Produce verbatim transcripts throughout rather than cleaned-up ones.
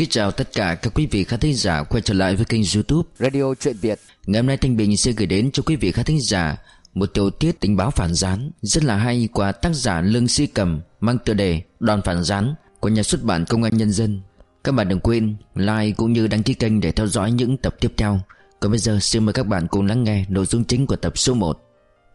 kính chào tất cả các quý vị khán thính giả quay trở lại với kênh YouTube Radio Chuyện Việt. Ngày hôm nay Thanh Bình sẽ gửi đến cho quý vị khán thính giả một tiểu tiết tình báo phản gián rất là hay của tác giả Lương Sĩ Cầm, mang tựa đề Đòn Phản Gián của nhà xuất bản Công an Nhân dân. Các bạn đừng quên like cũng như đăng ký kênh để theo dõi những tập tiếp theo. Còn bây giờ xin mời các bạn cùng lắng nghe nội dung chính của tập số một.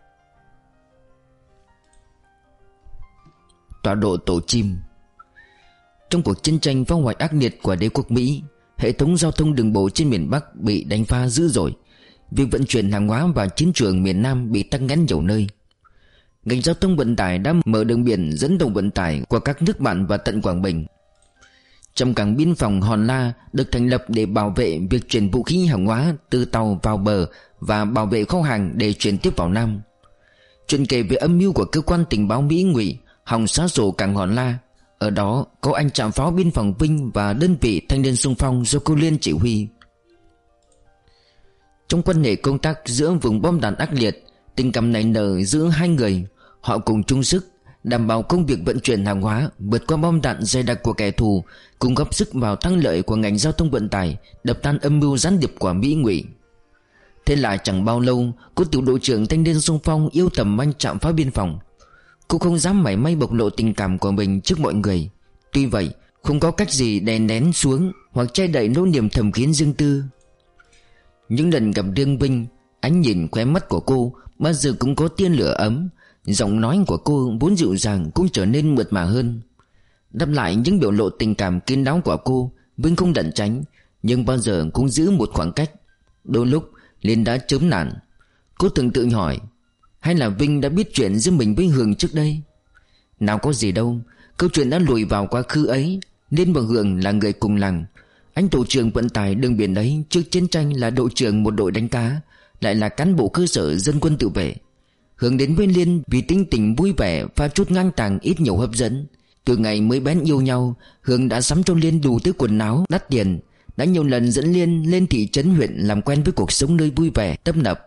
Tọa độ tổ chim. Trong cuộc chiến tranh phá hoại ác liệt của đế quốc Mỹ, hệ thống giao thông đường bộ trên miền Bắc bị đánh phá dữ dội. Việc vận chuyển hàng hóa vào chiến trường miền Nam bị tắc nghẽn nhiều nơi. Ngành giao thông vận tải đã mở đường biển dẫn đầu vận tải qua các nước bạn và tận Quảng Bình. Trong cảng biên phòng Hòn La được thành lập để bảo vệ việc chuyển vũ khí hàng hóa từ tàu vào bờ và bảo vệ kho hàng để chuyển tiếp vào Nam. Chuyện kể về âm mưu của cơ quan tình báo Mỹ ngụy hòng xóa sổ cảng Hòn La. Ở đó có anh trạm pháo biên phòng Vinh và đơn vị thanh niên xung phong do cô Liên chỉ huy. Trong quan hệ công tác giữa vùng bom đạn ác liệt, tình cảm nảy nở giữa hai người. Họ cùng chung sức đảm bảo công việc vận chuyển hàng hóa vượt qua bom đạn dày đặc của kẻ thù, cùng góp sức vào thắng lợi của ngành giao thông vận tải, đập tan âm mưu gián điệp của Mỹ ngụy. Thế là chẳng bao lâu, cô tiểu đội trưởng thanh niên xung phong yêu tầm anh trạm pháo biên phòng. Cô không dám mảy may bộc lộ tình cảm của mình trước mọi người. Tuy vậy, không có cách gì đè nén xuống hoặc che đậy nỗi niềm thầm kín riêng tư. Những lần gặp riêng Vinh, ánh nhìn khóe mắt của cô bao giờ cũng có tia lửa ấm. Giọng nói của cô vốn dịu dàng cũng trở nên mượt mà hơn. Đáp lại những biểu lộ tình cảm kín đáo của cô, Vinh không lẩn tránh, nhưng bao giờ cũng giữ một khoảng cách. Đôi lúc Liên đã chớm nản. Cô từng tự hỏi, hay là Vinh đã biết chuyện giữa mình với Hường trước đây? Nào có gì đâu, câu chuyện đã lùi vào quá khứ ấy. Liên và Hường là người cùng làng. Anh tổ trưởng vận tải đường biển ấy trước chiến tranh là đội trưởng một đội đánh cá, lại là cán bộ cơ sở dân quân tự vệ. Hường đến với Liên vì tính tình vui vẻ và chút ngang tàng ít nhiều hấp dẫn. Từ ngày mới bén yêu nhau, Hường đã sắm cho Liên đủ thứ quần áo đắt tiền, đã nhiều lần dẫn Liên lên thị trấn huyện làm quen với cuộc sống nơi vui vẻ tấp nập.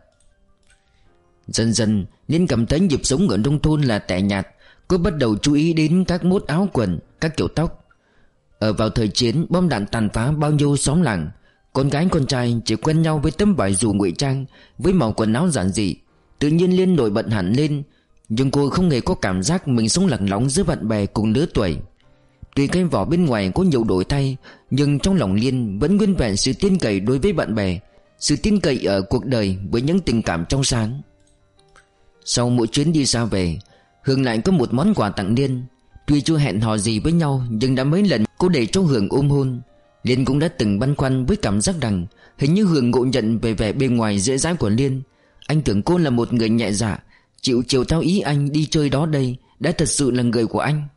Dần dần Liên cảm thấy nhịp sống ở nông thôn là tẻ nhạt. Cô bắt đầu chú ý đến các mốt áo quần, các kiểu tóc. Ở vào thời chiến, bom đạn tàn phá bao nhiêu xóm làng, con gái con trai chỉ quen nhau với tấm vải dù ngụy trang, với màu quần áo giản dị. Tự nhiên Liên nổi bật hẳn lên. Nhưng cô không hề có cảm giác mình sống lẳng lóng giữa bạn bè cùng lứa tuổi. Tuy cái vỏ bên ngoài có nhiều đổi thay, nhưng trong lòng Liên vẫn nguyên vẹn sự tin cậy đối với bạn bè, sự tin cậy ở cuộc đời với những tình cảm trong sáng. Sau mỗi chuyến đi xa về, Hường lại có một món quà tặng Liên. Tuy chưa hẹn hò gì với nhau, nhưng đã mấy lần cô để cho Hường ôm hôn. Liên cũng đã từng băn khoăn với cảm giác rằng hình như Hường ngộ nhận về vẻ bề ngoài dễ dãi của Liên. Anh tưởng cô là một người nhẹ dạ, chịu chiều theo ý anh đi chơi đó đây, đã thật sự là người của anh.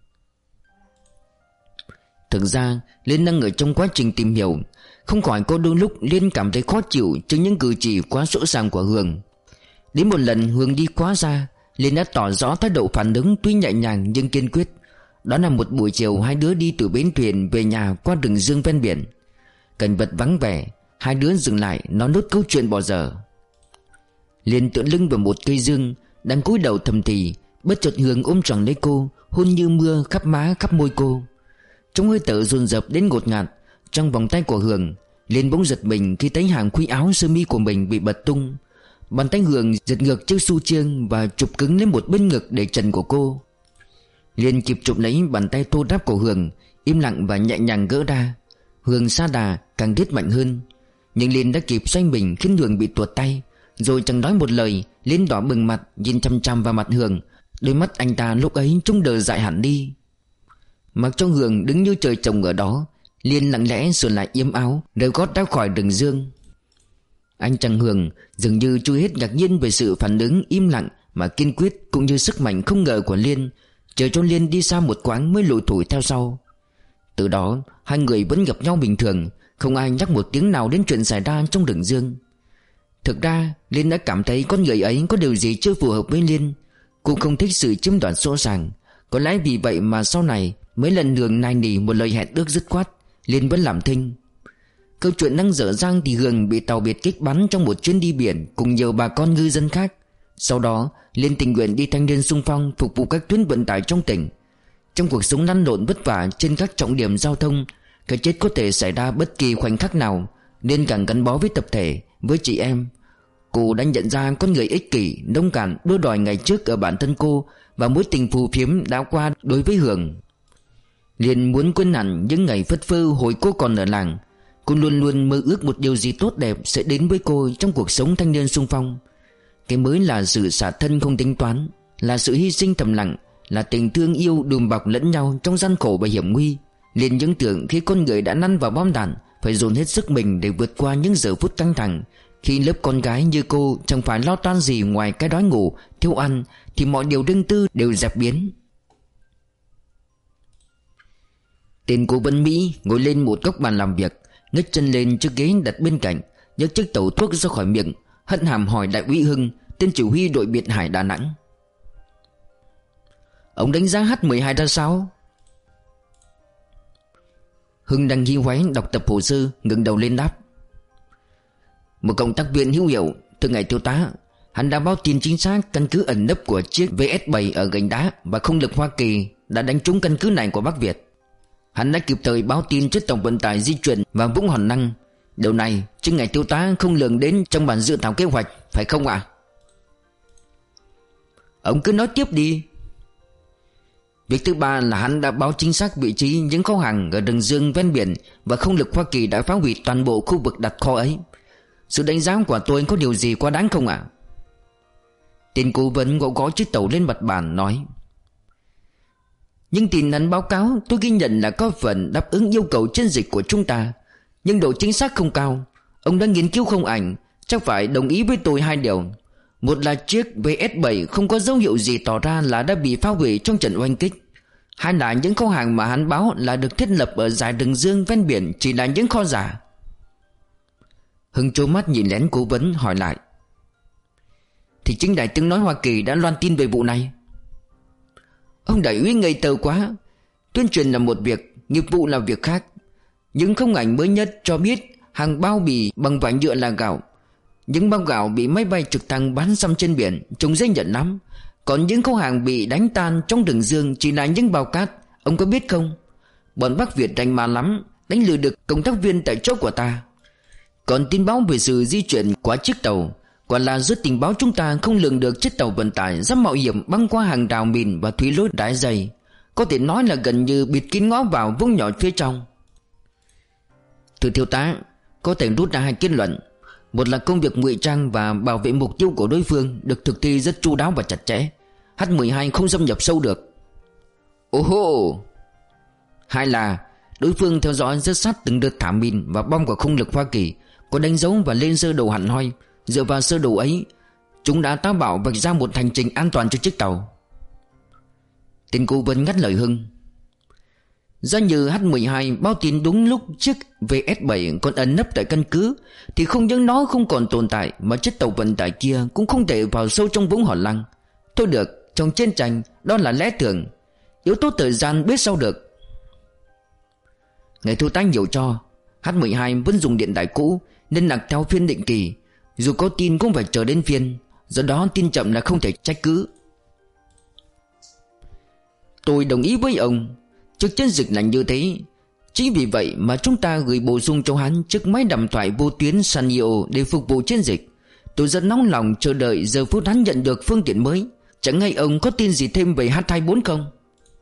Thực ra Liên đang ở trong quá trình tìm hiểu. Không khỏi có đôi lúc Liên cảm thấy khó chịu trước những cử chỉ quá sỗ sàng của Hường. Đến một lần Hường đi quá xa, Liên đã tỏ rõ thái độ phản ứng tuy nhẹ nhàng nhưng kiên quyết. Đó là một buổi chiều hai đứa đi từ bến thuyền về nhà qua rừng dương ven biển. Cảnh vật vắng vẻ, hai đứa dừng lại nói nốt câu chuyện bỏ dở. Liên tựa lưng vào một cây dương, đang cúi đầu thầm thì, bất chợt Hường ôm trọn lấy cô, hôn như mưa khắp má khắp môi cô. Trong hơi thở dồn dập đến ngột ngạt trong vòng tay của Hường, Liên bỗng giật mình khi thấy hàng khuy áo sơ mi của mình bị bật tung. Bàn tay Hường giật ngược chiếc xu chiêng và chụp cứng lên một bên ngực để trần của cô. Liên kịp chụp lấy bàn tay thô ráp của Hường, im lặng và nhẹ nhàng gỡ ra. Hường sa đà càng riết mạnh hơn, nhưng Liên đã kịp xoay mình khiến Hường bị tuột tay. Rồi chẳng nói một lời, Liên đỏ bừng mặt nhìn chăm chăm vào mặt Hường. Đôi mắt anh ta lúc ấy trông đờ dại hẳn đi. Mặc cho Hường đứng như trời trồng ở đó, Liên lặng lẽ sửa lại yếm áo, rời gót ra khỏi rừng dương. Anh chàng Hường dường như chưa hết ngạc nhiên về sự phản ứng im lặng mà kiên quyết cũng như sức mạnh không ngờ của Liên, chờ cho Liên đi xa một quãng mới lủi thủi theo sau. Từ đó hai người vẫn gặp nhau bình thường, không ai nhắc một tiếng nào đến chuyện xảy ra trong rừng dương. Thực ra Liên đã cảm thấy con người ấy có điều gì chưa phù hợp với Liên. Cô không thích sự chiếm đoạt sỗ sàng. Có lẽ vì vậy mà sau này mấy lần Hường nài nỉ một lời hẹn ước dứt khoát, Liên vẫn làm thinh. Câu chuyện đang dở dang thì Hường bị tàu biệt kích bắn trong một chuyến đi biển cùng nhiều bà con ngư dân khác. Sau đó Liên tình nguyện đi thanh niên xung phong phục vụ các tuyến vận tải trong tỉnh. Trong cuộc sống lăn lộn vất vả trên các trọng điểm giao thông, Cái chết có thể xảy ra bất kỳ khoảnh khắc nào, nên càng gắn bó với tập thể, với chị em. Cô đã nhận ra con người ích kỷ, nông cạn, đua đòi ngày trước ở bản thân cô, và mối tình phù phiếm đã qua đối với Hường. Liền muốn quên hẳn những ngày phất phơ hồi cô còn ở làng. Cô luôn luôn mơ ước một điều gì tốt đẹp sẽ đến với cô trong cuộc sống thanh niên xung phong. Cái mới là sự xả thân không tính toán, là sự hy sinh thầm lặng, là tình thương yêu đùm bọc lẫn nhau trong gian khổ và hiểm nguy. Liền những tưởng khi con người đã lăn vào bom đạn, phải dồn hết sức mình để vượt qua những giờ phút căng thẳng. Khi lớp con gái như cô chẳng phải lo toan gì ngoài cái đói ngủ, thiếu ăn, thì mọi điều riêng tư đều dẹp biến. Tên cố vấn Mỹ ngồi lên một góc bàn làm việc, nhấc chân lên chiếc ghế đặt bên cạnh, nhấc chiếc tẩu thuốc ra khỏi miệng, hất hàm hỏi đại úy Hưng, tên chỉ huy đội biệt hải Đà Nẵng. Ông đánh giá H mười hai ra sao? Hưng đang ghi hoáy đọc tập hồ sơ, ngẩng đầu lên đáp. Một cộng tác viên hữu hiệu, từ ngày thiếu tá, hắn đã báo tin chính xác căn cứ ẩn nấp của chiếc V S bảy ở gành đá và không lực Hoa Kỳ đã đánh trúng căn cứ này của Bắc Việt. Hắn đã kịp thời báo tin chiếc tàu vận tải di chuyển vào vũng Hòn Năng. Điều này chứ ngài thiếu tá không lường đến trong bản dự thảo kế hoạch, phải không ạ? À? Ông cứ nói tiếp đi. Việc thứ ba là hắn đã báo chính xác vị trí những kho hàng ở rừng dương ven biển, và không lực Hoa Kỳ đã phá hủy toàn bộ khu vực đặt kho ấy. Sự đánh giá của tôi có điều gì quá đáng không ạ? À? Tên cố vấn gõ gõ chiếc tàu lên mặt bàn nói. Nhưng tin nhắn báo cáo tôi ghi nhận là có phần đáp ứng yêu cầu chiến dịch của chúng ta, nhưng độ chính xác không cao. Ông đã nghiên cứu không ảnh, chắc phải đồng ý với tôi hai điều. Một là chiếc V S bảy không có dấu hiệu gì tỏ ra là đã bị phá hủy trong trận oanh kích. Hai là những kho hàng mà hắn báo là được thiết lập ở dải rừng dương ven biển chỉ là những kho giả. Hưng trố mắt nhìn lén cố vấn hỏi lại. Thì chính đại tướng nói Hoa Kỳ đã loan tin về vụ này. Ông đại úy ngây thơ quá. Tuyên truyền là một việc, nghiệp vụ là việc khác. Những không ảnh mới nhất cho biết hàng bao bì bằng vải nhựa là gạo. Những bao gạo bị máy bay trực thăng bắn xăm trên biển, trông dễ nhận lắm. Còn những kho hàng bị đánh tan trong rừng dương chỉ là những bao cát. Ông có biết không? Bọn Bắc Việt rành mà lắm, đánh lừa được công tác viên tại chỗ của ta. Còn tin báo về sự di chuyển của chiếc tàu, quả là rất tình báo chúng ta không lường được chiếc tàu vận tải dám mạo hiểm băng qua hàng rào mìn và thủy lối đá dày. Có thể nói là gần như bịt kín ngõ vào vũng nhỏ phía trong. Thưa thiếu tá, có thể rút ra hai kết luận. Một là công việc ngụy trang và bảo vệ mục tiêu của đối phương được thực thi rất chu đáo và chặt chẽ. H mười hai không xâm nhập sâu được. Ồ hô! Hai là đối phương theo dõi rất sát từng đợt thả mìn và bom của không lực Hoa Kỳ, có đánh dấu và lên sơ đồ hẳn hoi. Dựa vào sơ đồ ấy, chúng đã táo bạo vạch ra một hành trình an toàn cho chiếc tàu. Tên cố vấn ngắt lời Hưng. Giá như H mười hai báo tin đúng lúc chiếc V S bảy còn ẩn nấp tại căn cứ, thì không những nó không còn tồn tại, mà chiếc tàu vận tải kia cũng không thể vào sâu trong vũng Hòn Lăng. Thôi được, trong chiến tranh đó là lẽ thường, yếu tố thời gian biết sao được. Ngài thiếu tá hiểu cho, H mười hai vẫn dùng điện đài cũ nên nặc theo phiên định kỳ. Dù có tin cũng phải chờ đến phiên, do đó tin chậm là không thể trách cứ. Tôi đồng ý với ông. Trước chiến dịch là như thế. Chính vì vậy mà chúng ta gửi bổ sung cho hắn chiếc máy đàm thoại vô tuyến Sanyo để phục vụ chiến dịch. Tôi rất nóng lòng chờ đợi giờ phút hắn nhận được phương tiện mới. Chẳng hay ông có tin gì thêm về H hai mươi bốn không?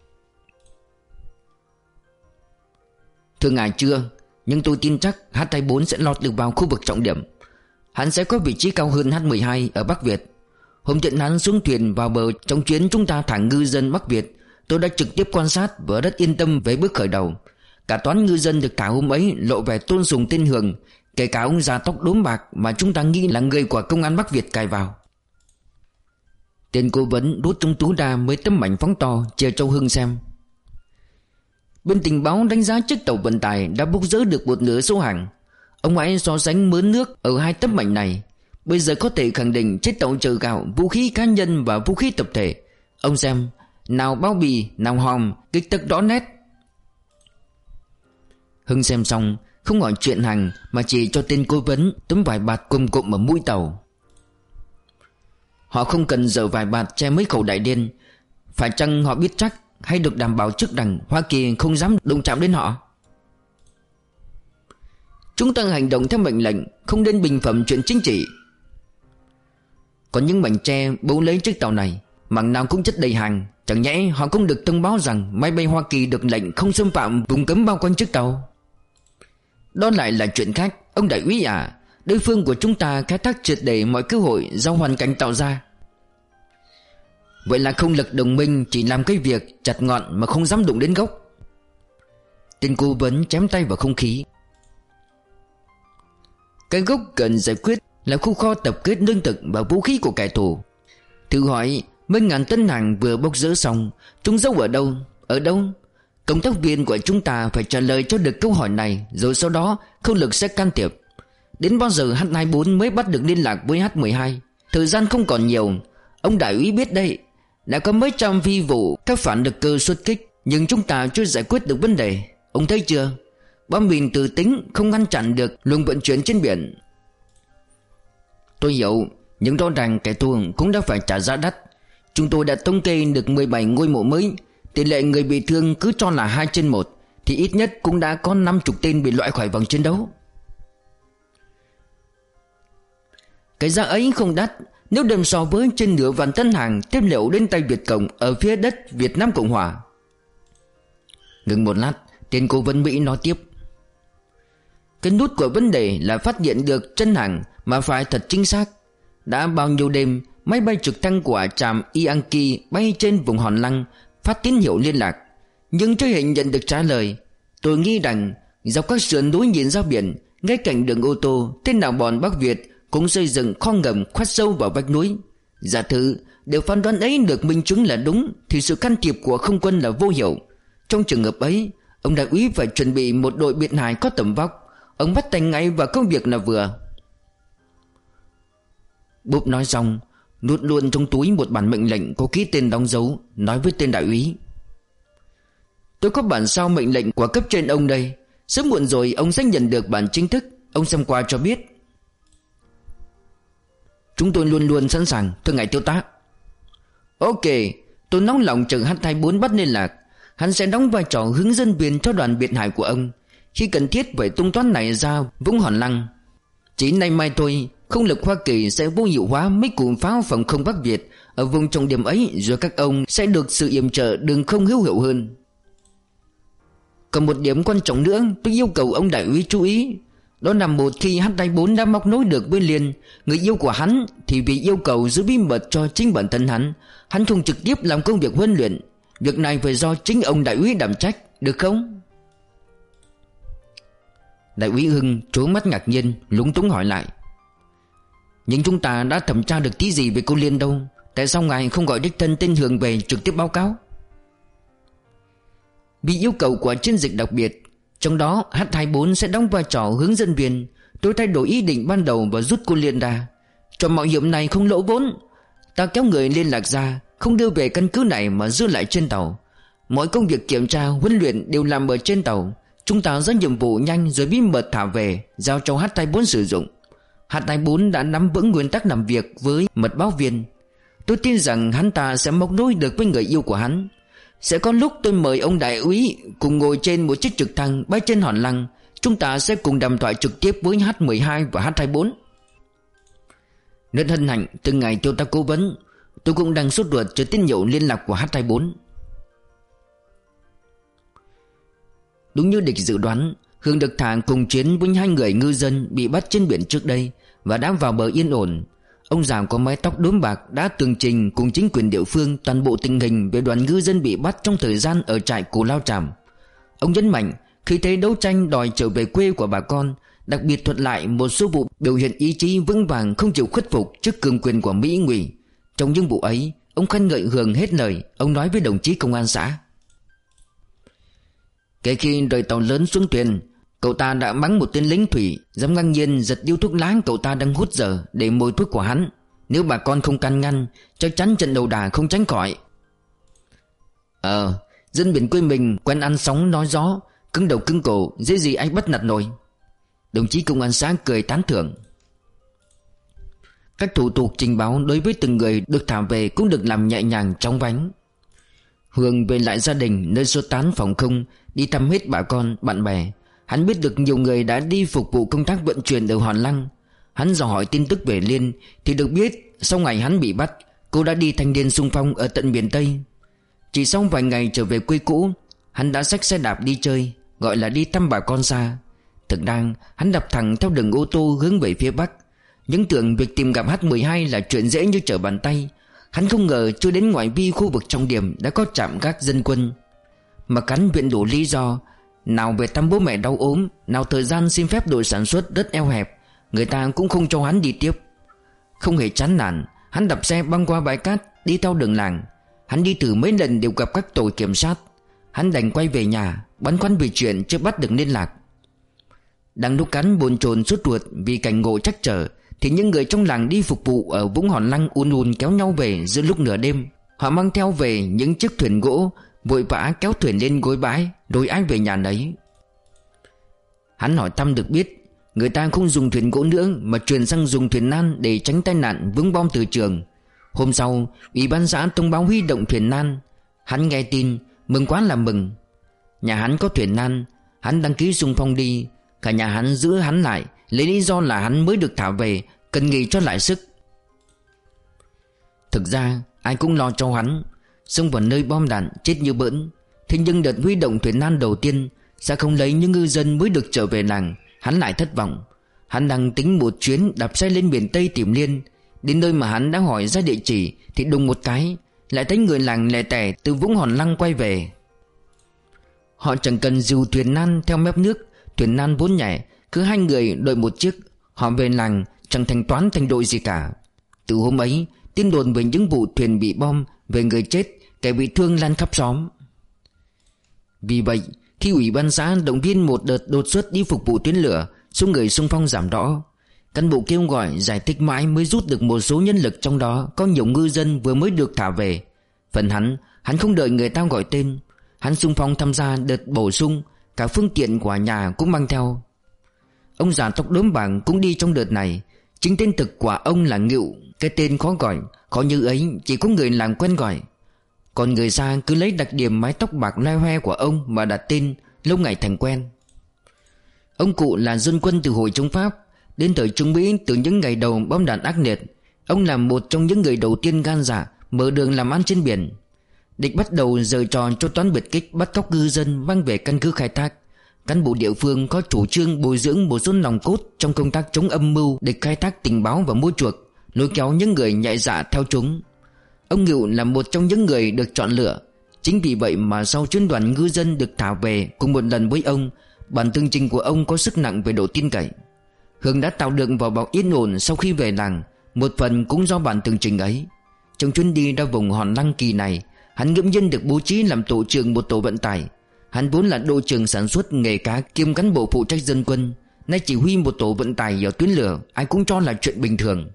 Thưa ngài chưa, nhưng tôi tin chắc H hai mươi bốn sẽ lọt được vào khu vực trọng điểm. Hắn sẽ có vị trí cao hơn H mười hai ở Bắc Việt. Hôm trận hắn xuống thuyền vào bờ trong chuyến chúng ta thả ngư dân Bắc Việt, tôi đã trực tiếp quan sát và rất yên tâm về bước khởi đầu. Cả toán ngư dân được cả hôm ấy lộ vẻ tôn sùng tên Hường, kể cả ông già tóc đốm bạc mà chúng ta nghĩ là người của công an Bắc Việt cài vào. Tên cố vấn rút trong túi ra mấy tấm ảnh phóng to chia cho Hưng xem. Bên tình báo đánh giá chiếc tàu vận tải đã bốc rỡ được một nửa số hàng. Ông hãy so sánh mớ nước ở hai tấm ảnh này. Bây giờ có thể khẳng định chiếc tàu chở gạo, vũ khí cá nhân và vũ khí tập thể. Ông xem, nào bao bì, nào hòm, kích thước rõ nét. Hưng xem xong không hỏi chuyện hàng mà chỉ cho tên cố vấn tấm vải bạt cùm cụm ở mũi tàu. Họ không cần dở vải bạt che mấy khẩu đại điên. Phải chăng họ biết chắc hay được đảm bảo trước rằng Hoa Kỳ không dám đụng chạm đến họ? Chúng ta hành động theo mệnh lệnh, không nên bình phẩm chuyện chính trị. Còn những mảnh tre bấu lấy chiếc tàu này, mảng nào cũng chất đầy hàng. Chẳng nhẽ họ không được thông báo rằng máy bay Hoa Kỳ được lệnh không xâm phạm vùng cấm bao quanh chiếc tàu? Đó lại là chuyện khác, ông đại úy à. Đối phương của chúng ta khai thác triệt để mọi cơ hội do hoàn cảnh tạo ra. Vậy là không lực đồng minh chỉ làm cái việc chặt ngọn mà không dám đụng đến gốc. Tên cố vấn chém tay vào không khí. Cái gốc cần giải quyết là khu kho tập kết lương thực và vũ khí của kẻ thù. Thử hỏi, mấy ngàn tấn hàng vừa bốc rỡ xong, chúng giấu ở đâu? Ở đâu? Công tác viên của chúng ta phải trả lời cho được câu hỏi này, rồi sau đó không lực sẽ can thiệp. Đến bao giờ H hai mươi bốn mới bắt được liên lạc với H mười hai? Thời gian không còn nhiều. Ông đại úy biết đấy, đã có mấy trăm phi vụ các phản lực cơ xuất kích, nhưng chúng ta chưa giải quyết được vấn đề. Ông thấy chưa? Bom mìn tự tính không ngăn chặn được luồng vận chuyển trên biển. Tôi hiểu, nhưng rõ ràng kẻ thù cũng đã phải trả giá đắt. Chúng tôi đã thống kê được mười bảy ngôi mộ mới. Tỷ lệ người bị thương cứ cho là hai trên một, thì ít nhất cũng đã có năm mươi tên bị loại khỏi vòng chiến đấu. Cái giá ấy không đắt nếu đem so với trên nửa vạn tấn hàng tiếp liệu đến tay Việt Cộng ở phía đất Việt Nam Cộng Hòa. Ngừng một lát, tên cố vấn Mỹ nói tiếp. Cái nút của vấn đề là phát hiện được chân hàng mà phải thật chính xác. Đã bao nhiêu đêm, máy bay trực thăng của trạm Yankee bay trên vùng Hòn Lăng phát tín hiệu liên lạc, nhưng chưa hề nhận được trả lời. Tôi nghĩ rằng dọc các sườn núi nhìn ra biển, ngay cạnh đường ô tô, tên nào bọn Bắc Việt cũng xây dựng kho ngầm khoét sâu vào vách núi. Giả thử nếu phán đoán ấy được minh chứng là đúng, thì sự can thiệp của không quân là vô hiệu. Trong trường hợp ấy, ông đại úy phải chuẩn bị một đội biệt hải có tầm vóc. Ông bắt tay ngay vào công việc là vừa. Bốp nói xong, nuốt luôn trong túi một bản mệnh lệnh có ký tên đóng dấu, nói với tên đại úy. Tôi có bản sao mệnh lệnh của cấp trên ông đây. Sớm muộn rồi ông sẽ nhận được bản chính thức. Ông xem qua cho biết. Chúng tôi luôn luôn sẵn sàng, thưa ngài thiếu tá. Ok, tôi nóng lòng chờ H hai mươi bốn bắt liên lạc. Hắn sẽ đóng vai trò hướng dẫn viên cho đoàn biệt hải của ông. Khi cần thiết phải tung toán này ra vũng Hòn Lăng. Chỉ nay mai thôi, không lực Hoa Kỳ sẽ vô hiệu hóa mấy cụm pháo phòng không Bắc Việt ở vùng trọng điểm ấy, rồi các ông sẽ được sự yểm trợ đường không hữu hiệu hơn. Còn một điểm quan trọng nữa tôi yêu cầu ông đại úy chú ý. Đó là một khi H hai mươi bốn đã móc nối được với Liên, người yêu của hắn, thì vì yêu cầu giữ bí mật cho chính bản thân hắn, hắn không trực tiếp làm công việc huấn luyện. Việc này phải do chính ông đại úy đảm trách, được không? Đại úy Hưng trố mắt ngạc nhiên, lúng túng hỏi lại. Nhưng chúng ta đã thẩm tra được tí gì về cô Liên đâu? Tại sao ngài không gọi đích thân tên Hường về trực tiếp báo cáo? Vì yêu cầu của chiến dịch đặc biệt, trong đó H hai mươi bốn sẽ đóng vai trò hướng dẫn viên. Tôi thay đổi ý định ban đầu và rút cô Liên ra. Cho mạo hiểm này không lỗ vốn, ta kéo người liên lạc ra, không đưa về căn cứ này mà giữ lại trên tàu. Mọi công việc kiểm tra, huấn luyện đều làm ở trên tàu. Chúng ta ra nhiệm vụ nhanh rồi bí mật thả về, giao cho H hai mươi bốn sử dụng. H hai mươi bốn đã nắm vững nguyên tắc làm việc với mật báo viên. Tôi tin rằng hắn ta sẽ móc nối được với người yêu của hắn. Sẽ có lúc tôi mời ông đại úy cùng ngồi trên một chiếc trực thăng bay trên Hòn Lăng. Chúng ta sẽ cùng đàm thoại trực tiếp với H mười hai và H hai mươi bốn. Rất hân hạnh từ ngày tiêu ta cố vấn. Tôi cũng đang sốt ruột chờ tín hiệu liên lạc của H hai mươi bốn. Đúng như địch dự đoán, Hương được thả cùng chiến với hai người ngư dân bị bắt trên biển trước đây và đã vào bờ yên ổn. Ông già có mái tóc đốm bạc đã tường trình cùng chính quyền địa phương toàn bộ tình hình về đoàn ngư dân bị bắt trong thời gian ở trại Cù Lao Chàm. Ông nhấn mạnh khi thấy đấu tranh đòi trở về quê của bà con, đặc biệt thuật lại một số vụ biểu hiện ý chí vững vàng không chịu khuất phục trước cường quyền của Mỹ ngụy. Trong những vụ ấy, ông khen ngợi Hường hết lời. Ông nói với đồng chí công an xã: kể khi rời tàu lớn xuống thuyền, cậu ta đã mắng một tên lính thủy dám ngang nhiên giật điếu thuốc lá cậu ta đang hút dở để mồi thuốc của hắn. Nếu bà con không can ngăn, chắc chắn trận đầu đà không tránh khỏi. Ờ, dân biển quê mình quen ăn sóng nói gió, cứng đầu cứng cổ, dễ gì anh bắt nạt nổi. Đồng chí công an xã cười tán thưởng. Các thủ tục trình báo đối với từng người được thả về cũng được làm nhẹ nhàng chóng vánh. Hường về lại gia đình nơi sơ tán phòng không, đi thăm hết bà con, bạn bè. Hắn biết được nhiều người đã đi phục vụ công tác vận chuyển ở Hòn Lăng. Hắn dò hỏi tin tức về Liên thì được biết sau ngày hắn bị bắt, cô đã đi thanh niên xung phong ở tận miền Tây. Chỉ sau vài ngày trở về quê cũ, hắn đã xách xe đạp đi chơi, gọi là đi thăm bà con xa. Thực đang hắn đạp thẳng theo đường ô tô hướng về phía Bắc. Những tưởng việc tìm gặp H mười hai là chuyện dễ như trở bàn tay. Hắn không ngờ chưa đến ngoại vi khu vực trọng điểm đã có trạm gác dân quân. Mà hắn viện đủ lý do, nào về thăm bố mẹ đau ốm, nào thời gian xin phép đội sản xuất rất eo hẹp, người ta cũng không cho hắn đi tiếp. Không hề chán nản, hắn đạp xe băng qua bãi cát, đi theo đường làng. Hắn đi thử mấy lần đều gặp các tổ kiểm soát. Hắn đành quay về nhà, băn khoăn vì chuyện chưa bắt được liên lạc. Đang lúc hắn bồn chồn sốt ruột vì cảnh ngộ trắc trở, thì những người trong làng đi phục vụ ở Vũng Hòn Lăng ùn ùn kéo nhau về giữa lúc nửa đêm. Họ mang theo về những chiếc thuyền gỗ, vội vã kéo thuyền lên gối bãi, rồi ai về nhà nấy. Hắn hỏi thăm được biết, người ta không dùng thuyền gỗ nữa mà chuyển sang dùng thuyền nan để tránh tai nạn vướng bom từ trường. Hôm sau, ủy ban xã thông báo huy động thuyền nan. Hắn nghe tin, mừng quá là mừng. Nhà hắn có thuyền nan, hắn đăng ký xung phong đi. Cả nhà hắn giữ hắn lại, lấy lý do là hắn mới được thả về, cần nghỉ cho lại sức. Thực ra ai cũng lo cho hắn, xông vào nơi bom đạn chết như bỡn. Thế nhưng đợt huy động thuyền nan đầu tiên sẽ không lấy những ngư dân mới được trở về làng. Hắn lại thất vọng. Hắn đang tính một chuyến đạp xe lên miền Tây tìm Liên. Đến nơi mà hắn đã hỏi ra địa chỉ thì đùng một cái lại thấy người làng lẻ tẻ từ Vũng Hòn Lăng quay về. Họ chẳng cần dìu thuyền nan theo mép nước. Thuyền nan vốn nhẹ, cứ hai người đội một chiếc. Họ về làng chẳng thanh toán thành đội gì cả. Từ hôm ấy, tin đồn về những vụ thuyền bị bom, về người chết, kẻ bị thương lan khắp xóm. Vì vậy, khi ủy ban xã động viên một đợt đột xuất đi phục vụ tuyến lửa, số người xung phong giảm rõ. Cán bộ kêu gọi giải thích mãi mới rút được một số nhân lực, trong đó có nhiều ngư dân vừa mới được thả về. Phần hắn, hắn không đợi người ta gọi tên. Hắn xung phong tham gia đợt bổ sung, cả phương tiện của nhà cũng mang theo. Ông già tóc đốm bạc cũng đi trong đợt này. Chính tên thực của ông là Ngựu, cái tên khó gọi, khó như ấy chỉ có người làng quen gọi. Còn người xa cứ lấy đặc điểm mái tóc bạc loe hoe của ông mà đặt tên, lâu ngày thành quen. Ông cụ là dân quân từ hồi chống Pháp. Đến thời Trung Mỹ, từ những ngày đầu bom đạn ác liệt, ông là một trong những người đầu tiên gan dạ mở đường làm ăn trên biển. Địch bắt đầu giở trò cho toán biệt kích, bắt cóc ngư dân mang về căn cứ khai thác. Cán bộ địa phương có chủ trương bồi dưỡng một số nòng cốt trong công tác chống âm mưu địch khai thác tình báo và mua chuộc, lôi kéo những người nhạy dạ theo chúng. Ông Ngựu là một trong những người được chọn lựa. Chính vì vậy mà sau chuyến đoàn ngư dân được thả về cùng một lần với ông, bản tường trình của ông có sức nặng về độ tin cậy. Hương đã tạo được vỏ bọc yên ổn sau khi về làng, một phần cũng do bản tường trình ấy. Trong chuyến đi ra vùng Hòn Lăng kỳ này, hắn ngẫu nhiên được bố trí làm tổ trưởng một tổ vận tải. Hắn vốn là đội trưởng sản xuất nghề cá kiêm cán bộ phụ trách dân quân, nay chỉ huy một tổ vận tải ở tuyến lửa, ai cũng cho là chuyện bình thường.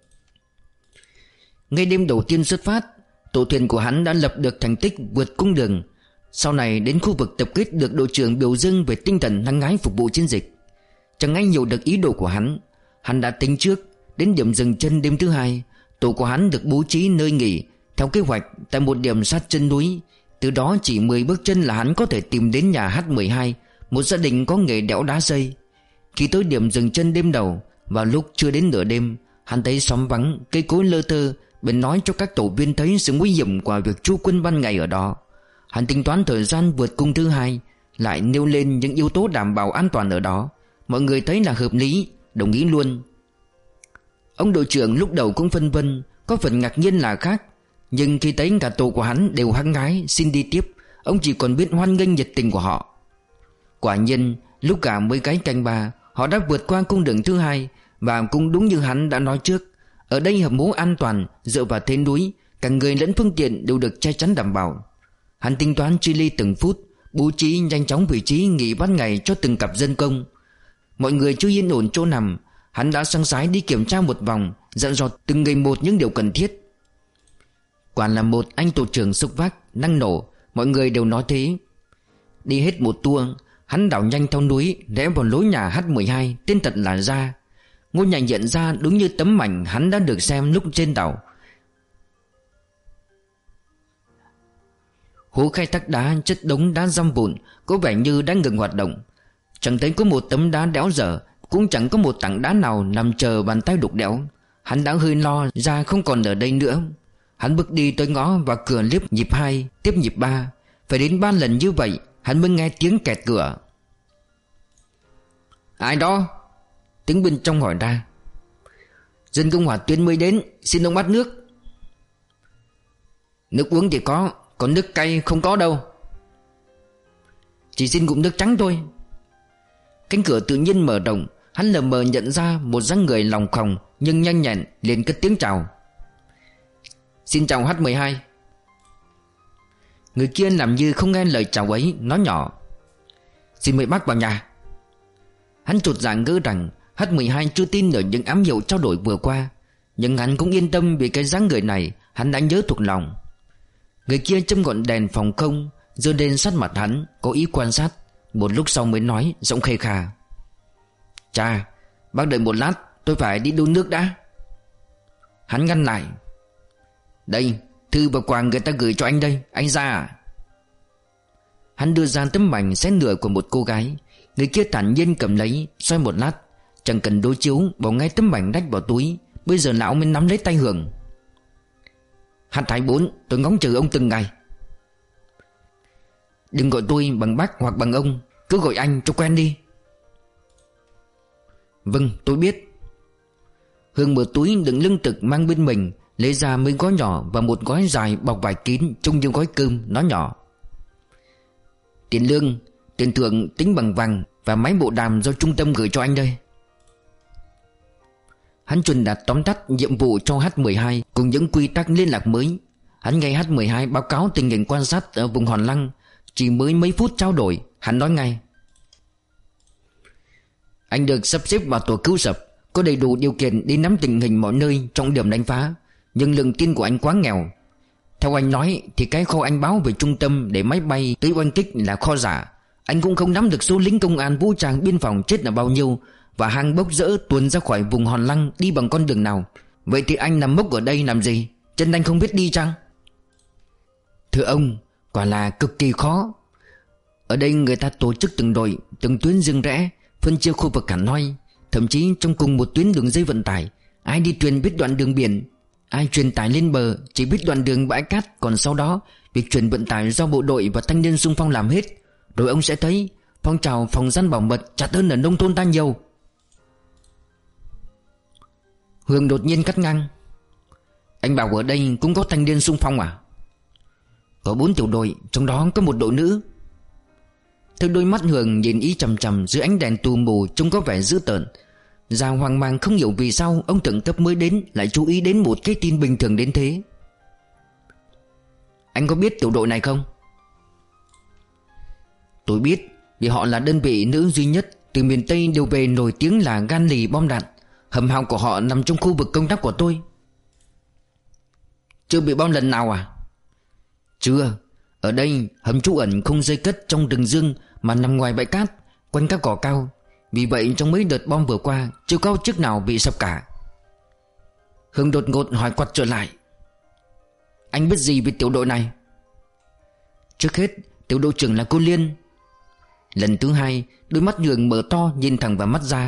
Ngay đêm đầu tiên xuất phát, tổ thuyền của hắn đã lập được thành tích vượt cung đường. Sau này đến khu vực tập kết được đội trưởng biểu dương về tinh thần hăng hái phục vụ chiến dịch. Chẳng ai nhiều được ý đồ của hắn. Hắn đã tính trước, đến điểm dừng chân đêm thứ hai, tổ của hắn được bố trí nơi nghỉ theo kế hoạch tại một điểm sát chân núi. Từ đó chỉ mười bước chân là hắn có thể tìm đến nhà H mười hai, một gia đình có nghề đẽo đá xây. Khi tới điểm dừng chân đêm đầu, vào lúc chưa đến nửa đêm, hắn thấy xóm vắng, cây cối lơ tơ, bèn nói cho các tổ viên thấy sự nguy hiểm của việc trú quân ban ngày ở đó. Hắn tính toán thời gian vượt cung thứ hai, lại nêu lên những yếu tố đảm bảo an toàn ở đó. Mọi người thấy là hợp lý, đồng ý luôn. Ông đội trưởng lúc đầu cũng phân vân, có phần ngạc nhiên là khác. Nhưng khi thấy cả tổ của hắn đều hăng hái xin đi tiếp, ông chỉ còn biết hoan nghênh nhiệt tình của họ. Quả nhiên, lúc cả mới gáy canh ba, họ đã vượt qua cung đường thứ hai. Và cũng đúng như hắn đã nói trước, ở đây hầm mố an toàn, dựa vào thế núi, cả người lẫn phương tiện đều được che chắn đảm bảo. Hắn tính toán chi ly từng phút, bố trí nhanh chóng vị trí nghỉ ban ngày cho từng cặp dân công. Mọi người chưa yên ổn chỗ nằm, hắn đã sang sái đi kiểm tra một vòng, dặn dò từng người một những điều cần thiết. Quả là một anh tổ trưởng xúc vác, năng nổ, mọi người đều nói thế. Đi hết một tour, hắn đảo nhanh theo núi, rẽ vào lối nhà H mười hai, tên thật là Gia. Ngôi nhà nhận ra đúng như tấm ảnh hắn đã được xem lúc trên đảo. Hố khai thác đá chất đống đá răm vụn, có vẻ như đã ngừng hoạt động. Chẳng thấy có một tấm đá đẽo dở, cũng chẳng có một tảng đá nào nằm chờ bàn tay đục đẽo. Hắn đã hơi lo ra không còn ở đây nữa. Hắn bước đi tới ngõ và cửa liếp nhịp hai, tiếp nhịp ba. Phải đến ba lần như vậy hắn mới nghe tiếng kẹt cửa. Ai đó? Tiếng bên trong hỏi ra. Dân công hỏa tuyến mới đến, xin ông bát nước. Nước uống thì có, còn nước cay không có đâu. Chỉ xin ngụm nước trắng thôi. Cánh cửa tự nhiên mở rộng. Hắn lờ mờ nhận ra một dáng người lòng khòng nhưng nhanh nhẹn, liền cất tiếng chào. Xin chào hát mười hai. Người kia làm như không nghe lời chào ấy, nói nhỏ. Xin mời bác vào nhà. Hắn chột dạ ngỡ rằng hát mười hai chưa tin ở những ám hiệu trao đổi vừa qua, nhưng hắn cũng yên tâm vì cái dáng người này hắn đã nhớ thuộc lòng. Người kia châm ngọn đèn phòng không, giơ lên sát mặt hắn, có ý quan sát. Một lúc sau mới nói giọng khê khà. Chà, bác đợi một lát, tôi phải đi đun nước đã. Hắn ngăn lại. Đây, thư và quà người ta gửi cho anh đây, anh ra à? Hắn đưa ra tấm mảnh xé nửa của một cô gái. Người kia thản nhiên cầm lấy, xoay một lát, chẳng cần đối chiếu, bỏ ngay tấm mảnh đách vào túi. Bây giờ lão mới nắm lấy tay Hường. Hát Thái Bốn, tôi ngóng chờ ông từng ngày. Đừng gọi tôi bằng bác hoặc bằng ông, cứ gọi anh cho quen đi. Vâng, tôi biết. Hương mở túi đựng lương thực mang bên mình, lấy ra mấy gói nhỏ và một gói dài bọc vải kín trông như gói cơm, nói nhỏ. Tiền lương, tiền thưởng tính bằng vàng và máy bộ đàm do trung tâm gửi cho anh đây. Hắn truyền đạt tóm tắt nhiệm vụ cho hát mười hai cùng những quy tắc liên lạc mới. Hắn nghe hát mười hai báo cáo tình hình quan sát ở vùng Hòn Lăng. Chỉ mới mấy phút trao đổi, hắn nói ngay. Anh được sắp xếp vào tổ cứu sập, có đầy đủ điều kiện đi nắm tình hình mọi nơi trọng điểm đánh phá. Nhưng lượng tin của anh quá nghèo. Theo anh nói thì cái kho anh báo về trung tâm để máy bay tới oanh kích là kho giả. Anh cũng không nắm được số lính công an vũ trang biên phòng chết là bao nhiêu, và hàng bốc rỡ tuôn ra khỏi vùng Hòn Lăng đi bằng con đường nào. Vậy thì anh nằm mốc ở đây làm gì? Chân anh không biết đi chăng? Thưa ông, quả là cực kỳ khó. Ở đây người ta tổ chức từng đội, từng tuyến riêng rẽ, phân chia khu vực hẳn hoi. Thậm chí trong cùng một tuyến đường dây vận tải, ai đi thuyền biết đoạn đường biển, ai truyền tải lên bờ chỉ biết đoạn đường bãi cát. Còn sau đó việc chuyển vận tải do bộ đội và thanh niên xung phong làm hết. Rồi ông sẽ thấy phong trào phòng gian bảo mật chặt hơn ở nông thôn ta nhiều. Hương đột nhiên cắt ngang. Anh bảo ở đây cũng có thanh niên xung phong à? Có bốn tiểu đội, trong đó có một đội nữ. Theo đôi mắt Hương nhìn ý chằm chằm dưới ánh đèn tù mù trông có vẻ dữ tợn. Già hoang mang không hiểu vì sao ông thượng cấp mới đến lại chú ý đến một cái tin bình thường đến thế. Anh có biết tiểu đội này không? Tôi biết, vì họ là đơn vị nữ duy nhất từ miền Tây đều về nổi tiếng là gan lì bom đạn. Hầm hào của họ nằm trong khu vực công tác của tôi. Chưa bị bom lần nào à? Chưa. Ở đây hầm trú ẩn không dây cất trong rừng dương mà nằm ngoài bãi cát, quanh các cỏ cao. Vì vậy trong mấy đợt bom vừa qua chưa có chiếc nào bị sập cả. Hưng đột ngột hỏi quặt trở lại. Anh biết gì về tiểu đội này? Trước hết tiểu đội trưởng là cô Liên. Lần thứ hai đôi mắt Hương mở to nhìn thẳng vào mắt ra.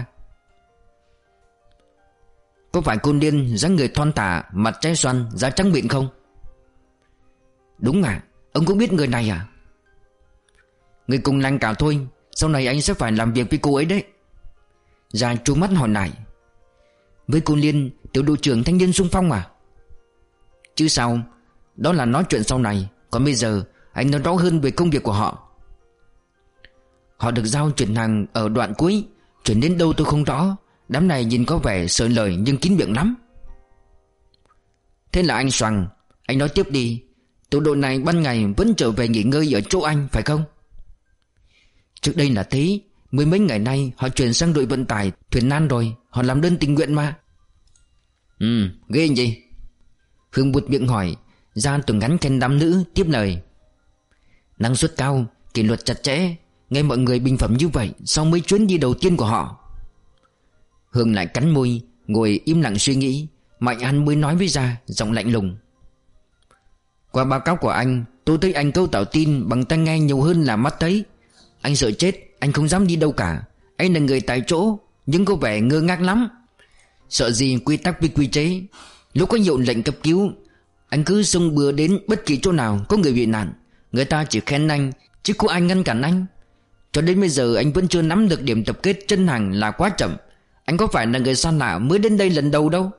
Có phải cô Liên dáng người thon thả, mặt trái xoan, da trắng mịn không? Đúng à, ông cũng biết người này à? Người cùng làng cả thôi, sau này anh sẽ phải làm việc với cô ấy đấy. Già trố mắt hỏi lại. Với cô Liên, tiểu đội trưởng thanh niên xung phong à? Chứ sao, đó là nói chuyện sau này. Còn bây giờ anh nói rõ hơn về công việc của họ. Họ được giao chuyển hàng ở đoạn cuối, chuyển đến đâu tôi không rõ. Đám này nhìn có vẻ sợ lời nhưng kín miệng lắm. Thế là anh xoằng. Anh nói tiếp đi. Tiểu đội này ban ngày vẫn trở về nghỉ ngơi ở chỗ anh phải không? Trước đây là thế. Mười mấy ngày nay họ chuyển sang đội vận tải thuyền nan rồi. Họ làm đơn tình nguyện mà. Ừ, ghê gì? Hương buột miệng hỏi. Ra từng ngắn khen đám nữ tiếp lời. Năng suất cao, kỷ luật chặt chẽ. Nghe mọi người bình phẩm như vậy sau mấy chuyến đi đầu tiên của họ. Hương lại cắn môi, ngồi im lặng suy nghĩ. Mạnh hắn mới nói với Gia, giọng lạnh lùng. Qua báo cáo của anh, tôi thấy anh câu tỏ tin bằng tai nghe nhiều hơn là mắt thấy. Anh sợ chết, anh không dám đi đâu cả. Anh là người tại chỗ, nhưng có vẻ ngơ ngác lắm. Sợ gì quy tắc với quy chế. Lúc có hiệu lệnh cấp cứu, anh cứ xông bừa đến bất kỳ chỗ nào có người bị nạn, người ta chỉ khen anh, chứ có ai ngăn cản anh. Cho đến bây giờ anh vẫn chưa nắm được điểm tập kết chân hàng là quá chậm. Anh có phải là người xa lạ mới đến đây lần đầu đâu.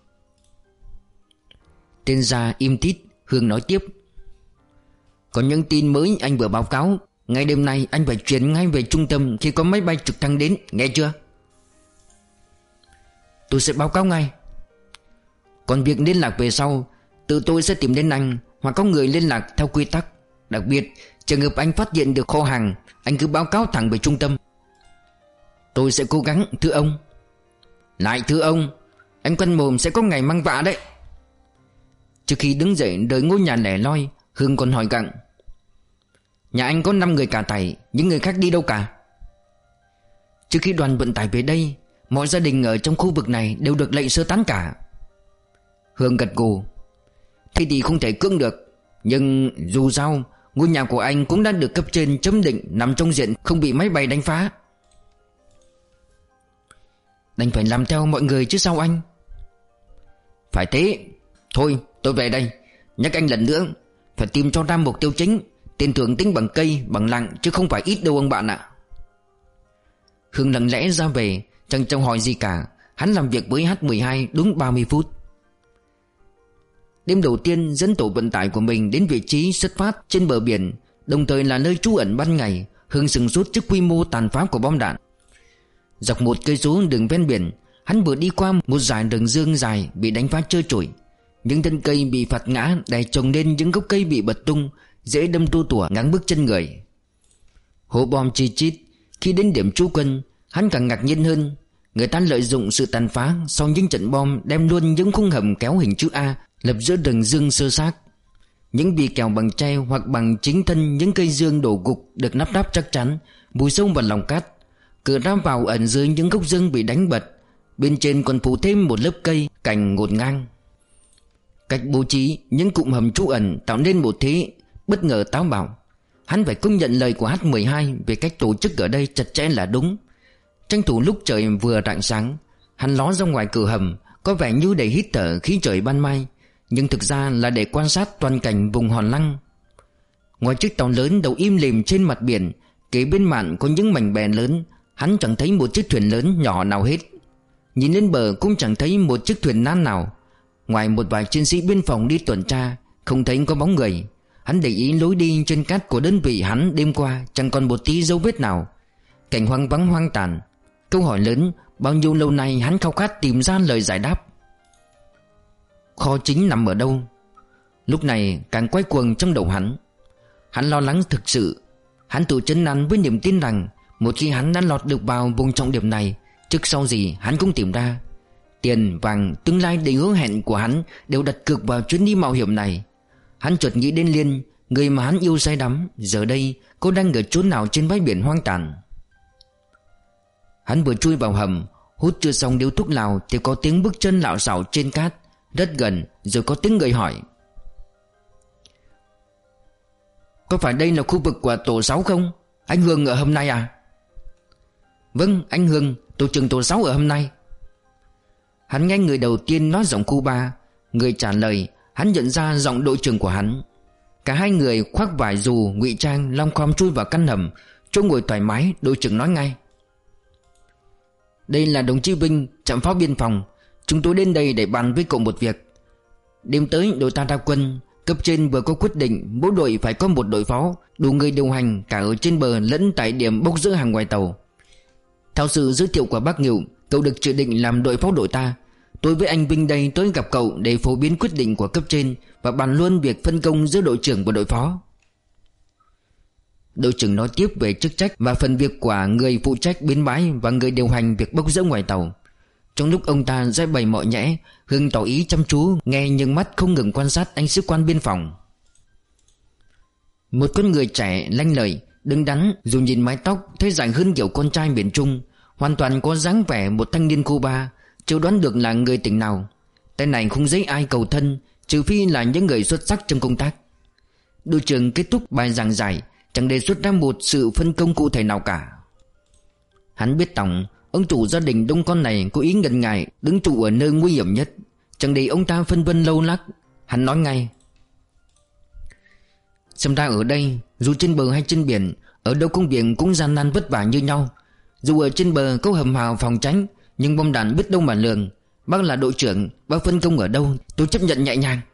Tên già im tít. Hương nói tiếp: Còn những tin mới anh vừa báo cáo, ngay đêm nay anh phải chuyển ngay về trung tâm khi có máy bay trực thăng đến, nghe chưa? Tôi sẽ báo cáo ngay. Còn việc liên lạc về sau, tự tôi sẽ tìm đến anh, hoặc có người liên lạc theo quy tắc. Đặc biệt, trường hợp anh phát hiện được kho hàng, anh cứ báo cáo thẳng về trung tâm. Tôi sẽ cố gắng, thưa ông. Lại thưa ông, anh quen mồm sẽ có ngày mang vạ đấy. Trước khi đứng dậy rời ngôi nhà lẻ loi, Hương còn hỏi gặng: Nhà anh có năm người cả tải, những người khác đi đâu cả? Trước khi đoàn vận tải về đây, mọi gia đình ở trong khu vực này đều được lệnh sơ tán cả. Hương gật gù: Thế thì không thể cưỡng được. Nhưng dù sao, ngôi nhà của anh cũng đã được cấp trên chấm định nằm trong diện không bị máy bay đánh phá. Đành phải làm theo mọi người chứ sao anh? Phải thế. Thôi tôi về đây. Nhắc anh lần nữa, phải tìm cho ra mục tiêu chính. Tiền thưởng tính bằng cây, bằng lạng, chứ không phải ít đâu ông bạn ạ. Hương lặng lẽ ra về, chẳng chào hỏi gì cả. Hắn làm việc với H mười hai đúng ba mươi phút. Đêm đầu tiên dẫn tổ vận tải của mình đến vị trí xuất phát trên bờ biển, đồng thời là nơi trú ẩn ban ngày. Hương sửng sốt trước quy mô tàn phá của bom đạn. Dọc một cây số đường ven biển, hắn vừa đi qua một dải rừng dương dài bị đánh phá trơ trụi. Những thân cây bị phạt ngã đè chồng lên những gốc cây bị bật tung, dễ đâm tua tủa ngáng bước chân người. Hố bom chi chít. Khi đến điểm trú quân, hắn càng ngạc nhiên hơn. Người ta lợi dụng sự tàn phá sau những trận bom đem luôn những khung hầm kéo hình chữ A lập giữa rừng dương sơ xác. Những bì kèo bằng tre hoặc bằng chính thân những cây dương đổ gục được nắp đắp chắc chắn, vùi sâu vào lòng cát. Cửa ra vào ẩn dưới những gốc dương bị đánh bật, bên trên còn phủ thêm một lớp cây cành ngổn ngang. Cách bố trí những cụm hầm trú ẩn tạo nên một thế bất ngờ táo bạo. Hắn phải công nhận lời của H mười hai về cách tổ chức ở đây chặt chẽ là đúng. Tranh thủ lúc trời vừa rạng sáng, hắn ló ra ngoài cửa hầm, có vẻ như để hít thở khí trời ban mai, nhưng thực ra là để quan sát toàn cảnh vùng hòn lăng. Ngoài chiếc tàu lớn đậu im lìm trên mặt biển, kế bên mạn có những mảnh bè lớn, hắn chẳng thấy một chiếc thuyền lớn nhỏ nào hết. Nhìn lên bờ cũng chẳng thấy một chiếc thuyền nan nào. Ngoài một vài chiến sĩ biên phòng đi tuần tra, không thấy có bóng người. Hắn để ý lối đi trên cát của đơn vị hắn đêm qua chẳng còn một tí dấu vết nào. Cảnh hoang vắng hoang tàn. Câu hỏi lớn bao nhiêu lâu nay hắn khao khát tìm ra lời giải đáp. Kho chính nằm ở đâu? Lúc này càng quay cuồng trong đầu hắn. Hắn lo lắng thực sự. Hắn tự trấn an với niềm tin rằng một khi hắn đã lọt được vào vùng trọng điểm này, trước sau gì hắn cũng tìm ra. Tiền, vàng, tương lai đầy hứa hẹn của hắn đều đặt cược vào chuyến đi mạo hiểm này. Hắn chợt nghĩ đến Liên, người mà hắn yêu say đắm. Giờ đây cô đang ở chỗ nào trên bãi biển hoang tàn. Hắn vừa chui vào hầm, hút chưa xong điếu thuốc lào thì có tiếng bước chân lạo xạo trên cát, rất gần, rồi có tiếng người hỏi: Có phải đây là khu vực của tổ sáu không? Anh Hương ở hôm nay à? Vâng, anh Hương, tổ trưởng tổ sáu ở hôm nay. Hắn nghe người đầu tiên nói giọng Cuba. Người trả lời, hắn nhận ra giọng đội trưởng của hắn. Cả hai người khoác vải dù ngụy trang long khom chui vào căn hầm. Chỗ ngồi thoải mái, đội trưởng nói ngay: Đây là đồng chí Vinh, trạm pháo biên phòng. Chúng tôi đến đây để bàn với cậu một việc. Đêm tới đội ta ra quân. Cấp trên vừa có quyết định mỗi đội phải có một đội pháo, đủ người điều hành cả ở trên bờ lẫn tại điểm bốc rỡ hàng ngoài tàu. Theo sự giới thiệu của bác Nghiệu, cậu được chỉ định làm đội pháo đội ta. Tôi với anh Vinh đây tới gặp cậu để phổ biến quyết định của cấp trên và bàn luôn việc phân công giữa đội trưởng và đội phó. Đội trưởng nói tiếp về chức trách và phần việc của người phụ trách bến bãi và người điều hành việc bốc rỡ ngoài tàu. Trong lúc ông ta giải bày mọi nhẽ, Hưng tỏ ý chăm chú nghe nhưng mắt không ngừng quan sát anh sĩ quan biên phòng. Một con người trẻ lanh lợi, đứng đắn, dù nhìn mái tóc thấy dài hơn kiểu con trai miền Trung, hoàn toàn có dáng vẻ một thanh niên Cuba, chưa đoán được là người tỉnh nào. Tên này không dễ ai cầu thân, trừ phi là những người xuất sắc trong công tác. Đội trưởng kết thúc bài giảng giải, chẳng đề xuất ra một sự phân công cụ thể nào cả. Hắn biết tổng ông chủ gia đình đông con này có ý ngần ngại đứng trụ ở nơi nguy hiểm nhất. Chẳng để ông ta phân vân lâu lắc, hắn nói ngay: xem ra ở đây, dù trên bờ hay trên biển, ở đâu công việc cũng gian nan vất vả như nhau. Dù ở trên bờ có hầm hào phòng tránh, nhưng bom đạn biết đâu mà lường. Bác là đội trưởng, bác phân công ở đâu tôi chấp nhận nhẹ nhàng.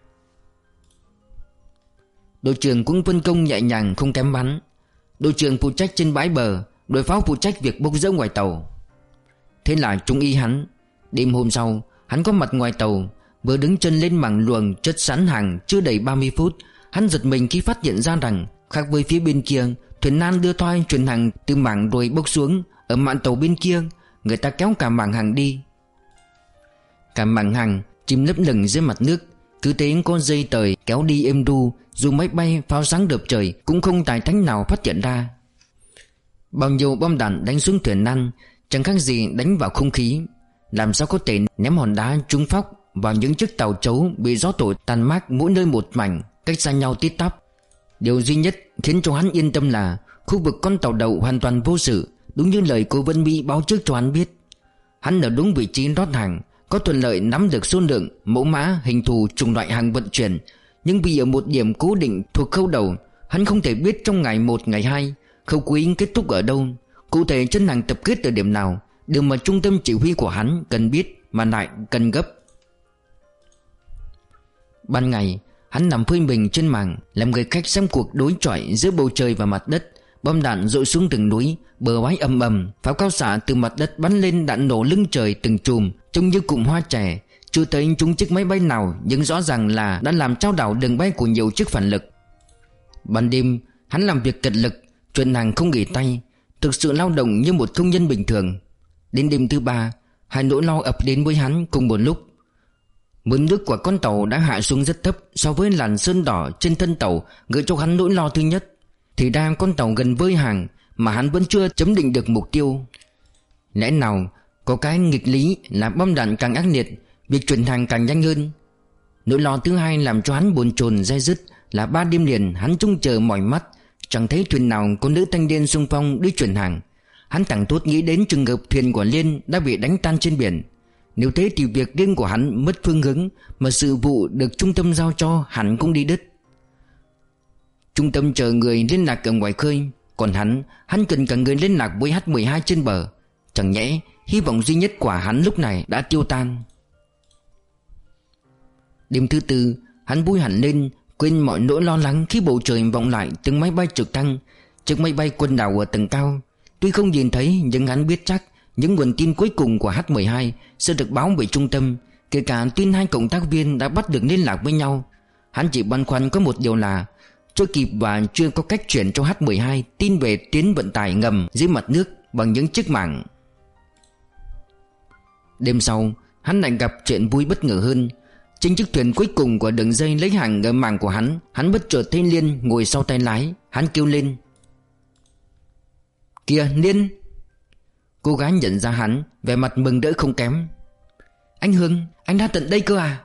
Đội trưởng cũng phân công nhẹ nhàng không kém bắn. Đội trưởng phụ trách trên bãi bờ, đội pháo phụ trách việc bốc rỡ ngoài tàu. Thế là trung y hắn. Đêm hôm sau, hắn có mặt ngoài tàu, vừa đứng chân lên mảng luồng chất sẵn hàng chưa đầy ba mươi phút. Hắn giật mình khi phát hiện ra rằng khác với phía bên kia, thuyền nan đưa toai chuyển hàng từ mảng rồi bốc xuống. Ở mạn tàu bên kia, người ta kéo cả mảng hàng đi. Cả mảng hàng chìm lấp lửng dưới mặt nước. Cứ thế có dây tời kéo đi êm ru, dù máy bay pháo sáng đợp trời cũng không tài thánh nào phát hiện ra. Bao nhiêu bom đạn đánh xuống thuyền nan, chẳng khác gì đánh vào không khí. Làm sao có thể ném hòn đá trúng phóc vào những chiếc tàu chấu bị gió thổi tàn mát mỗi nơi một mảnh, cách xa nhau tít tắp. Điều duy nhất khiến cho hắn yên tâm là khu vực con tàu đậu hoàn toàn vô sự, đúng như lời cô Vân Mỹ báo trước cho hắn biết. Hắn ở đúng vị trí rót hàng, có thuận lợi nắm được số lượng, mẫu mã, hình thù, chủng loại hàng vận chuyển. Nhưng vì ở một điểm cố định thuộc khâu đầu, hắn không thể biết trong ngày một, ngày hai khâu cuối kết thúc ở đâu, cụ thể chân hàng tập kết ở điểm nào. Điều mà trung tâm chỉ huy của hắn cần biết mà lại cần gấp. Ban ngày, hắn nằm phơi mình trên mảng, làm người khách xem cuộc đối chọi giữa bầu trời và mặt đất. Bom đạn dội xuống từng núi, bờ bãi ầm ầm, pháo cao xạ từ mặt đất bắn lên, đạn nổ lưng trời từng chùm, trông như cụm hoa trẻ. Chưa thấy trúng chiếc máy bay nào, nhưng rõ ràng là đã làm trao đảo đường bay của nhiều chiếc phản lực. Ban đêm, hắn làm việc cật lực, chuyển hàng không nghỉ tay, thực sự lao động như một công nhân bình thường. Đến đêm thứ ba, hai nỗi lo ập đến với hắn cùng một lúc. Mực nước của con tàu đã hạ xuống rất thấp so với làn sơn đỏ trên thân tàu, gợi cho hắn nỗi lo thứ nhất. Thì ra con tàu gần với hàng mà hắn vẫn chưa chấm định được mục tiêu. Lẽ nào có cái nghịch lý là bom đạn càng ác liệt, việc chuyển hàng càng nhanh hơn. Nỗi lo thứ hai làm cho hắn bồn chồn day dứt là ba đêm liền hắn trông chờ mỏi mắt, chẳng thấy thuyền nào có nữ thanh niên xung phong đi chuyển hàng. Hắn thẳng thốt nghĩ đến trường hợp thuyền của Liên đã bị đánh tan trên biển. Nếu thế thì việc riêng của hắn mất phương hướng, mà sự vụ được trung tâm giao cho hẳn cũng đi đứt. Trung tâm chờ người liên lạc ở ngoài khơi, còn hắn, hắn cần cả người liên lạc với H mười hai trên bờ. Chẳng nhẽ hy vọng duy nhất của hắn lúc này đã tiêu tan. Đêm thứ tư, hắn vui hẳn lên, quên mọi nỗi lo lắng khi bầu trời vọng lại từng máy bay trực thăng, chiếc máy bay quân đảo ở tầng cao. Tuy không nhìn thấy nhưng hắn biết chắc những nguồn tin cuối cùng của H mười hai sẽ được báo về trung tâm, kể cả tin hai cộng tác viên đã bắt được liên lạc với nhau. Hắn chỉ băn khoăn có một điều là chưa kịp và chưa có cách chuyển cho H mười hai tin về tuyến vận tải ngầm dưới mặt nước bằng những chiếc mảng. Đêm sau, hắn lại gặp chuyện vui bất ngờ hơn. Trên chiếc thuyền cuối cùng của đường dây lấy hàng ở mảng của hắn, hắn bất chợt thấy Liên ngồi sau tay lái. Hắn kêu lên: "Kìa Liên!" Cô gái nhận ra hắn, vẻ mặt mừng đỡ không kém. "Anh Hưng, anh đã tận đây cơ à?"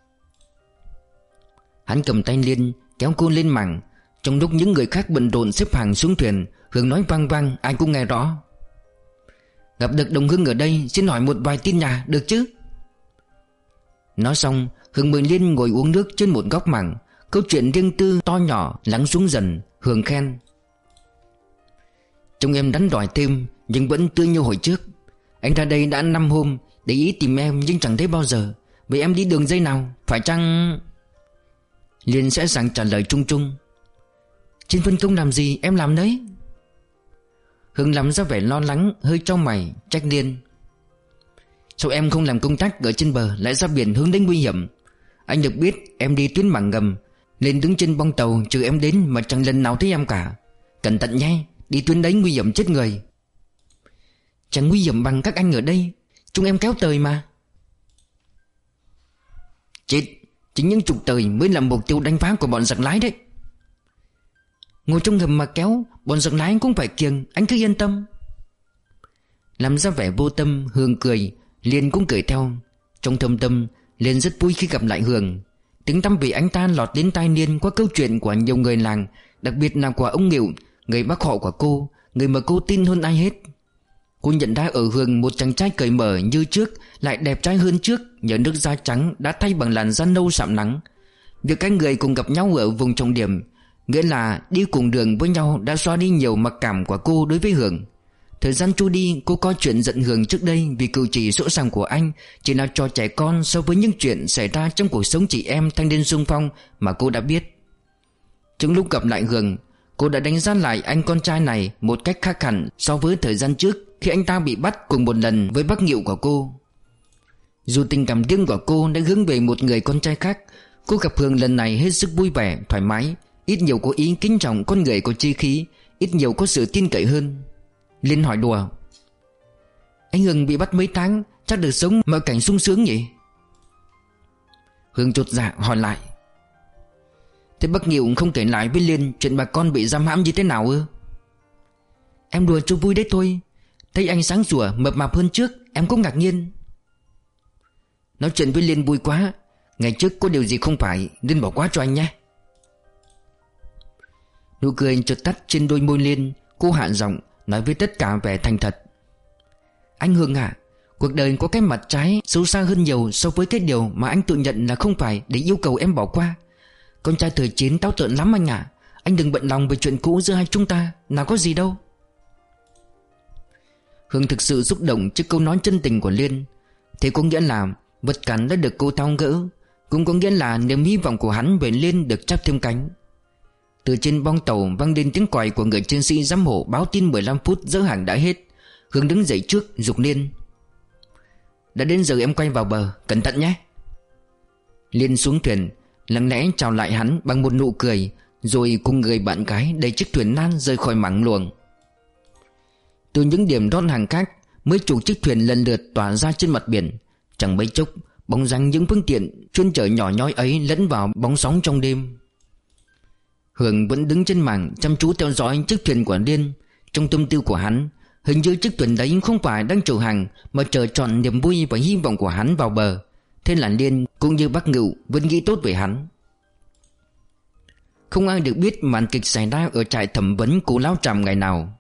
Hắn cầm tay Liên kéo cô lên mảng. Trong lúc những người khác bận rộn xếp hàng xuống thuyền, Hưng nói vang vang ai cũng nghe rõ: "Gặp được đồng Hưng ở đây, xin hỏi một vài tin nhà, được chứ?" Nói xong, Hưng mời Liên ngồi uống nước trên một góc mảng. Câu chuyện riêng tư to nhỏ lắng xuống dần. Hưng khen: "Trông em đắn đỏi thêm nhưng vẫn tươi như hồi trước. Anh ra đây đã năm hôm để ý tìm em nhưng chẳng thấy bao giờ. Vậy em đi đường dây nào? Phải chăng..." Liên sẽ sẵn trả lời chung chung: "Trên phân công làm gì em làm đấy." Hưng làm ra vẻ lo lắng, hơi chau mày trách Liên: "Sao em không làm công tác ở trên bờ lại ra biển hướng đến nguy hiểm? Anh được biết em đi tuyến mảng ngầm, nên đứng trên bong tàu trừ em đến mà chẳng lần nào thấy em cả. Cẩn thận nhé, đi tuyến đấy nguy hiểm chết người." "Chẳng nguy hiểm bằng các anh ở đây, chúng em kéo tời mà." "Chết, chính những trục tời mới là mục tiêu đánh phá của bọn giặc lái đấy." "Ngồi trong hầm mà kéo, bọn giặc lái cũng phải kiêng, anh cứ yên tâm." Làm ra vẻ vô tâm, Hương cười, Liên cũng cười theo. Trong thâm tâm, Liên rất vui khi gặp lại Hương. Tiếng tăm về anh ta lọt đến tai Liên qua câu chuyện của nhiều người làng, đặc biệt là của ông Nghịu, người bác họ của cô, người mà cô tin hơn ai hết. Cô nhận ra ở Hường một chàng trai cởi mở như trước, lại đẹp trai hơn trước nhờ nước da trắng đã thay bằng làn da nâu sạm nắng. Việc các người cùng gặp nhau ở vùng trọng điểm, nghĩa là đi cùng đường với nhau, đã xóa đi nhiều mặc cảm của cô đối với Hường. Thời gian trôi đi, cô coi chuyện giận Hường trước đây vì cử chỉ sỗ sàng của anh chỉ là trò trẻ con so với những chuyện xảy ra trong cuộc sống chị em thanh niên xung phong mà cô đã biết. Trong lúc gặp lại Hường, cô đã đánh giá lại anh con trai này một cách khác hẳn so với thời gian trước khi anh ta bị bắt cùng một lần với bác Nghị của cô. Dù tình cảm riêng của cô đã hướng về một người con trai khác, cô gặp Hường lần này hết sức vui vẻ, thoải mái, ít nhiều có ý kính trọng con người có chi khí, ít nhiều có sự tin cậy hơn. Liên hỏi đùa: Anh Hường bị bắt mấy tháng, chắc được sống mọi cảnh sung sướng nhỉ? Hường chột dạ hỏi lại: Thế bác Nghị không kể lại với Liên chuyện bà con bị giam hãm như thế nào ư? Em đùa cho vui đấy thôi. Thấy anh sáng sủa mập mạp hơn trước, em cũng ngạc nhiên. Nói chuyện với Liên vui quá. Ngày trước có điều gì không phải nên bỏ qua cho anh nhé. Nụ cười chợt tắt trên đôi môi Liên. Cô hạ giọng nói với tất cả vẻ thành thật: Anh Hường à, cuộc đời có cái mặt trái xấu xa hơn nhiều so với cái điều mà anh tự nhận là không phải để yêu cầu em bỏ qua. Con trai thời chiến táo tợn lắm anh ạ. Anh đừng bận lòng về chuyện cũ giữa hai chúng ta, nào có gì đâu. Hương thực sự xúc động trước câu nói chân tình của Liên. Thế có nghĩa là vật cản đã được cô tháo gỡ, cũng có nghĩa là niềm hy vọng của hắn về Liên được chắp thêm cánh. Từ trên bong tàu vang lên tiếng còi của người chiến sĩ giám hộ báo tin mười lăm phút dỡ hàng đã hết. Hương đứng dậy trước giục Liên: Đã đến giờ em quay vào bờ, cẩn thận nhé. Liên xuống thuyền, lặng lẽ chào lại hắn bằng một nụ cười, rồi cùng người bạn gái đẩy chiếc thuyền nan rời khỏi mảng luồng. Từ những điểm đón hàng khác, mấy chục chiếc thuyền lần lượt tỏa ra trên mặt biển. Chẳng mấy chốc, bóng dáng những phương tiện chuyên chở nhỏ nhói ấy lẫn vào bóng sóng trong đêm. Hường vẫn đứng trên mảng chăm chú theo dõi chiếc thuyền của Liên. Trong tâm tư của hắn, hình như chiếc thuyền đấy không phải đang chở hàng, mà chờ trọn niềm vui và hy vọng của hắn vào bờ. Thế là Liên cũng như bác Ngưu vẫn nghĩ tốt về hắn. Không ai được biết màn kịch xảy ra ở trại thẩm vấn Cù Lao Chàm ngày nào.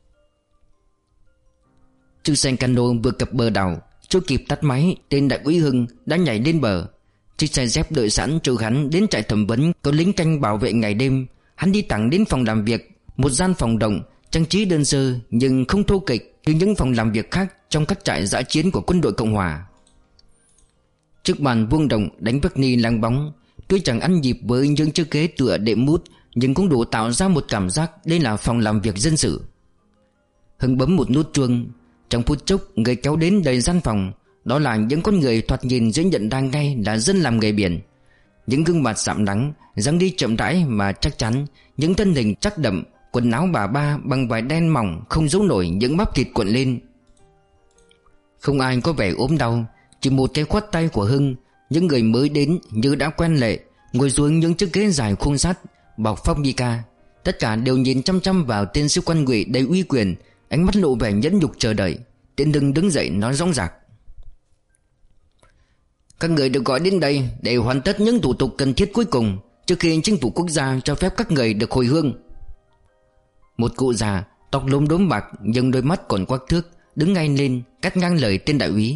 Chiếc xe cano vừa cập bờ đảo, chưa kịp tắt máy, tên đại úy Hưng đã nhảy lên bờ. Chiếc xe dép đợi sẵn chờ hắn đến trại thẩm vấn, có lính canh bảo vệ ngày đêm. Hắn đi thẳng đến phòng làm việc, một gian phòng rộng, trang trí đơn sơ nhưng không thô kệch như những phòng làm việc khác trong các trại dã chiến của quân đội Cộng Hòa. Chiếc bàn vuông rộng đánh vác ni láng bóng, tuy chẳng ăn nhịp với những chiếc ghế tựa đệm mút, nhưng cũng đủ tạo ra một cảm giác đây là phòng làm việc dân sự. Hưng bấm một nút chuông. Trong phút chốc, người kéo đến đầy gian phòng. Đó là những con người thoạt nhìn dễ nhận ra ngay là dân làm nghề biển. Những gương mặt sạm nắng, dáng đi chậm rãi mà chắc chắn, những thân hình chắc đậm, quần áo bà ba bằng vải đen mỏng không giấu nổi những bắp thịt cuộn lên. Không ai có vẻ ốm đau, chỉ một cái khoát tay của Hưng. Những người mới đến như đã quen lệ ngồi xuống những chiếc ghế dài khung sắt bọc phóc mica. Tất cả đều nhìn chăm chăm vào tên sĩ quan Ngụy đầy uy quyền, ánh mắt lộ vẻ nhẫn nhục chờ đợi. Tên Đừng đứng dậy nói dõng dạc: Các người được gọi đến đây để hoàn tất những thủ tục cần thiết cuối cùng trước khi chính phủ quốc gia cho phép các người được hồi hương. Một cụ già tóc lốm đốm bạc nhưng đôi mắt còn quắc thước đứng ngay lên cắt ngang lời tên đại úy: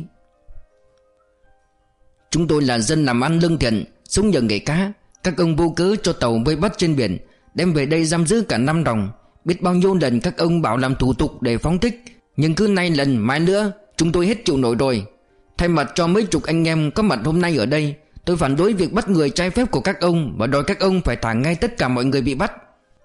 Chúng tôi là dân làm ăn lương thiện, sống nhờ nghề cá. Các ông vô cớ cho tàu vây bắt trên biển, đem về đây giam giữ cả năm đồng. Biết bao nhiêu lần các ông bảo làm thủ tục để phóng thích, nhưng cứ nay lần mai nữa, chúng tôi hết chịu nổi rồi. Thay mặt cho mấy chục anh em có mặt hôm nay ở đây, tôi phản đối việc bắt người trái phép của các ông và đòi các ông phải thả ngay tất cả mọi người bị bắt.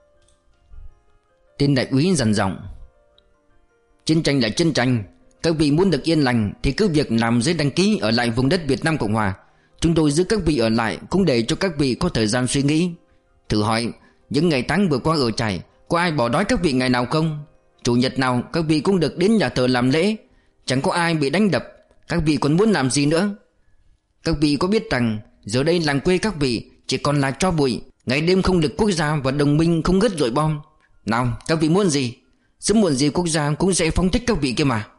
Tên đại úy dằn giọng: Chiến tranh là chiến tranh. Các vị muốn được yên lành thì cứ việc làm giấy đăng ký ở lại vùng đất Việt Nam Cộng Hòa. Chúng tôi giữ các vị ở lại cũng để cho các vị có thời gian suy nghĩ. Thử hỏi, những ngày tháng vừa qua ở trại, có ai bỏ đói các vị ngày nào không? Chủ nhật nào các vị cũng được đến nhà thờ làm lễ, chẳng có ai bị đánh đập. Các vị còn muốn làm gì nữa? Các vị có biết rằng giờ đây làng quê các vị chỉ còn là tro bụi, ngày đêm không lực quốc gia và đồng minh không ngớt dội bom. Nào, các vị muốn gì? Sớm muộn gì quốc gia cũng sẽ phóng thích các vị kia mà.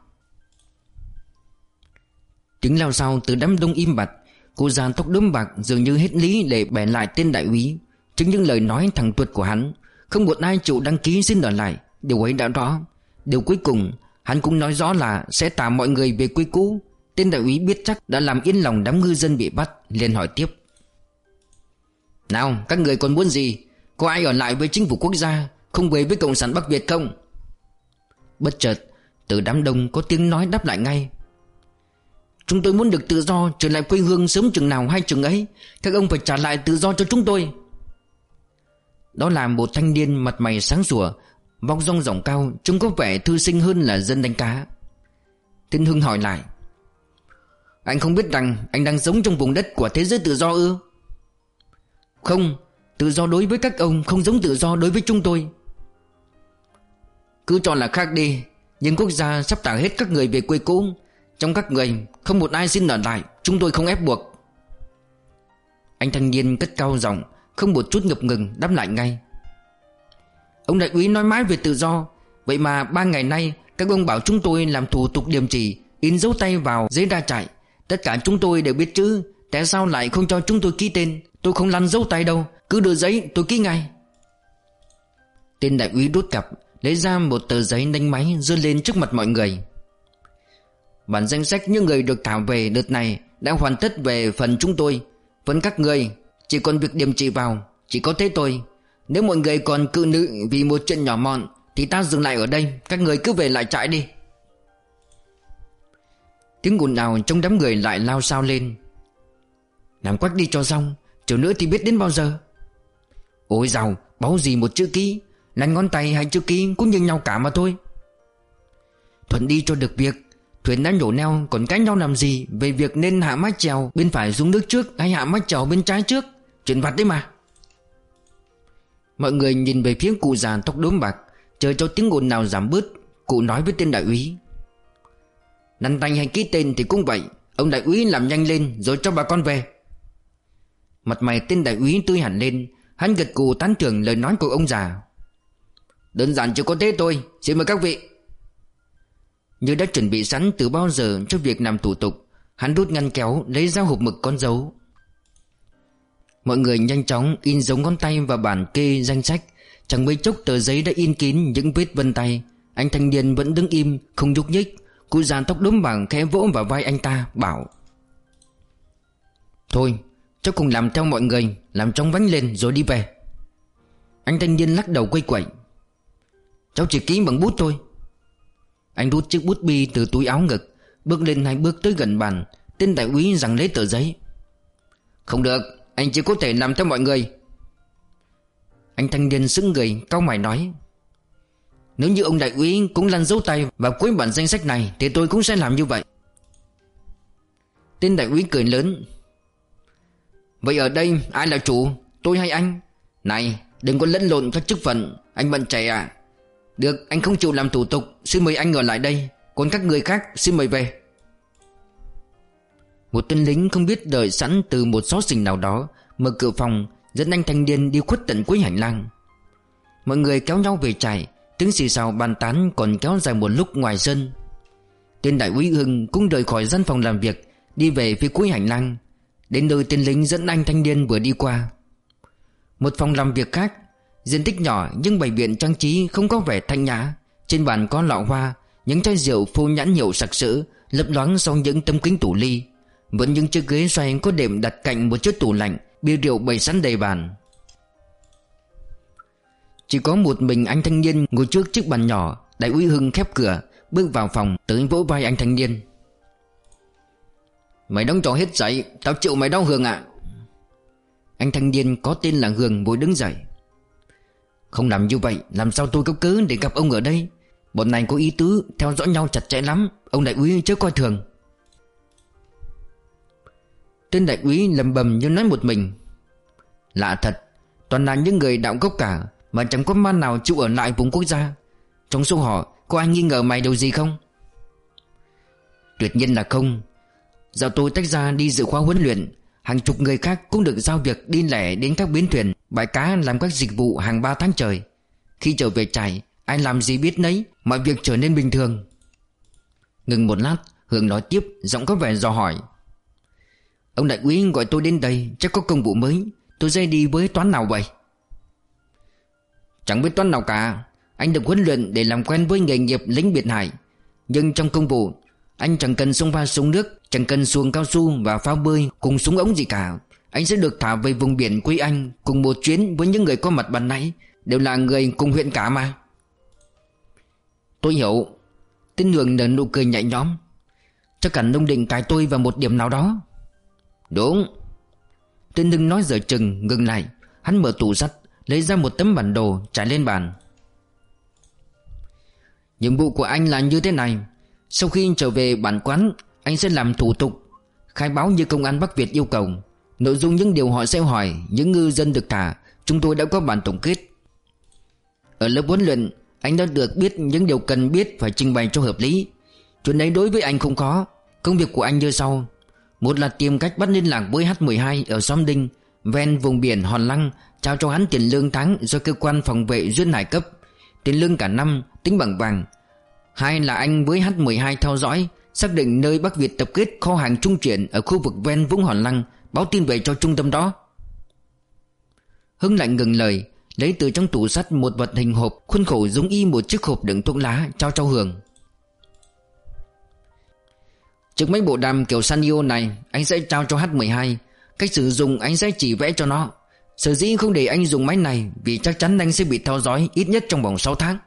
Tiếng lao sao từ đám đông im bặt. Cô già tóc đốm bạc dường như hết lý để bẻ lại tên đại úy. Chính những lời nói thẳng tuột của hắn, không một ai chịu đăng ký xin ở lại. Điều ấy đã rõ. Điều cuối cùng, Hắn cũng nói rõ là sẽ thả mọi người về quê cũ. Tên đại úy biết chắc đã làm yên lòng đám ngư dân bị bắt, liền hỏi tiếp: Nào các người còn muốn gì? Có ai ở lại với chính phủ quốc gia, không về với Cộng sản Bắc Việt không? Bất chợt từ đám đông có tiếng nói đáp lại ngay: Chúng tôi muốn được tự do, trở lại quê hương sớm chừng nào hay chừng ấy. Các ông phải trả lại tự do cho chúng tôi. Đó là một thanh niên mặt mày sáng sủa, vóc dong dỏng cao, trông có vẻ thư sinh hơn là dân đánh cá. Tên Hưng hỏi lại: Anh không biết rằng anh đang sống trong vùng đất của thế giới tự do ư? Không, tự do đối với các ông không giống tự do đối với chúng tôi. Cứ cho là khác đi, nhưng quốc gia sắp thả hết các người về quê cũ. Trong các người không một ai xin ở lại, chúng tôi không ép buộc. Anh thanh niên cất cao giọng, không một chút ngập ngừng đáp lại ngay: Ông đại úy nói mãi về tự do, vậy mà ba ngày nay các ông bảo chúng tôi làm thủ tục điểm chỉ, in dấu tay vào giấy ra trại. Tất cả chúng tôi đều biết chữ, tại sao lại không cho chúng tôi ký tên? Tôi không lăn dấu tay đâu, cứ đưa giấy tôi ký ngay. Tên đại úy đút cặp, lấy ra một tờ giấy đánh máy giơ lên trước mặt mọi người. Bản danh sách những người được thả về đợt này đã hoàn tất về phần chúng tôi. Phần các người chỉ còn việc điểm chỉ vào, chỉ có thế thôi. Nếu mọi người còn cự nữ vì một chuyện nhỏ mọn thì ta dừng lại ở đây, các người cứ về lại trại đi. Tiếng ồn ào trong đám người lại lao xao lên: Làm quách đi cho xong, chiều nữa thì biết đến bao giờ. Ôi dào, báo gì một chữ ký, nắn ngón tay hay chữ ký cũng như nhau cả mà thôi. Thuận đi cho được việc. Thuyền đã nhổ neo còn cãi nhau làm gì về việc nên hạ mái chèo bên phải xuống nước trước hay hạ mái chèo bên trái trước? Chuyện vặt đấy mà. Mọi người nhìn về phía cụ già tóc đốm bạc, chờ cho tiếng ồn nào giảm bớt. Cụ nói với tên đại úy: Năn tay hay ký tên thì cũng vậy, ông đại úy làm nhanh lên rồi cho bà con về. Mặt mày tên đại úy tươi hẳn lên, hắn gật gù tán thưởng lời nói của ông già. Đơn giản chỉ có thế thôi, xin mời các vị. Như đã chuẩn bị sẵn từ bao giờ cho việc làm thủ tục, hắn rút ngăn kéo lấy ra hộp mực con dấu. Mọi người nhanh chóng in dấu ngón tay vào bản kê danh sách. Chẳng mấy chốc tờ giấy đã in kín những vết vân tay. Anh thanh niên vẫn đứng im không nhúc nhích. Cụ già tóc đốm vàng khẽ vỗ vào vai anh ta bảo: Thôi cháu cùng làm theo mọi người, làm chóng vánh lên rồi đi về. Anh thanh niên lắc đầu quây quẩy: Cháu chỉ ký bằng bút thôi. Anh rút chiếc bút bi từ túi áo ngực, bước lên hai bước tới gần bàn. Tên đại úy giằng lấy tờ giấy: Không được, anh chỉ có thể làm theo mọi người. Anh thanh niên sững người cau mày nói: Nếu như ông đại úy cũng lăn dấu tay vào cuối bản danh sách này thì tôi cũng sẽ làm như vậy. Tên đại úy cười lớn: Vậy ở đây ai là chủ, tôi hay anh? Này, đừng có lẫn lộn các chức phận, anh bận trẻ à? Được, anh không chịu làm thủ tục, xin mời anh ở lại đây. Còn các người khác xin mời về. Một tên lính không biết đợi sẵn từ một xó xỉnh nào đó mở cửa phòng, dẫn anh thanh niên đi khuất tận cuối hành lang. Mọi người kéo nhau về trại, tiếng xì xào bàn tán còn kéo dài một lúc ngoài sân. Tên đại úy Hưng cũng rời khỏi gian phòng làm việc, đi về phía cuối hành lang, đến nơi tên lính dẫn anh thanh niên vừa đi qua. Một phòng làm việc khác, diện tích nhỏ nhưng bày biện trang trí không có vẻ thanh nhã. Trên bàn có lọ hoa, những chai rượu phô nhãn hiệu sặc sỡ lấp loáng sau những tấm kính tủ ly. Vẫn những chiếc ghế xoay có đệm đặt cạnh một chiếc tủ lạnh, bia rượu bày sẵn đầy bàn. Chỉ có một mình anh thanh niên ngồi trước chiếc bàn nhỏ. Đại úy Hưng khép cửa, bước vào phòng, tới vỗ vai anh thanh niên: Mày đóng trò hết dậy, tao chịu mày đau Hường ạ. Anh thanh niên có tên là Hường vội đứng dậy: Không làm như vậy, làm sao tôi có cớ để gặp ông ở đây? Bọn này có ý tứ theo dõi nhau chặt chẽ lắm, ông đại úy chớ coi thường. Tên đại úy lầm bầm như nói một mình: Lạ thật, toàn là những người đạo gốc cả, mà chẳng có man nào chịu ở lại vùng quốc gia. Trong số họ có ai nghi ngờ mày điều gì không? Tuyệt nhiên là không. Dạo tôi tách ra đi dự khóa huấn luyện, hàng chục người khác cũng được giao việc đi lẻ đến các bến thuyền, bãi cá làm các dịch vụ hàng ba tháng trời. Khi trở về trại, ai làm gì biết nấy, mọi việc trở nên bình thường. Ngừng một lát, Hương nói tiếp, giọng có vẻ dò hỏi: Ông đại úy gọi tôi đến đây chắc có công vụ mới. Tôi dây đi với toán nào vậy? Chẳng biết toán nào cả. Anh được huấn luyện để làm quen với nghề nghiệp lính biệt hải. Nhưng trong công vụ, anh chẳng cần súng pha súng nước, chẳng cần xuồng cao su và phao bơi cùng súng ống gì cả. Anh sẽ được thả về vùng biển quê anh cùng một chuyến với những người có mặt ban nãy, đều là người cùng huyện cả mà. Tôi hiểu. Tên Hường nở nụ cười nhẹ nhõm. Chắc hẳn ông định cài tôi vào một điểm nào đó. Đúng. Tên Hưng nói dở chừng ngừng lại. Hắn mở tủ sắt, lấy ra một tấm bản đồ trải lên bàn. Nhiệm vụ của anh là như thế này. Sau khi trở về bản quán, anh sẽ làm thủ tục khai báo như công an Bắc Việt yêu cầu. Nội dung những điều họ sẽ hỏi những ngư dân được thả, chúng tôi đã có bản tổng kết. Ở lớp huấn luyện, anh đã được biết những điều cần biết phải trình bày cho hợp lý. Chuyện ấy đối với anh không khó. Công việc của anh như sau. Một là tìm cách bắt liên lạc với H mười hai ở xóm Đinh, ven vùng biển Hòn Lăng, trao cho hắn tiền lương tháng do cơ quan phòng vệ duyên hải cấp, tiền lương cả năm tính bằng vàng. Hai là anh với H mười hai theo dõi, xác định nơi Bắc Việt tập kết kho hàng trung chuyển ở khu vực ven vũng Hòn Lăng, báo tin về cho trung tâm đó. Hưng lạnh ngừng lời, lấy từ trong tủ sắt một vật hình hộp khuôn khổ giống y một chiếc hộp đựng thuốc lá, trao cho Hường. Chiếc máy bộ đàm kiểu Sanyo này anh sẽ trao cho H mười hai. Cách sử dụng anh sẽ chỉ vẽ cho nó. Sở dĩ không để anh dùng máy này vì chắc chắn anh sẽ bị theo dõi ít nhất trong vòng sáu tháng.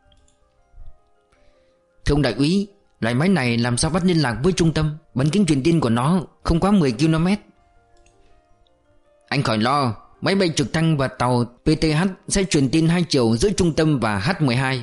Thưa ông đại úy, loại máy này làm sao bắt liên lạc với trung tâm? Bán kính truyền tin của nó không quá mười ki lô mét. Anh khỏi lo, máy bay trực thăng và tàu pê tê hát sẽ truyền tin hai chiều giữa trung tâm và H mười hai.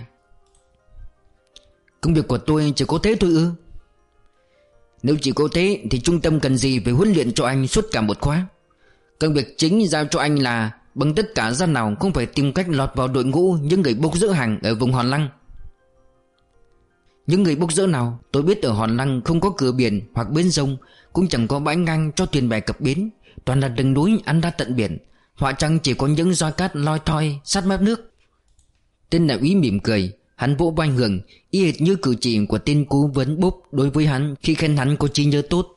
Công việc của tôi chỉ có thế thôi ư? Nếu chỉ có thế thì trung tâm cần gì phải huấn luyện cho anh suốt cả một khóa. Công việc chính giao cho anh là bằng tất cả giá nào cũng phải tìm cách lọt vào đội ngũ những người bốc dỡ hàng ở vùng Hòn Lăng. Những người bốc dỡ nào? Tôi biết ở Hòn Lăng không có cửa biển hoặc bến sông, cũng chẳng có bãi ngang cho thuyền bè cập bến, toàn là rừng núi ăn ra tận biển. Họa chăng chỉ có những roi cát loi thoi sát mép nước. Tên đại úy mỉm cười. Hắn vỗ vai Hường, y hệt như cử chỉ của tên cố vấn Bốp đối với hắn khi khen hắn có trí nhớ tốt.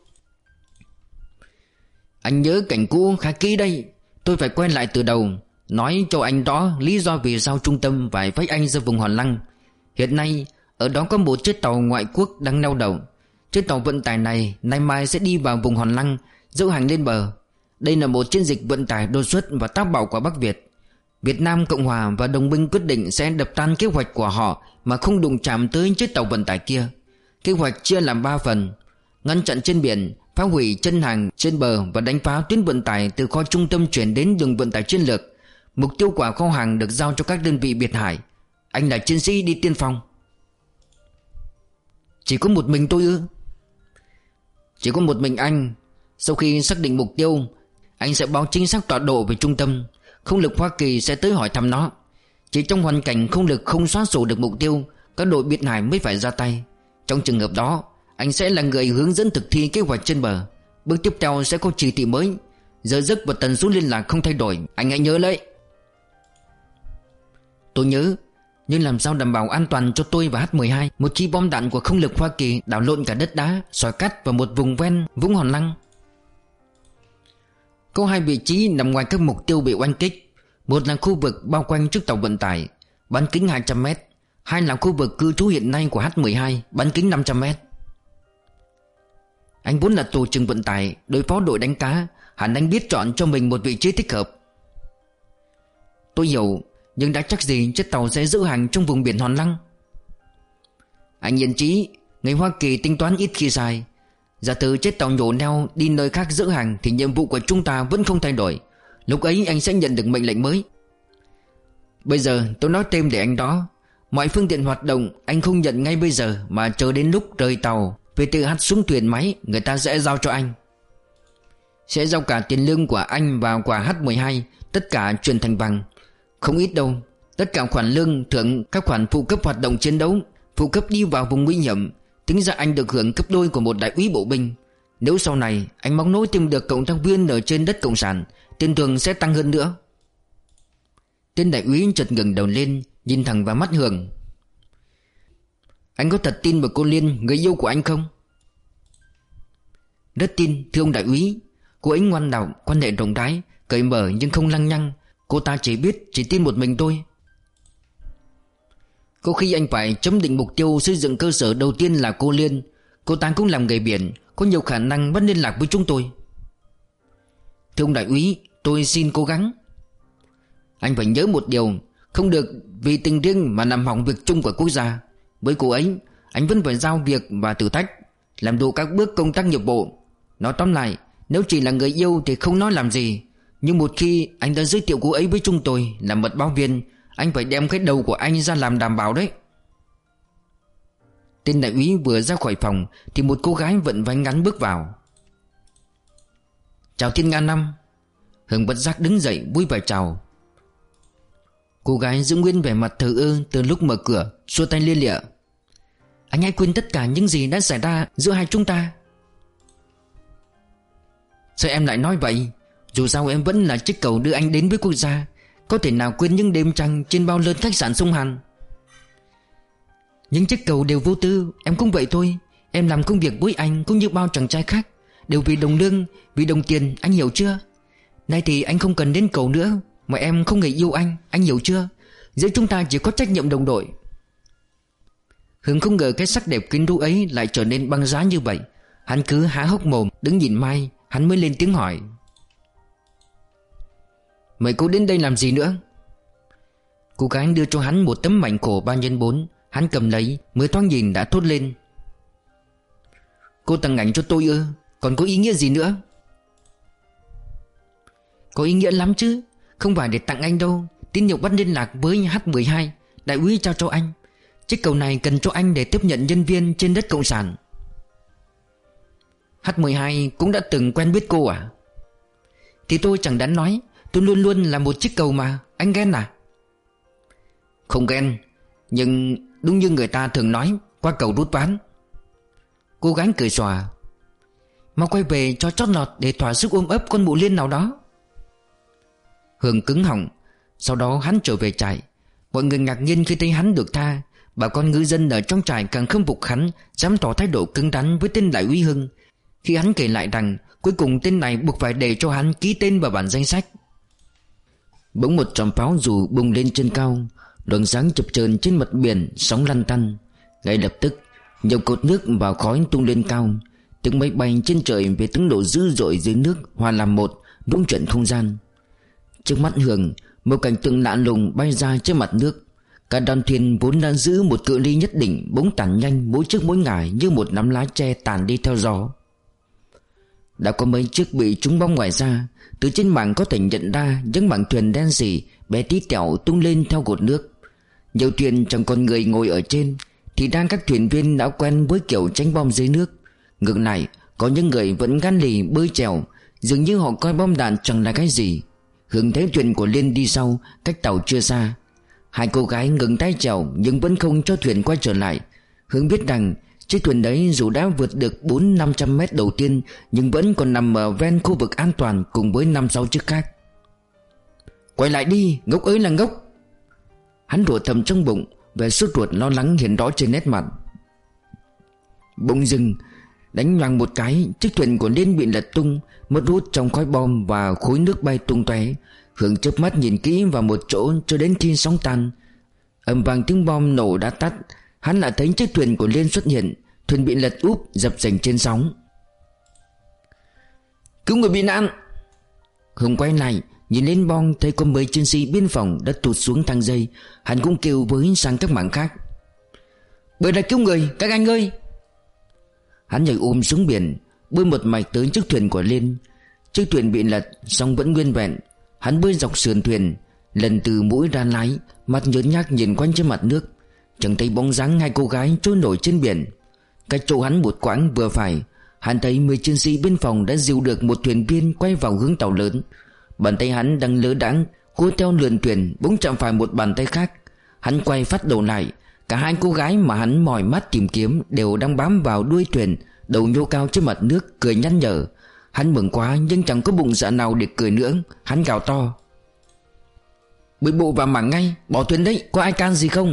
Anh nhớ cảnh cũ khá kỹ đây. Tôi phải quay lại từ đầu, nói cho anh đó lý do vì sao trung tâm phải phách anh ra vùng Hòn Lăng. Hiện nay ở đó có một chiếc tàu ngoại quốc đang neo đậu. Chiếc tàu vận tải này nay mai sẽ đi vào vùng Hòn Lăng, dỡ hàng lên bờ. Đây là một chiến dịch vận tải đột xuất và táo bạo của Bắc Việt. Việt Nam Cộng Hòa và đồng minh quyết định sẽ đập tan kế hoạch của họ mà không đụng chạm tới chiếc tàu vận tải kia. Kế hoạch chia làm ba phần: ngăn chặn trên biển, phá hủy chân hàng trên bờ và đánh phá tuyến vận tải từ kho trung tâm chuyển đến đường vận tải chiến lược. Mục tiêu của kho hàng được giao cho các đơn vị biệt hải. Anh là chiến sĩ đi tiên phong. Chỉ có một mình tôi ư? Chỉ có một mình anh. Sau khi xác định mục tiêu, anh sẽ báo chính xác tọa độ về trung tâm. Không lực Hoa Kỳ sẽ tới hỏi thăm nó. Chỉ trong hoàn cảnh không lực không xóa sổ được mục tiêu, các đội biệt hải mới phải ra tay. Trong trường hợp đó, anh sẽ là người hướng dẫn thực thi kế hoạch trên bờ. Bước tiếp theo sẽ có chỉ thị mới. Giờ giấc và tần số liên lạc không thay đổi. Anh hãy nhớ lấy. Tôi nhớ. Nhưng làm sao đảm bảo an toàn cho tôi và H mười hai một khi bom đạn của không lực Hoa Kỳ đảo lộn cả đất đá, sỏi cát vào một vùng ven vũng Hòn Lăng? Có hai vị trí nằm ngoài các mục tiêu bị oanh kích. Một là khu vực bao quanh chiếc tàu vận tải, bán kính hai trăm mét. Hai là khu vực cư trú hiện nay của H mười hai, bán kính năm trăm mét. Anh vốn là tổ trưởng vận tải, đối phó đội đánh cá, hẳn anh biết chọn cho mình một vị trí thích hợp. Tôi hiểu, nhưng đã chắc gì chiếc tàu sẽ giữ hàng trong vùng biển Hòn Lăng? Anh yên trí, người Hoa Kỳ tính toán ít khi sai. Giả từ chiếc tàu nhổ neo đi nơi khác giữ hàng thì nhiệm vụ của chúng ta vẫn không thay đổi. Lúc ấy anh sẽ nhận được mệnh lệnh mới. Bây giờ tôi nói thêm để anh đó. Mọi phương tiện hoạt động anh không nhận ngay bây giờ, mà chờ đến lúc rời tàu pê tê hát xuống thuyền máy, người ta sẽ giao cho anh. Sẽ giao cả tiền lương của anh và của H mười hai, tất cả chuyển thành vàng. Không ít đâu. Tất cả khoản lương, thưởng, các khoản phụ cấp hoạt động chiến đấu, phụ cấp đi vào vùng nguy hiểm, tính ra anh được hưởng cấp đôi của một đại úy bộ binh. Nếu sau này anh mong nối tìm được cộng tác viên ở trên đất cộng sản, tiền thưởng sẽ tăng hơn nữa. Tên đại úy chợt ngẩng đầu lên, nhìn thẳng vào mắt Hường. Anh có thật tin vào cô Liên, người yêu của anh không? Rất tin, thưa ông đại úy. Cô ấy ngoan đạo, quan hệ rộng rãi, cởi mở nhưng không lăng nhăng. Cô ta chỉ biết, chỉ tin một mình tôi. Có khi anh phải chấm định mục tiêu xây dựng cơ sở đầu tiên là cô Liên. Cô ta cũng làm nghề biển, có nhiều khả năng bắt liên lạc với chúng tôi. Thưa ông đại úy, tôi xin cố gắng. Anh phải nhớ một điều, không được vì tình riêng mà làm hỏng việc chung của quốc gia. Với cô ấy, anh vẫn phải giao việc và thử thách, làm đủ các bước công tác nghiệp vụ. Nói tóm lại, nếu chỉ là người yêu thì không nói làm gì. Nhưng một khi anh đã giới thiệu cô ấy với chúng tôi làm mật báo viên, anh phải đem cái đầu của anh ra làm đảm bảo đấy. Tên đại úy vừa ra khỏi phòng thì một cô gái vận váy ngắn bước vào. Chào Thiên Nga Năm. Hưng bất giác đứng dậy vui vẻ chào. Cô gái giữ nguyên vẻ mặt thờ ơ từ lúc mở cửa, xua tay lia lịa. Anh hãy quên tất cả những gì đã xảy ra giữa hai chúng ta. Sao em lại nói vậy? Dù sao em vẫn là chiếc cầu đưa anh đến với quốc gia. Có thể nào quên những đêm trăng trên bao lớn khách sạn sông Hàn? Những chiếc cầu đều vô tư, em cũng vậy thôi. Em làm công việc với anh cũng như bao chàng trai khác, đều vì đồng lương, vì đồng tiền, anh hiểu chưa? Nay thì anh không cần đến cầu nữa, mà em không hề yêu anh, anh hiểu chưa? Giữa chúng ta chỉ có trách nhiệm đồng đội. Hưng không ngờ cái sắc đẹp quyến rũ ấy lại trở nên băng giá như vậy. Hắn cứ há hốc mồm đứng nhìn Mai. Hắn mới lên tiếng hỏi. Mày cô đến đây làm gì nữa? Cô gái đưa cho hắn một tấm mảnh khổ ba nhân bốn. Hắn cầm lấy, mới thoáng nhìn đã thốt lên. Cô tặng ảnh cho tôi ư? Còn có ý nghĩa gì nữa? Có ý nghĩa lắm chứ. Không phải để tặng anh đâu. Tín hiệu bắt liên lạc với H mười hai, đại úy trao cho anh. Chiếc cầu này cần cho anh để tiếp nhận nhân viên trên đất cộng sản. H mười hai cũng đã từng quen biết cô à? Thì tôi chẳng đáng nói. Tôi luôn luôn là một chiếc cầu mà. Anh ghen à? Không ghen. Nhưng đúng như người ta thường nói, qua cầu rút ván. Cô gái cười xòa. Mau quay về cho chót lọt để thỏa sức ôm ấp con mụ Liên nào đó. Hương cứng họng. Sau đó hắn trở về trại. Mọi người ngạc nhiên khi thấy hắn được tha. Bà con ngư dân ở trong trại càng khâm phục hắn, dám tỏ thái độ cứng rắn với tên đại úy Hưng. Khi hắn kể lại rằng cuối cùng tên này buộc phải để cho hắn ký tên vào bản danh sách. Bỗng một chòm pháo dù bùng lên trên cao, luồng sáng chập chờn trên mặt biển, sóng lăn tăn. Ngay lập tức nhiều cột nước và khói tung lên cao. Tiếng máy bay trên trời với tiếng nổ dữ dội dưới nước hòa làm một, rung chuyển không gian. Trước mắt Hường, một cảnh tượng lạ lùng bay ra trên mặt nước. Cả đoàn thuyền vốn đang giữ một cự ly nhất định bỗng tản nhanh mỗi trước mỗi ngải như một nắm lá tre tàn đi theo gió. Đã có mấy chiếc bị trúng bom ngoài ra. Từ trên mảng có thể nhận ra những mảng thuyền đen sì bé tí tẹo tung lên theo cột nước. Nhiều thuyền chẳng còn người ngồi ở trên. Thì đang các thuyền viên đã quen với kiểu tránh bom dưới nước. Ngược lại, có những người vẫn gan lì bơi chèo, dường như họ coi bom đạn chẳng là cái gì. Hướng thấy thuyền của Liên đi sau, cách tàu chưa xa. Hai cô gái ngừng tay chèo nhưng vẫn không cho thuyền quay trở lại. Hướng biết rằng chiếc thuyền đấy dù đã vượt được bốn năm trăm mét đầu tiên, nhưng vẫn còn nằm ở ven khu vực an toàn cùng với năm sáu chiếc khác. Quay lại đi, ngốc ơi là ngốc. Hắn rủa thầm trong bụng, vẻ sốt ruột lo lắng hiện rõ trên nét mặt. Bỗng dưng đánh loằng một cái, chiếc thuyền của Liên bị lật tung, mất hút trong khói bom và khối nước bay tung tóe. Hưởng chớp mắt nhìn kỹ vào một chỗ cho đến khi sóng tan. Ầm vang tiếng bom nổ đã tắt. Hắn lại thấy chiếc thuyền của Liên xuất hiện. Thuyền bị lật úp dập dềnh trên sóng. Cứu người bị nạn. Hùng quay lại nhìn lên bom, thấy có mấy chiến sĩ biên phòng đã tụt xuống thang dây. Hắn cũng kêu với sang các mảng khác. Bơi ra cứu người các anh ơi. Hắn nhảy ôm xuống biển, bơi một mạch tới chiếc thuyền của Liên. Chiếc thuyền bị lật song vẫn nguyên vẹn. Hắn bơi dọc sườn thuyền, lần từ mũi ra lái, mặt nhớn nhác nhìn quanh trên mặt nước. Chẳng thấy bóng dáng hai cô gái trôi nổi trên biển. Cách chỗ hắn một quãng vừa phải, hắn thấy mười chiến sĩ biên phòng đã dìu được một thuyền viên quay vào hướng tàu lớn. Bàn tay hắn đang lơ đãng cua theo lượn thuyền, bỗng chạm phải một bàn tay khác. Hắn quay phát đầu lại. Cả hai cô gái mà hắn mỏi mắt tìm kiếm đều đang bám vào đuôi thuyền, đầu nhô cao trên mặt nước, cười nhăn nhở. Hắn mừng quá nhưng chẳng có bụng dạ nào để cười nữa. Hắn gào to. Bơi bộ vào mảng ngay, bỏ thuyền đấy, có ai can gì không?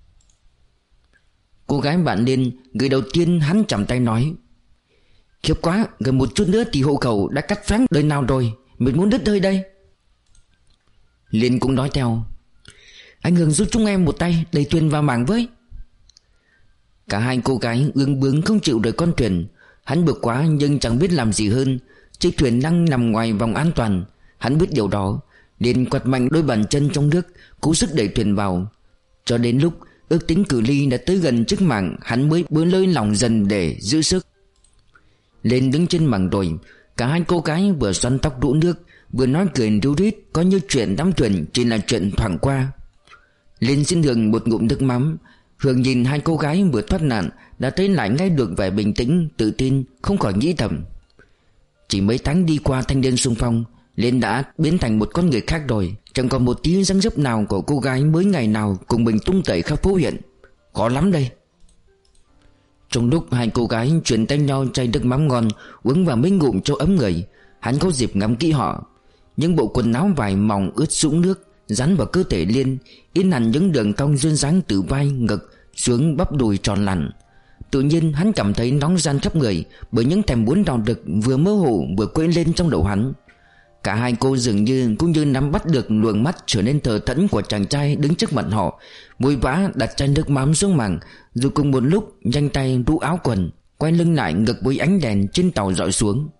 Cô gái bạn Liên, người đầu tiên hắn chạm tay nói. Khiếp quá, gần một chút nữa thì hộ khẩu đã cắt phán đời nào rồi, mình muốn đứt hơi đây. Liên cũng nói theo. Anh Hường giúp chúng em một tay đẩy thuyền vào mảng với. Cả hai cô gái ương bướng không chịu rời con thuyền. Hắn bực quá nhưng chẳng biết làm gì hơn. Chiếc thuyền đang nằm ngoài vòng an toàn. Hắn biết điều đó, liền quật mạnh đôi bàn chân trong nước, cố sức đẩy thuyền vào. Cho đến lúc ước tính cự ly đã tới gần chiếc mảng, hắn mới bớt lơi lỏng dần để giữ sức. Lên đứng trên mảng rồi, cả hai cô gái vừa xoăn tóc đũa nước, vừa nói cười ríu rít, có như chuyện đám thuyền chỉ là chuyện thoảng qua. Lên xin Hường một ngụm nước mắm. Hường nhìn hai cô gái vừa thoát nạn đã thấy lại ngay được vẻ bình tĩnh, tự tin, không khỏi nghĩ thầm: chỉ mấy tháng đi qua thanh niên xung phong, Lên đã biến thành một con người khác rồi. Chẳng còn một tí dáng dấp nào của cô gái mới ngày nào cùng mình tung tẩy khắp phố huyện. Khó lắm đây. Trong lúc hai cô gái chuyển tay nhau chai nước mắm ngon, uống vào mấy ngụm cho ấm người, hắn có dịp ngắm kỹ họ. Những bộ quần áo vải mỏng ướt sũng nước dán vào cơ thể Liên, in hẳn những đường cong duyên dáng từ vai, ngực xuống bắp đùi tròn lẳn. Tự nhiên hắn cảm thấy nóng ran khắp người, bởi những thèm muốn đào đực vừa mơ hồ vừa quay lên trong đầu hắn. Cả hai cô dường như cũng như nắm bắt được luồng mắt trở nên thờ thẫn của chàng trai đứng trước mặt họ, vội vã đặt chai nước mắm xuống mảng, rồi cùng một lúc nhanh tay rũ áo quần, quay lưng lại ngực với ánh đèn trên tàu dọi xuống.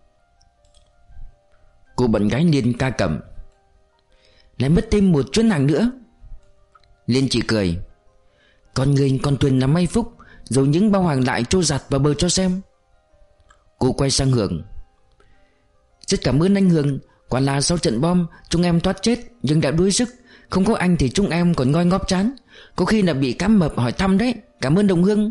Cô bạn gái Liên ca cẩm: lại mất thêm một chuyến hàng nữa. Liên chỉ cười: con người con thuyền là may phúc, rồi những bao hàng lại trôi giặt vào bờ cho xem. Cô quay sang Hường: rất cảm ơn anh Hường. Quả là sau trận bom chúng em thoát chết, nhưng đã đuối sức. Không có anh thì chúng em còn ngoi ngóp chán, có khi là bị cá mập hỏi thăm đấy. Cảm ơn đồng hương.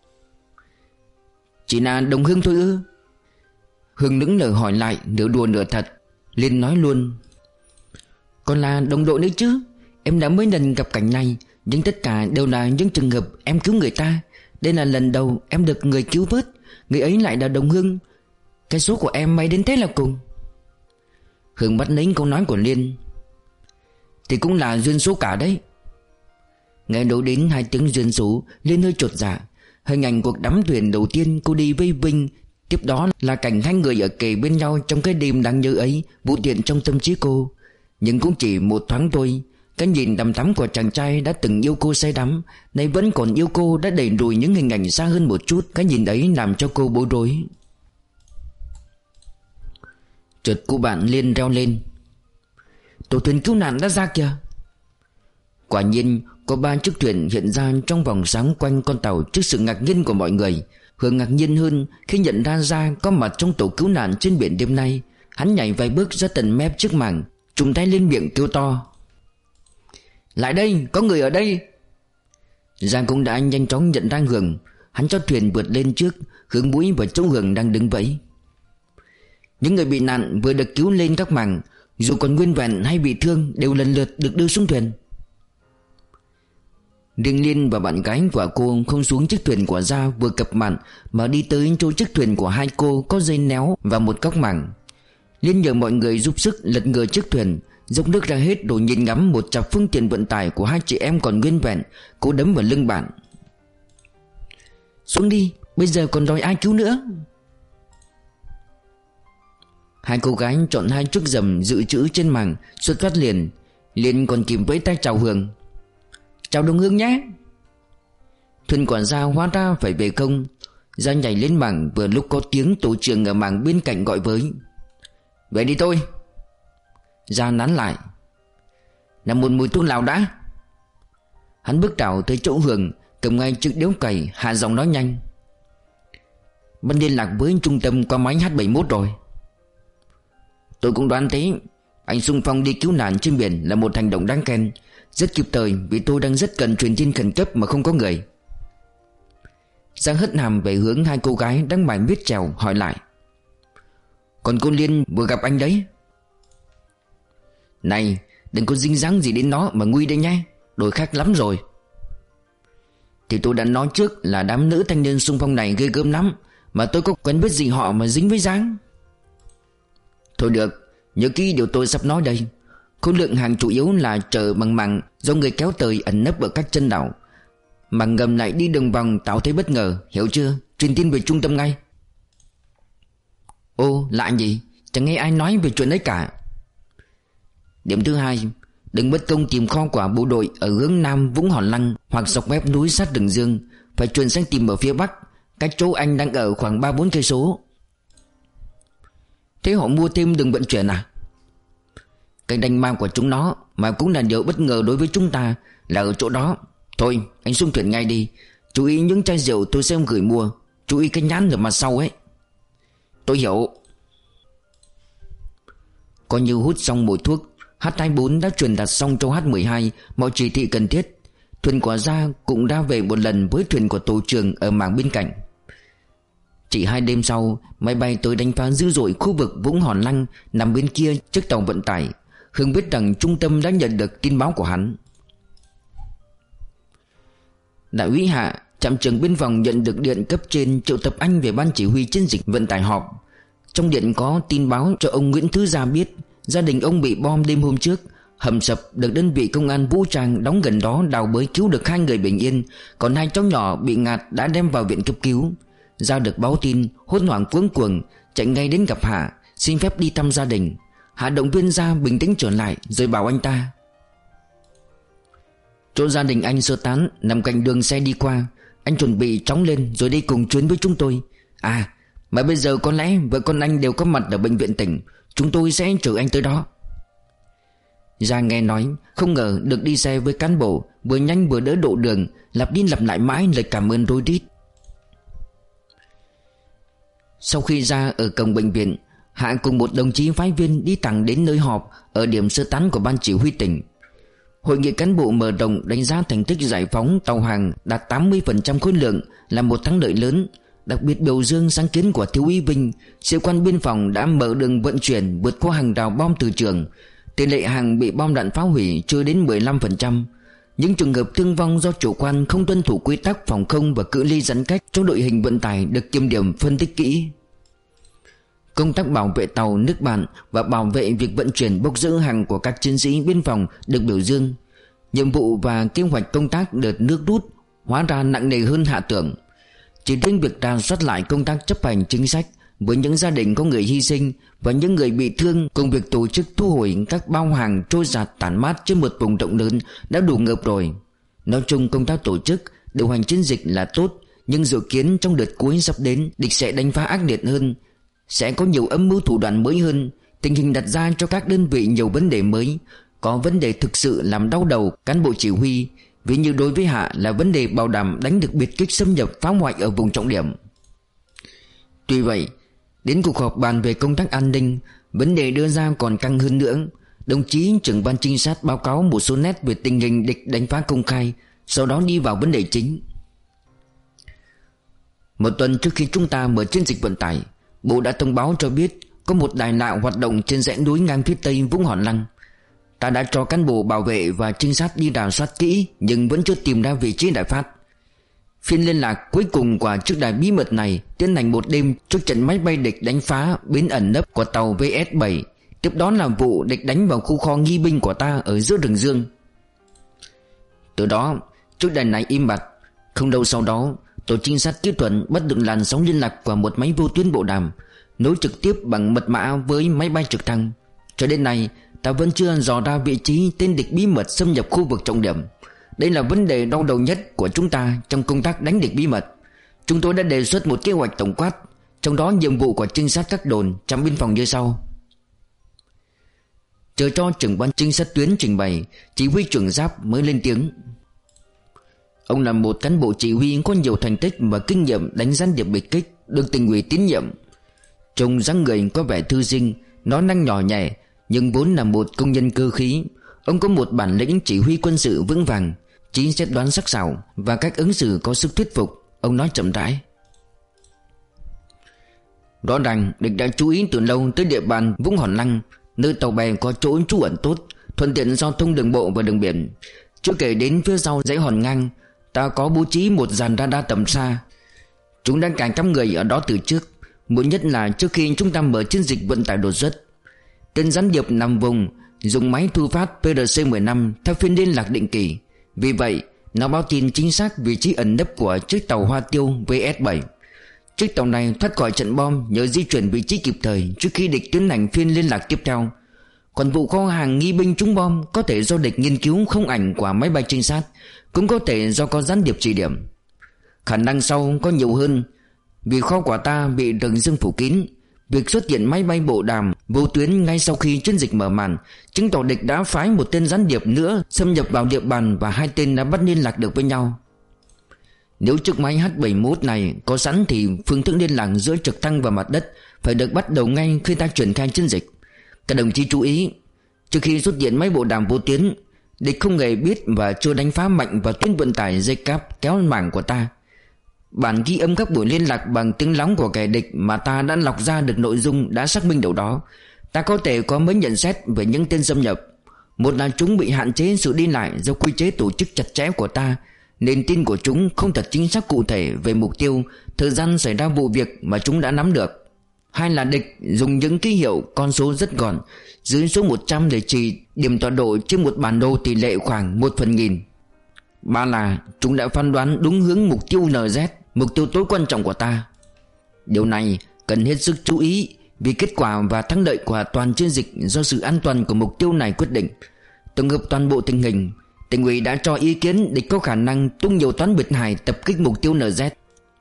Chỉ là đồng hương thôi ư? Hương nững nở hỏi lại, nửa đùa nửa thật. Liên nói luôn: còn là đồng đội đấy chứ. Em đã mấy lần gặp cảnh này, nhưng tất cả đều là những trường hợp em cứu người ta. Đây là lần đầu em được người cứu vớt, người ấy lại là đồng hương. Cái số của em may đến thế là cùng. Hương bắt lấy câu nói của Liên: thì cũng là duyên số cả đấy. Nghe nói đến hai tiếng duyên số, Liên hơi chột dạ. Hình ảnh cuộc đắm thuyền đầu tiên cô đi với Vinh, tiếp đó là cảnh hai người ở kề bên nhau trong cái đêm đáng nhớ ấy vụ tiện trong tâm trí cô. Nhưng cũng chỉ một thoáng thôi. Cái nhìn đăm thắm của chàng trai đã từng yêu cô say đắm, nay vẫn còn yêu cô đã đẩy lùi những hình ảnh xa hơn một chút. Cái nhìn ấy làm cho cô bối rối. Chợt cô bạn Liên reo lên: tổ thuyền cứu nạn đã ra kìa. Quả nhiên có ba chiếc thuyền hiện ra trong vòng sáng quanh con tàu. Trước sự ngạc nhiên của mọi người, Hương ngạc nhiên hơn khi nhận ra Ra có mặt trong tổ cứu nạn trên biển đêm nay. Hắn nhảy vài bước ra tận mép chiếc mảng, trùng tay lên miệng kêu to: lại đây, có người ở đây. Giang cũng đã nhanh chóng nhận ra Hương. Hắn cho thuyền vượt lên trước, hướng mũi vào chỗ Hương đang đứng vẫy. Những người bị nạn vừa được cứu lên các mảng, dù còn nguyên vẹn hay bị thương, đều lần lượt được đưa xuống thuyền. Riêng Liên và bạn gái của cô không xuống chiếc thuyền của Gia vừa cập mặn, mà đi tới chỗ chiếc thuyền của hai cô có dây néo và một góc mảng. Liên nhờ mọi người giúp sức lật ngửa chiếc thuyền, dốc nước ra hết rồi nhìn ngắm một chặp phương tiện vận tải của hai chị em còn nguyên vẹn. Cô đấm vào lưng bạn: xuống đi, bây giờ còn đòi ai cứu nữa. Hai cô gái chọn hai chiếc rầm dự trữ trên mảng, xuất phát liền. Liên còn kịp với tay chào Hương: chào đồng hương nhé. Thuyền quản gia hóa ra phải về không. Ra nhảy lên mảng vừa lúc có tiếng tổ trưởng ở mảng bên cạnh gọi với: về đi thôi. Ra nán lại: nằm một mùi thuốc lào đã. Hắn bước đảo tới chỗ Hương, cầm ngay chiếc điếu cày, hạ giọng nói nhanh: vẫn liên lạc với trung tâm qua máy H bảy mốt rồi. Tôi cũng đoán thế. Anh xung phong đi cứu nạn trên biển là một hành động đáng khen, rất kịp thời vì tôi đang rất cần truyền tin khẩn cấp mà không có người. Giang hất hàm về hướng hai cô gái đang mải viết chèo, hỏi lại: còn cô Liên vừa gặp anh đấy. Này, đừng có dính dáng gì đến nó mà nguy đấy nhé, đổi khác lắm rồi. Thì tôi đã nói trước là đám nữ thanh niên xung phong này ghê gớm lắm, mà tôi có quen biết gì họ mà dính với Giang. Thôi được, nhớ kỹ điều tôi sắp nói đây. Khối lượng hàng chủ yếu là chở bằng mảng do người kéo tời ẩn nấp ở các chân đảo. Mảng ngầm lại đi đường vòng tạo thế bất ngờ, hiểu chưa? Truyền tin về trung tâm ngay. Ô, lạ gì? Chẳng nghe ai nói về chuyện đấy cả. Điểm thứ hai, Đừng mất công tìm kho của bộ đội ở hướng Nam Vũng Hòn Lăng hoặc dọc mép núi sát Rừng Dương. Phải chuyển sang tìm ở phía Bắc, cách chỗ anh đang ở khoảng ba bốn cây số. Thế họ mua thêm đường vận chuyển à? Cái đánh mang của chúng nó mà cũng là điều bất ngờ đối với chúng ta là ở chỗ đó. Thôi anh xuống thuyền ngay đi. Chú ý những chai rượu tôi xem gửi mua. Chú ý cái nhãn ở mặt sau ấy. Tôi hiểu. Coi như hút xong mùi thuốc, H hai bốn đã truyền đạt xong cho H mười hai mọi chỉ thị cần thiết. Thuyền của Gia cũng đã về một lần với thuyền của tổ trưởng ở mảng bên cạnh. Chỉ hai đêm sau, máy bay tới đánh phá dữ dội khu vực Vũng Hòn Lăng nằm bên kia chiếc tàu vận tải. Hưng biết rằng trung tâm đã nhận được tin báo của hắn. Đại úy Hạ, trạm trưởng biên phòng nhận được điện cấp trên triệu tập anh về ban chỉ huy chiến dịch vận tải họp. Trong điện có tin báo cho ông Nguyễn Thứ Gia biết gia đình ông bị bom đêm hôm trước. Hầm sập được đơn vị công an vũ trang đóng gần đó đào bới cứu được hai người bình yên, còn hai cháu nhỏ bị ngạt đã đem vào viện cấp cứu. Gia được báo tin, hốt hoảng cuống cuồng, chạy ngay đến gặp Hạ, xin phép đi thăm gia đình. Hạ động viên Gia bình tĩnh trở lại rồi bảo anh ta: chỗ gia đình anh sơ tán nằm cạnh đường xe đi qua, anh chuẩn bị chóng lên rồi đi cùng chuyến với chúng tôi. À mà bây giờ có lẽ vợ con anh đều có mặt ở bệnh viện tỉnh, chúng tôi sẽ chở anh tới đó. Gia nghe nói không ngờ được đi xe với cán bộ, vừa nhanh vừa đỡ độ đường, lặp đi lặp lại mãi lời cảm ơn rối rít. Sau khi ra ở cổng bệnh viện, Hạ cùng một đồng chí phái viên đi thẳng đến nơi họp ở điểm sơ tán của ban chỉ huy tỉnh. Hội nghị cán bộ mở rộng đánh giá thành tích giải phóng tàu hàng đạt tám mươi phần trăm khối lượng là một thắng lợi lớn. Đặc biệt biểu dương sáng kiến của thiếu úy Vinh, sĩ quan biên phòng đã mở đường vận chuyển vượt qua hàng rào bom từ trường. Tỷ lệ hàng bị bom đạn phá hủy chưa đến mười lăm phần trăm. Những trường hợp thương vong do chủ quan không tuân thủ quy tắc phòng không và cự ly giãn cách trong đội hình vận tải được kiểm điểm phân tích kỹ. Công tác bảo vệ tàu nước bạn và bảo vệ việc vận chuyển bốc rỡ hàng của các chiến sĩ biên phòng được biểu dương. Nhiệm vụ và kế hoạch công tác đợt nước rút hóa ra nặng nề hơn Hạ tưởng. Chỉ riêng việc rà soát lại công tác chấp hành chính sách với những gia đình có người hy sinh và những người bị thương, cùng việc tổ chức thu hồi các bao hàng trôi giạt tản mát trên một vùng rộng lớn đã đủ ngợp rồi. Nói chung công tác tổ chức điều hành chiến dịch là tốt, nhưng dự kiến trong đợt cuối sắp đến địch sẽ đánh phá ác liệt hơn, sẽ có nhiều âm mưu thủ đoạn mới hơn. Tình hình đặt ra cho các đơn vị nhiều vấn đề mới, có vấn đề thực sự làm đau đầu cán bộ chỉ huy. Ví như đối với Hạ là vấn đề bảo đảm đánh được biệt kích xâm nhập phá hoại ở vùng trọng điểm. Tuy vậy, đến cuộc họp bàn về công tác an ninh, vấn đề đưa ra còn căng hơn nữa. Đồng chí trưởng ban trinh sát báo cáo một số nét về tình hình địch đánh phá công khai, sau đó đi vào vấn đề chính. Một tuần trước khi chúng ta mở chiến dịch vận tải, Bộ đã thông báo cho biết có một đài lạ hoạt động trên dãy núi ngang phía tây Vũng Hòn Lăng. Ta đã cho cán bộ bảo vệ và trinh sát đi rà soát kỹ, nhưng vẫn chưa tìm ra vị trí đài phát. Phiên liên lạc cuối cùng của chiếc đài bí mật này tiến hành một đêm trước trận máy bay địch đánh phá bến ẩn nấp của tàu V S bảy. Tiếp đó là vụ địch đánh vào khu kho nghi binh của ta ở giữa Rừng Dương. Từ đó chiếc đài này im bặt. Không lâu sau đó, tổ trinh sát kỹ thuật bắt được làn sóng liên lạc của một máy vô tuyến bộ đàm, nối trực tiếp bằng mật mã với máy bay trực thăng. Cho đến nay ta vẫn chưa dò ra vị trí tên địch bí mật xâm nhập khu vực trọng điểm. Đây là vấn đề đau đầu nhất của chúng ta trong công tác đánh địch bí mật. Chúng tôi đã đề xuất một kế hoạch tổng quát, trong đó nhiệm vụ của trinh sát các đồn trạm biên phòng như sau. Chờ cho trưởng ban trinh sát tuyến trình bày, chỉ huy trưởng Giáp mới lên tiếng. Ông là một cán bộ chỉ huy có nhiều thành tích và kinh nghiệm đánh gián điệp biệt kích, được tỉnh ủy tín nhiệm. Trông dáng người có vẻ thư sinh, nói năng nhỏ nhẹ, nhưng vốn là một công nhân cơ khí. Ông có một bản lĩnh chỉ huy quân sự vững vàng, trí xét đoán sắc sảo và cách ứng xử có sức thuyết phục. Ông nói chậm rãi. Rõ ràng địch đã chú ý từ lâu tới địa bàn Vũng Hòn Lăng, nơi tàu bè có chỗ trú ẩn tốt, thuận tiện giao thông đường bộ và đường biển. Chưa kể đến phía sau dãy hòn ngang, ta có bố trí một dàn radar tầm xa. Chúng đang cài cắm người ở đó từ trước, muộn nhất là trước khi chúng ta mở chiến dịch vận tải đột xuất. Tên gián điệp nằm vùng dùng máy thu phát P R C mười lăm theo phiên liên lạc định kỳ. Vì vậy nó báo tin chính xác vị trí ẩn nấp của chiếc tàu Hoa Tiêu V S bảy. Chiếc tàu này thoát khỏi trận bom nhờ di chuyển vị trí kịp thời trước khi địch tiến hành phiên liên lạc tiếp theo. Còn vụ kho hàng nghi binh trúng bom có thể do địch nghiên cứu không ảnh của máy bay trinh sát, cũng có thể do có gián điệp chỉ điểm. Khả năng sau có nhiều hơn, vì kho của ta bị rừng rưng phủ kín. Việc xuất hiện máy bay bộ đàm vô tuyến ngay sau khi chiến dịch mở màn chứng tỏ địch đã phái một tên gián điệp nữa xâm nhập vào địa bàn, và hai tên đã bắt liên lạc được với nhau. Nếu chiếc máy H bảy mươi mốt này có sẵn thì phương thức liên lạc giữa trực thăng và mặt đất phải được bắt đầu ngay khi ta triển khai chiến dịch. Các đồng chí chú ý, trước khi xuất hiện máy bộ đàm vô tuyến, địch không hề biết và chưa đánh phá mạnh vào tuyến vận tải dây cáp kéo mảng của ta. Bản ghi âm các buổi liên lạc bằng tiếng lóng của kẻ địch mà ta đã lọc ra được nội dung đã xác minh điều đó. Ta có thể có mấy nhận xét về những tên xâm nhập. Một là chúng bị hạn chế sự đi lại do quy chế tổ chức chặt chẽ của ta, nên tin của chúng không thật chính xác cụ thể về mục tiêu, thời gian xảy ra vụ việc mà chúng đã nắm được. Hai là địch dùng những ký hiệu con số rất gọn, dưới số một trăm để chỉ điểm tọa độ trên một bản đồ tỷ lệ khoảng một phần nghìn. Ba là chúng đã phán đoán đúng hướng mục tiêu en dét, mục tiêu tối quan trọng của ta. Điều này cần hết sức chú ý, vì kết quả và thắng lợi của toàn chiến dịch do sự an toàn của mục tiêu này quyết định. Tổng hợp toàn bộ tình hình, Tỉnh ủy đã cho ý kiến địch có khả năng tung nhiều toán biệt hài tập kích mục tiêu en dét.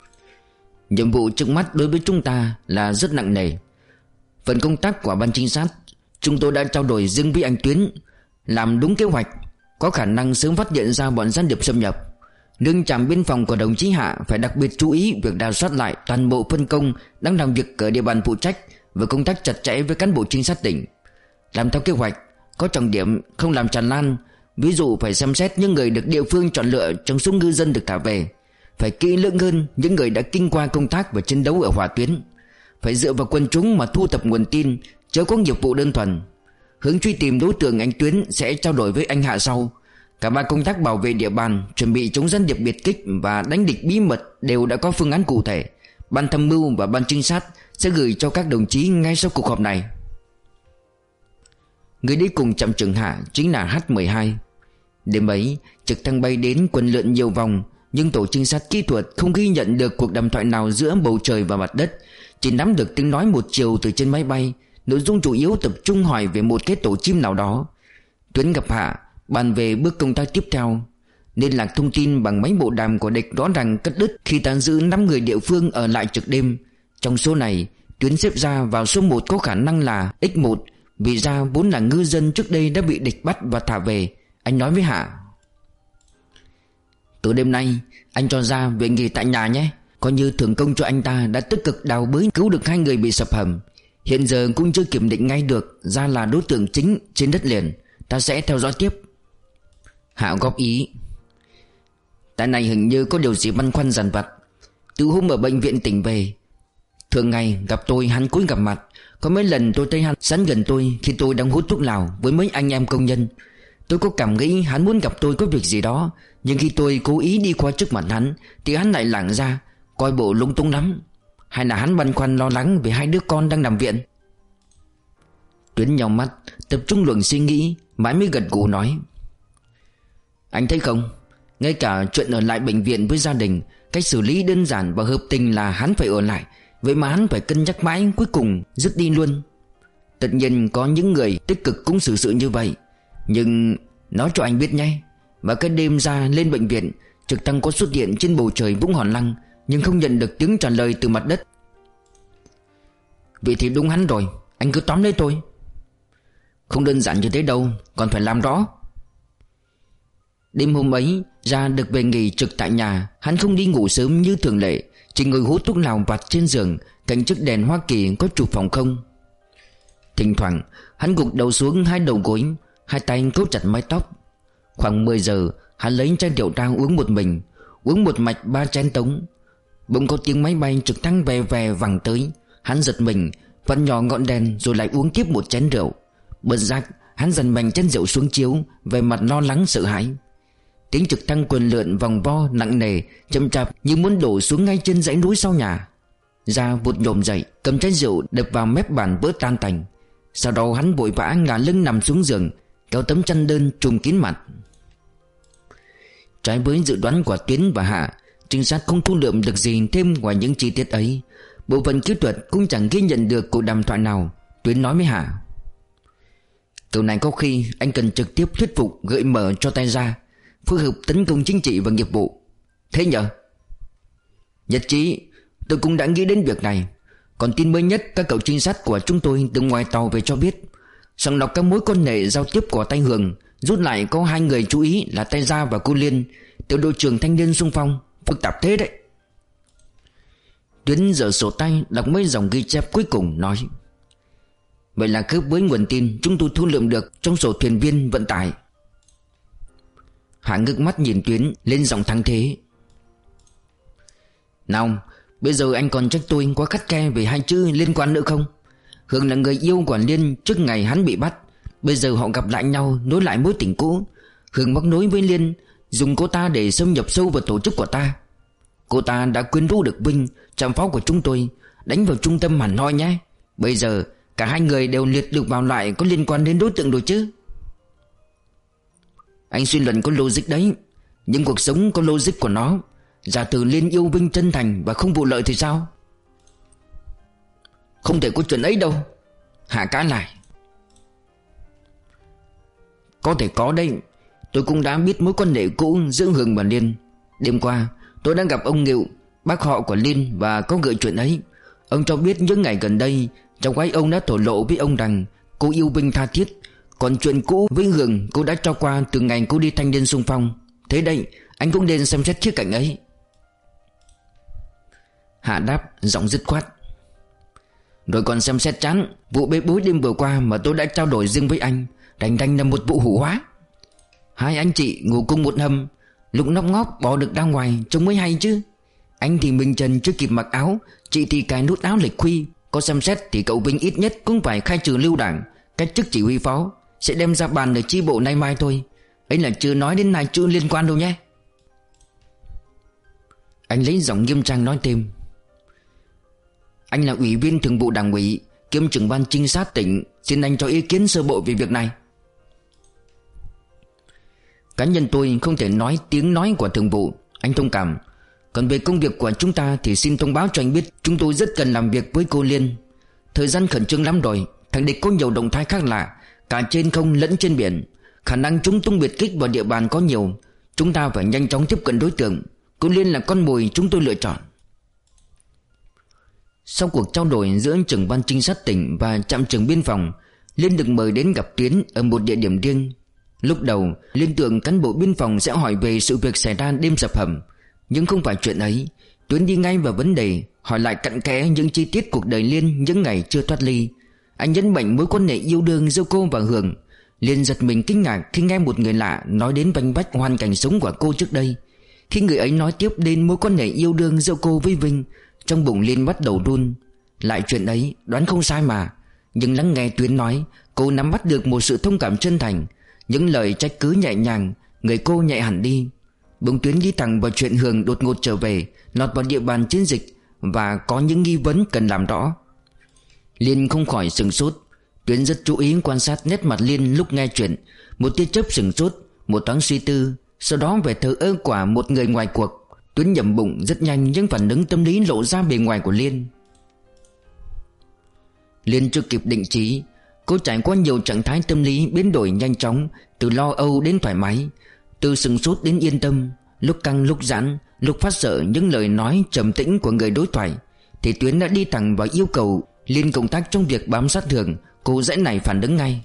Nhiệm vụ trước mắt đối với chúng ta là rất nặng nề. Phần công tác của ban trinh sát, chúng tôi đã trao đổi riêng với anh Tuyến, làm đúng kế hoạch, có khả năng sớm phát hiện ra bọn gián điệp xâm nhập. Nhưng trạm biên phòng của đồng chí Hạ phải đặc biệt chú ý việc rà soát lại toàn bộ phân công đang làm việc ở địa bàn phụ trách và công tác chặt chẽ với cán bộ trinh sát tỉnh. Làm theo kế hoạch, có trọng điểm, không làm tràn lan. Ví dụ phải xem xét những người được địa phương chọn lựa trong số ngư dân được thả về. Phải kỹ lưỡng hơn những người đã kinh qua công tác và chiến đấu ở hỏa tuyến. Phải dựa vào quân chúng mà thu thập nguồn tin, chớ có nghiệp vụ đơn thuần. Hướng truy tìm đối tượng anh Tuyến sẽ trao đổi với anh Hạ sau. Cả ba công tác bảo vệ địa bàn, chuẩn bị chống gián điệp biệt kích và đánh địch bí mật đều đã có phương án cụ thể. Ban tham mưu và ban trinh sát sẽ gửi cho các đồng chí ngay sau cuộc họp này. Người đi cùng trạm trưởng Hạ chính là H mười hai. Đêm ấy, trực thăng bay đến quần lượn nhiều vòng, nhưng tổ trinh sát kỹ thuật không ghi nhận được cuộc đàm thoại nào giữa bầu trời và mặt đất, chỉ nắm được tiếng nói một chiều từ trên máy bay. Nội dung chủ yếu tập trung hỏi về một cái tổ chim nào đó. Tuyến gặp Hạ, bàn về bước công tác tiếp theo. Liên lạc thông tin bằng máy bộ đàm của địch rõ ràng cắt đứt khi tàn giữ năm người địa phương ở lại trực đêm. Trong số này, Tuyến xếp ra vào số một có khả năng là X một, vì ra vốn là ngư dân trước đây đã bị địch bắt và thả về. Anh nói với Hạ: từ đêm nay anh cho ra về nghỉ tại nhà nhé, coi như thưởng công cho anh ta đã tích cực đào bới cứu được hai người bị sập hầm. Hiện giờ cũng chưa kiểm định ngay được ra là đối tượng chính trên đất liền. Ta sẽ theo dõi tiếp. Hạ góp ý: tại này hình như có điều gì băn khoăn dằn vặt. Từ hôm ở bệnh viện tỉnh về, thường ngày gặp tôi hắn cúi gặp mặt. Có mấy lần tôi thấy hắn sẵn gần tôi khi tôi đang hút thuốc lào với mấy anh em công nhân. Tôi có cảm nghĩ hắn muốn gặp tôi có việc gì đó, nhưng khi tôi cố ý đi qua trước mặt hắn thì hắn lại lảng ra, coi bộ lung tung lắm. Hay là hắn băn khoăn lo lắng về hai đứa con đang nằm viện? Tuyến nhào mắt, tập trung luồng suy nghĩ, mãi mới gật gù nói: anh thấy không, ngay cả chuyện ở lại bệnh viện với gia đình, cách xử lý đơn giản và hợp tình là hắn phải ở lại. Vậy mà hắn phải cân nhắc mãi, cuối cùng dứt đi luôn. Tất nhiên có những người tích cực cũng xử sự như vậy, nhưng nói cho anh biết nhé, và cái đêm ra lên bệnh viện, trực thăng có xuất hiện trên bầu trời Vũng Hòn Lăng, nhưng không nhận được tiếng trả lời từ mặt đất. Vậy thì đúng hắn rồi, anh cứ tóm lấy tôi. Không đơn giản như thế đâu, còn phải làm rõ. Đêm hôm ấy ra được về nghỉ trực tại nhà, hắn không đi ngủ sớm như thường lệ, chỉ ngồi hút thuốc lào vặt trên giường cạnh chiếc đèn Hoa Kỳ có chụp phòng không. Thỉnh thoảng hắn gục đầu xuống hai đầu gối, hai tay cố chặt mái tóc. Khoảng mười giờ hắn lấy chai rượu ra uống một mình, uống một mạch ba chén tống. Bỗng có tiếng máy bay trực thăng về về vẳng tới. Hắn giật mình, vặn nhỏ ngọn đèn rồi lại uống tiếp một chén rượu. Bật giác hắn dần bành chén rượu xuống chiếu, về mặt lo lắng sợ hãi. Tiếng trực thăng quần lượn vòng vo nặng nề, chậm chạp như muốn đổ xuống ngay trên dãy núi sau nhà. Ra vụt nhổm dậy, cầm chén rượu đập vào mép bàn vỡ tan tành. Sau đó hắn vội vã ngả lưng nằm xuống giường, kéo tấm chăn đơn trùm kín mặt. Trái với dự đoán của Tuyến và Hạ, trinh sát không thu lượm được gì thêm ngoài những chi tiết ấy. Bộ phận kỹ thuật cũng chẳng ghi nhận được cuộc đàm thoại nào. Tuyến nói với Hạ: Kiểu này có khi anh cần trực tiếp thuyết phục gợi mở cho tay ra, phối hợp tấn công chính trị và nghiệp vụ. Thế nhở? Nhất trí. Tôi cũng đã nghĩ đến việc này. Còn tin mới nhất các cậu trinh sát của chúng tôi từ ngoài tàu về cho biết, sàng lọc các mối quan hệ giao tiếp của tay Hường, rút lại có hai người chú ý là tay Gia và cô Liên, tiểu đội trưởng thanh niên xung phong. Phức tạp thế đấy. Tuyến giở sổ tay đọc mấy dòng ghi chép cuối cùng nói: vậy là khớp với nguồn tin chúng tôi thu lượm được trong sổ thuyền viên vận tải. Hạ ngước mắt nhìn Tuyến lên giọng thắng thế: nào, bây giờ anh còn trách tôi quá khắt khe về hai chữ liên quan nữa không? Hường là người yêu của Liên trước ngày hắn bị bắt. Bây giờ họ gặp lại nhau, nối lại mối tình cũ. Hường móc nối với Liên, dùng cô ta để xâm nhập sâu vào tổ chức của ta. Cô ta đã quyến rũ được Vinh, trạm phó của chúng tôi, đánh vào trung tâm hẳn hoi nhé. Bây giờ cả hai người đều liệt được vào loại có liên quan đến đối tượng rồi chứ. Anh suy luận có logic đấy, nhưng cuộc sống có logic của nó. Giả từ Liên yêu Vinh chân thành và không vụ lợi thì sao? Không thể có chuyện ấy đâu. Hạ cá lại: có thể có đấy. Tôi cũng đã biết mối quan hệ cũ giữa Hường và Liên. Đêm qua tôi đã gặp ông Nghiệu, bác họ của Liên, và có gợi chuyện ấy. Ông cho biết những ngày gần đây cháu gái ông đã thổ lộ với ông rằng cô yêu Vinh tha thiết. Còn chuyện cũ với Hường cô đã cho qua từ ngày cô đi thanh niên xung phong. Thế đây, anh cũng nên xem xét khía cạnh ấy. Hạ đáp giọng dứt khoát: rồi còn xem xét chán. Vụ bê bối đêm vừa qua mà tôi đã trao đổi riêng với anh, đành đành là một vụ hủ hóa. Hai anh chị ngủ cùng một hầm, lúc nóc ngóp bỏ được ra ngoài trông mới hay chứ. Anh thì mình trần chưa kịp mặc áo, chị thì cài nút áo lệch khuy. Có xem xét thì cậu Vinh ít nhất cũng phải khai trừ lưu đảng, cách chức chỉ huy phó, sẽ đem ra bàn ở chi bộ nay mai thôi. Ấy là chưa nói đến hai chữ liên quan đâu nhé. Anh lấy giọng nghiêm trang nói thêm: anh là ủy viên thường vụ đảng ủy kiêm trưởng ban trinh sát tỉnh, xin anh cho ý kiến sơ bộ về việc này. Cá nhân tôi không thể nói tiếng nói của thường vụ, anh thông cảm. Còn về công việc của chúng ta thì xin thông báo cho anh biết chúng tôi rất cần làm việc với cô Liên. Thời gian khẩn trương lắm rồi, thằng địch có nhiều động thái khác lạ, cả trên không lẫn trên biển. Khả năng chúng tung biệt kích vào địa bàn có nhiều. Chúng ta phải nhanh chóng tiếp cận đối tượng. Cô Liên là con mồi chúng tôi lựa chọn. Sau cuộc trao đổi giữa trưởng ban trinh sát tỉnh và trạm trưởng biên phòng, Liên được mời đến gặp Tuyến ở một địa điểm riêng. Lúc đầu Liên tưởng cán bộ biên phòng sẽ hỏi về sự việc xảy ra đêm sập hầm, nhưng không phải chuyện ấy. Tuyến đi ngay vào vấn đề, hỏi lại cặn kẽ những chi tiết cuộc đời Liên những ngày chưa thoát ly. Anh nhấn mạnh mối quan hệ yêu đương giữa cô và Hường. Liên giật mình kinh ngạc khi nghe một người lạ nói đến vanh vách hoàn cảnh sống của cô trước đây. Khi người ấy nói tiếp đến mối quan hệ yêu đương giữa cô với Vinh, trong bụng Liên bắt đầu run. Lại chuyện ấy, đoán không sai mà. Nhưng lắng nghe Tuyến nói, cô nắm bắt được một sự thông cảm chân thành. Những lời trách cứ nhẹ nhàng, người cô nhẹ hẳn đi. Bỗng Tuyến đi thẳng vào chuyện Hường đột ngột trở về, lọt vào địa bàn chiến dịch và có những nghi vấn cần làm rõ. Liên không khỏi sửng sốt. Tuyến rất chú ý quan sát nét mặt Liên lúc nghe chuyện. Một tia chớp sửng sốt, một thoáng suy tư, sau đó về thờ ơ của một người ngoài cuộc. Tuyến nhầm bụng rất nhanh những phản ứng tâm lý lộ ra bề ngoài của Liên. Liên chưa kịp định trí, cô trải qua nhiều trạng thái tâm lý biến đổi nhanh chóng, từ lo âu đến thoải mái, từ sửng sốt đến yên tâm, lúc căng lúc giãn, lúc phát sợ những lời nói trầm tĩnh của người đối thoại. Thì Tuyến đã đi thẳng vào yêu cầu Liên cộng tác trong việc bám sát Hường. Cô dãy này phản ứng ngay: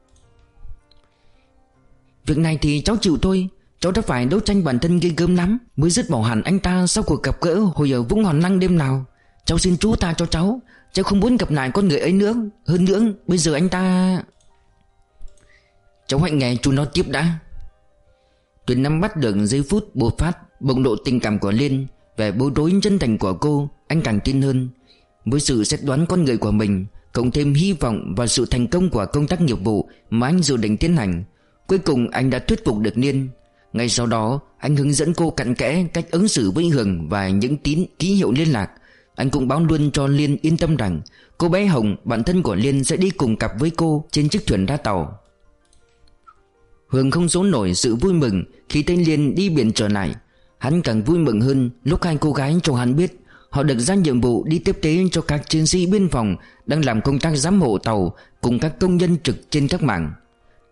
việc này thì cháu chịu thôi. Cháu đã phải đấu tranh bản thân ghê gớm lắm mới dứt bỏ hẳn anh ta sau cuộc gặp gỡ hồi ở Vũng Hòn Năng đêm nào. Cháu xin chú tha cho cháu. Cháu không muốn gặp lại con người ấy nữa. Hơn nữa bây giờ anh ta... Cháu hãy nghe chú nói tiếp đã. Tuyến nắm bắt được giây phút bộc phát bộc lộ tình cảm của Liên, về bối rối chân thành của cô, anh càng tin hơn. Với sự xét đoán con người của mình, cộng thêm hy vọng vào sự thành công của công tác nghiệp vụ mà anh dự định tiến hành, cuối cùng anh đã thuyết phục được Liên. Ngay sau đó anh hướng dẫn cô cặn kẽ cách ứng xử với Hường và những tín ký hiệu liên lạc. Anh cũng báo luôn cho Liên yên tâm rằng cô bé Hồng, bạn thân của Liên, sẽ đi cùng cặp với cô trên chiếc thuyền ra tàu. Hường không giấu nổi sự vui mừng khi thấy Liên đi biển trở lại. Hắn càng vui mừng hơn lúc hai cô gái cho hắn biết họ được giao nhiệm vụ đi tiếp tế cho các chiến sĩ biên phòng đang làm công tác giám hộ tàu cùng các công nhân trực trên các mảng.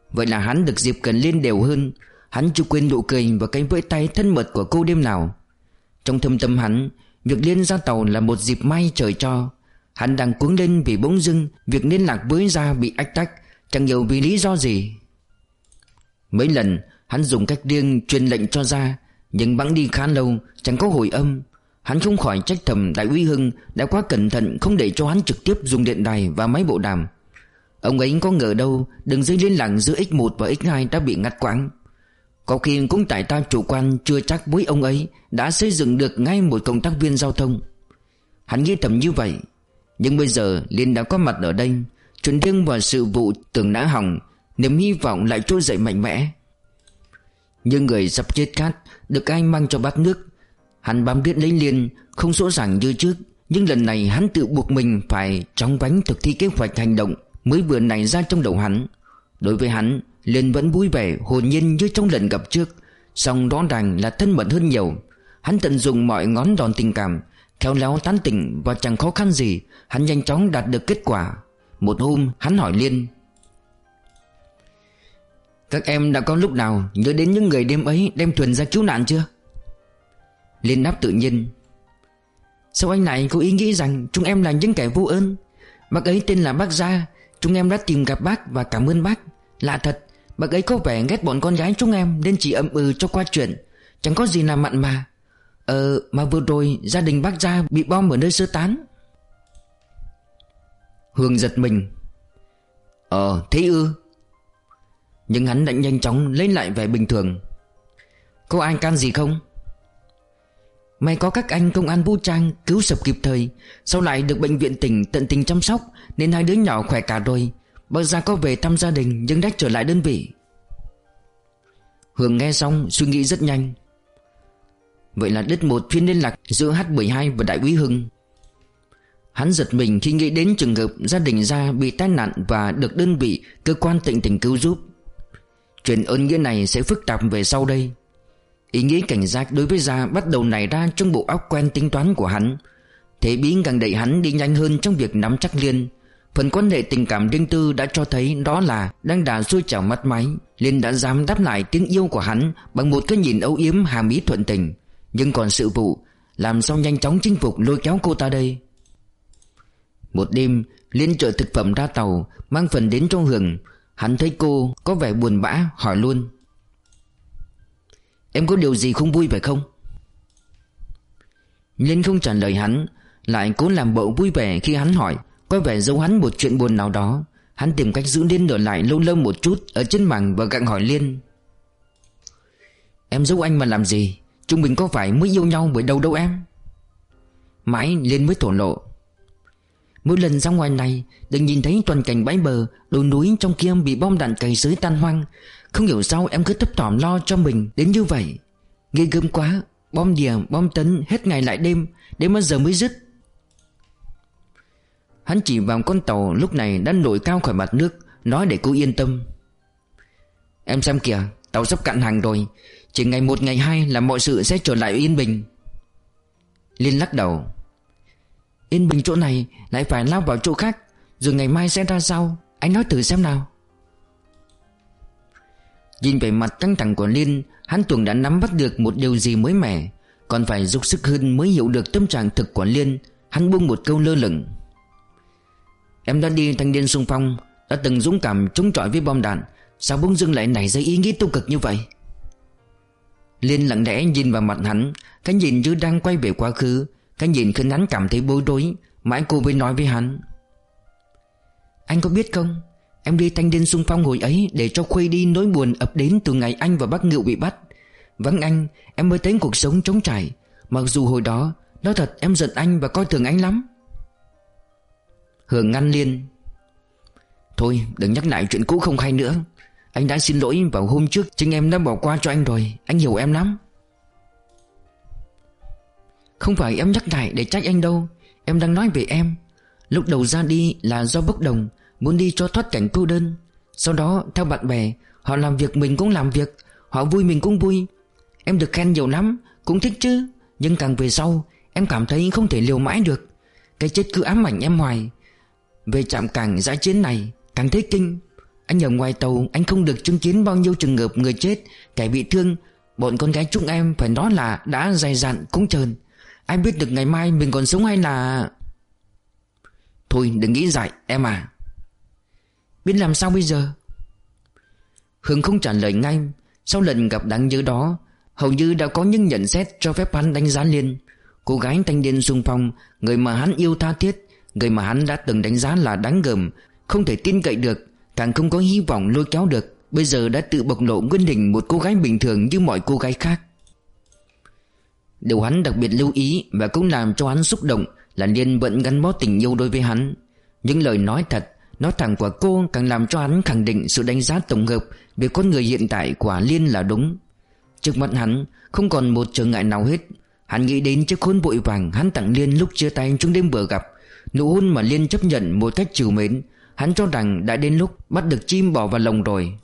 Vậy là hắn được dịp gần Liên đều hơn. Hắn chưa quên nụ cười và cái vẫy tay thân mật của cô đêm nào. Trong thâm tâm hắn, việc Liên ra tàu là một dịp may trời cho. Hắn đang cuống lên vì bỗng dưng việc liên lạc với Gia bị ách tắc, chẳng hiểu vì lý do gì. Mấy lần hắn dùng cách riêng truyền lệnh cho Gia, nhưng bẵng đi khá lâu chẳng có hồi âm. Hắn không khỏi trách thầm Đại úy Hưng đã quá cẩn thận không để cho hắn trực tiếp dùng điện đài và máy bộ đàm. Ông ấy có ngờ đâu đường dây liên lạc giữa X một và X hai đã bị ngắt quãng. Có khi cũng tại ta chủ quan chưa chắc với ông ấy đã xây dựng được ngay một cộng tác viên giao thông. Hắn nghĩ thầm như vậy. Nhưng bây giờ Liên đã có mặt ở đây, chuyện riêng và sự vụ tưởng đã hỏng, niềm hy vọng lại trỗi dậy mạnh mẽ. Như người sắp chết khát được ai mang cho bát nước, hắn bám biết lấy Liên, không dỗ dàng như trước. Nhưng lần này hắn tự buộc mình phải chóng vánh thực thi kế hoạch hành động mới vừa nảy ra trong đầu hắn. Đối với hắn, Liên vẫn vui vẻ hồn nhiên như trong lần gặp trước, song rõ ràng là thân mật hơn nhiều. Hắn tận dụng mọi ngón đòn tình cảm, khéo léo tán tỉnh và chẳng khó khăn gì, hắn nhanh chóng đạt được kết quả. Một hôm hắn hỏi Liên: "Các em đã có lúc nào nhớ đến những người đêm ấy đem thuyền ra cứu nạn chưa?" Liên đáp tự nhiên: "Sao anh lại có ý nghĩ rằng chúng em là những kẻ vô ơn? Bác ấy tên là bác Gia. Chúng em đã tìm gặp bác và cảm ơn bác. Lạ thật, bác ấy có vẻ ghét bọn con gái chúng em nên chỉ ậm ừ cho qua chuyện, chẳng có gì là mặn mà. Ờ mà vừa rồi gia đình bác Gia bị bom ở nơi sơ tán." Hương giật mình: "Ờ thế ư?" Nhưng hắn đã nhanh chóng lấy lại vẻ bình thường: "Có ai can gì không?" "May có các anh công an vũ trang cứu sập kịp thời, sau lại được bệnh viện tỉnh tận tình chăm sóc nên hai đứa nhỏ khỏe cả rồi. Bác Gia có về thăm gia đình nhưng đã trở lại đơn vị." Hương nghe xong suy nghĩ rất nhanh. Vậy là đứt một phiên liên lạc giữa H mười hai và Đại úy Hưng. Hắn giật mình khi nghĩ đến trường hợp gia đình Gia bị tai nạn và được đơn vị cơ quan tận tình cứu giúp. Chuyện ơn nghĩa này sẽ phức tạp về sau đây. Ý nghĩ cảnh giác đối với Gia bắt đầu nảy ra trong bộ óc quen tính toán của hắn. Thế bí càng đẩy hắn đi nhanh hơn trong việc nắm chắc Liên. Phần quan hệ tình cảm riêng tư đã cho thấy đó là đang đà xuôi chảo mắt máy. Liên đã dám đáp lại tiếng yêu của hắn bằng một cái nhìn âu yếm hàm ý thuận tình. Nhưng còn sự vụ, làm sao nhanh chóng chinh phục lôi kéo cô ta đây? Một đêm Liên chở thực phẩm ra tàu, mang phần đến cho Hường. Hắn thấy cô có vẻ buồn bã, hỏi luôn: "Em có điều gì không vui phải không?" Liên không trả lời hắn, lại cố làm bộ vui vẻ khi hắn hỏi, có vẻ giấu hắn một chuyện buồn nào đó. Hắn tìm cách giữ Liên ở lại lâu lâu một chút ở trên mảng và gặng hỏi Liên: "Em giấu anh mà làm gì? Chúng mình có phải mới yêu nhau bởi đâu đâu em?" Mãi Liên mới thổ lộ: "Mỗi lần ra ngoài này đừng nhìn thấy toàn cảnh bãi bờ, đồi núi trong kia bị bom đạn cày xới tan hoang. Không hiểu sao em cứ thấp thỏm lo cho mình đến như vậy. Ghê gớm quá, bom đìa bom tấn hết ngày lại đêm, đến bao giờ mới dứt?" Hắn chỉ vào con tàu lúc này đã nổi cao khỏi mặt nước, nói để cô yên tâm: "Em xem kìa, tàu sắp cạn hàng rồi. Chỉ ngày một ngày hai là mọi sự sẽ trở lại yên bình." Liên lắc đầu: "Yên bình chỗ này lại phải lao vào chỗ khác, rồi ngày mai sẽ ra sao? Anh nói thử xem nào." Nhìn vẻ mặt căng thẳng của Liên, hắn tưởng đã nắm bắt được một điều gì mới mẻ. Còn phải dốc sức hơn mới hiểu được tâm trạng thực của Liên. Hắn buông một câu lơ lửng: "Em đã đi thanh niên xung phong, đã từng dũng cảm chống chọi với bom đạn, sao bỗng dưng lại nảy ra ý nghĩ tiêu cực như vậy?" Liên lặng lẽ nhìn vào mặt hắn, cái nhìn như đang quay về quá khứ, cái nhìn khiến hắn cảm thấy bối rối. Mãi cô mới nói với hắn: "Anh có biết không, em đi thanh niên xung phong hồi ấy để cho khuây đi nỗi buồn ập đến từ ngày anh và bác Ngự bị bắt. Vắng anh, em mới thấy cuộc sống trống trải. Mặc dù hồi đó, nói thật em giận anh và coi thường anh lắm." Hường ngăn Liên: "Thôi đừng nhắc lại chuyện cũ không hay nữa. Anh đã xin lỗi vào hôm trước, chính em đã bỏ qua cho anh rồi. Anh hiểu em lắm." "Không phải em nhắc lại để trách anh đâu. Em đang nói về em. Lúc đầu ra đi là do bốc đồng, muốn đi cho thoát cảnh cô đơn. Sau đó theo bạn bè, họ làm việc mình cũng làm việc, họ vui mình cũng vui. Em được khen nhiều lắm, cũng thích chứ. Nhưng càng về sau, em cảm thấy không thể liều mãi được. Cái chết cứ ám ảnh em hoài. Về trạm cảng dã chiến này càng thấy kinh. Anh ở ngoài tàu, anh không được chứng kiến bao nhiêu trường hợp người chết, kẻ bị thương. Bọn con gái chúng em phải nói là đã dày dặn cúng trơn. Ai biết được ngày mai mình còn sống hay là... Thôi đừng nghĩ dại em à. Biết làm sao bây giờ? Hương không trả lời ngay. Sau lần gặp đáng nhớ đó, hầu như đã có những nhận xét cho phép hắn đánh giá Liên. Cô gái thanh niên xung phong, người mà hắn yêu tha thiết, người mà hắn đã từng đánh giá là đáng gờm, không thể tin cậy được, càng không có hy vọng lôi kéo được, bây giờ đã tự bộc lộ nguyên hình một cô gái bình thường như mọi cô gái khác. Điều hắn đặc biệt lưu ý và cũng làm cho hắn xúc động là Liên vẫn gắn bó tình yêu đối với hắn. Những lời nói thật, nói thẳng của cô càng làm cho hắn khẳng định sự đánh giá tổng hợp về con người hiện tại của Liên là đúng. Trước mắt hắn không còn một trở ngại nào hết. Hắn nghĩ đến chiếc hôn vội vàng hắn tặng Liên lúc chia tay trong đêm vừa gặp, nụ hôn mà Liên chấp nhận một cách trìu mến. Hắn cho rằng đã đến lúc bắt được chim bỏ vào lồng rồi.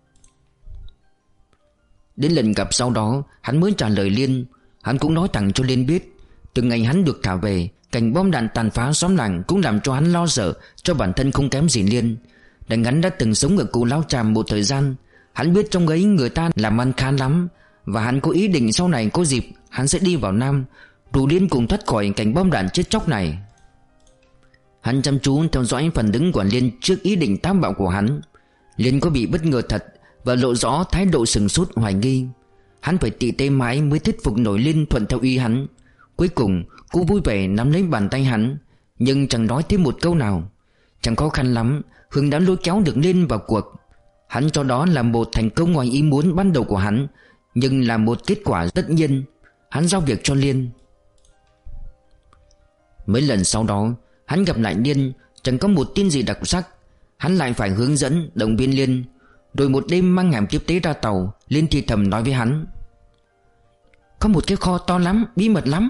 Đến lần gặp sau đó, hắn mới trả lời Liên. Hắn cũng nói thẳng cho Liên biết, từ ngày hắn được thả về, cảnh bom đạn tàn phá xóm làng cũng làm cho hắn lo sợ, cho bản thân không kém gì Liên. Đành hắn đã từng sống ở Cù Lao Chàm một thời gian, hắn biết trong ấy người ta làm ăn khá lắm, và hắn có ý định sau này có dịp hắn sẽ đi vào Nam, rủ Liên cùng thoát khỏi cảnh bom đạn chết chóc này. Hắn chăm chú theo dõi phản ứng của Liên trước ý định táo bạo của hắn. Liên có bị bất ngờ thật và lộ rõ thái độ sừng sốt hoài nghi. Hắn phải tị tê mãi mới thuyết phục nổi Liên thuận theo ý hắn. Cuối cùng cô vui vẻ nắm lấy bàn tay hắn, nhưng chẳng nói thêm một câu nào. Chẳng khó khăn lắm, Hương đã lôi kéo được Liên vào cuộc. Hắn cho đó là một thành công ngoài ý muốn ban đầu của hắn, nhưng là một kết quả tất nhiên. Hắn giao việc cho Liên. Mấy lần sau đó hắn gặp lại Liên, chẳng có một tin gì đặc sắc. Hắn lại phải hướng dẫn động viên Liên. Rồi một đêm mang hàng tiếp tế ra tàu, Liên thì thầm nói với hắn, có một cái kho to lắm, bí mật lắm.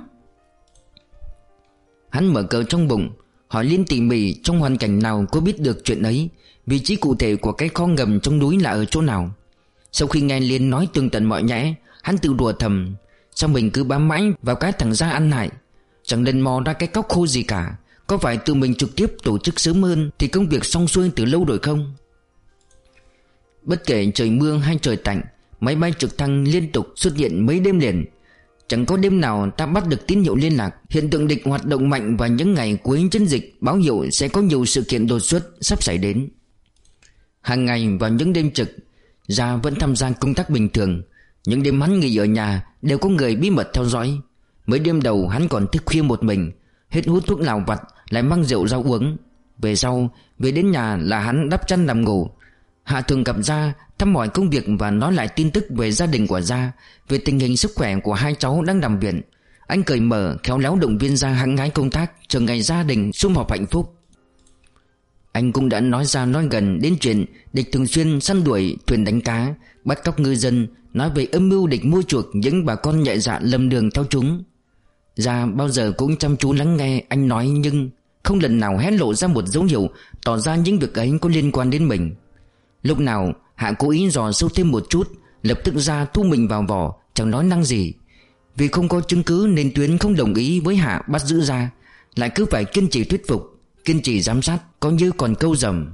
Hắn mở cờ trong bụng, hỏi Liên tỉ mỉ trong hoàn cảnh nào cô biết được chuyện ấy, vị trí cụ thể của cái kho ngầm trong núi là ở chỗ nào. Sau khi nghe Liên nói tường tận mọi nhẽ, hắn tự đùa thầm, sao mình cứ bám mãi vào cái thằng gia ăn hại, chẳng lần mò ra cái cóc khô gì cả. Có phải tự mình trực tiếp tổ chức sớm hơn thì công việc xong xuôi từ lâu rồi không? Bất kể trời mưa hay trời tạnh, máy bay trực thăng liên tục xuất hiện mấy đêm liền. Chẳng có đêm nào ta bắt được tín hiệu liên lạc. Hiện tượng địch hoạt động mạnh vào những ngày cuối chiến dịch báo hiệu sẽ có nhiều sự kiện đột xuất sắp xảy đến. Hàng ngày vào những đêm trực, Gia vẫn tham gia công tác bình thường. Những đêm hắn nghỉ ở nhà đều có người bí mật theo dõi. Mấy đêm đầu hắn còn thức khuya một mình, hết hút thuốc lào vặt lại mang rượu ra uống. Về sau về đến nhà là hắn đắp chăn nằm ngủ. Hạ thường gặp Gia, thăm hỏi công việc và nói lại tin tức về gia đình của Gia, về tình hình sức khỏe của hai cháu đang nằm viện. Anh cởi mở khéo léo động viên Gia hăng hái công tác, chờ ngày gia đình sum họp hạnh phúc. Anh cũng đã nói ra nói gần đến chuyện địch thường xuyên săn đuổi thuyền đánh cá, bắt cóc ngư dân, nói về âm mưu địch mua chuộc những bà con nhẹ dạ lầm đường theo chúng. Gia bao giờ cũng chăm chú lắng nghe anh nói, nhưng không lần nào hé lộ ra một dấu hiệu tỏ ra những việc ấy có liên quan đến mình. Lúc nào Hạ cố ý dò sâu thêm một chút, lập tức Gia thu mình vào vỏ, chẳng nói năng gì. Vì không có chứng cứ nên Tuyến không đồng ý với Hạ bắt giữ Gia, lại cứ phải kiên trì thuyết phục, kiên trì giám sát, có như còn câu rầm.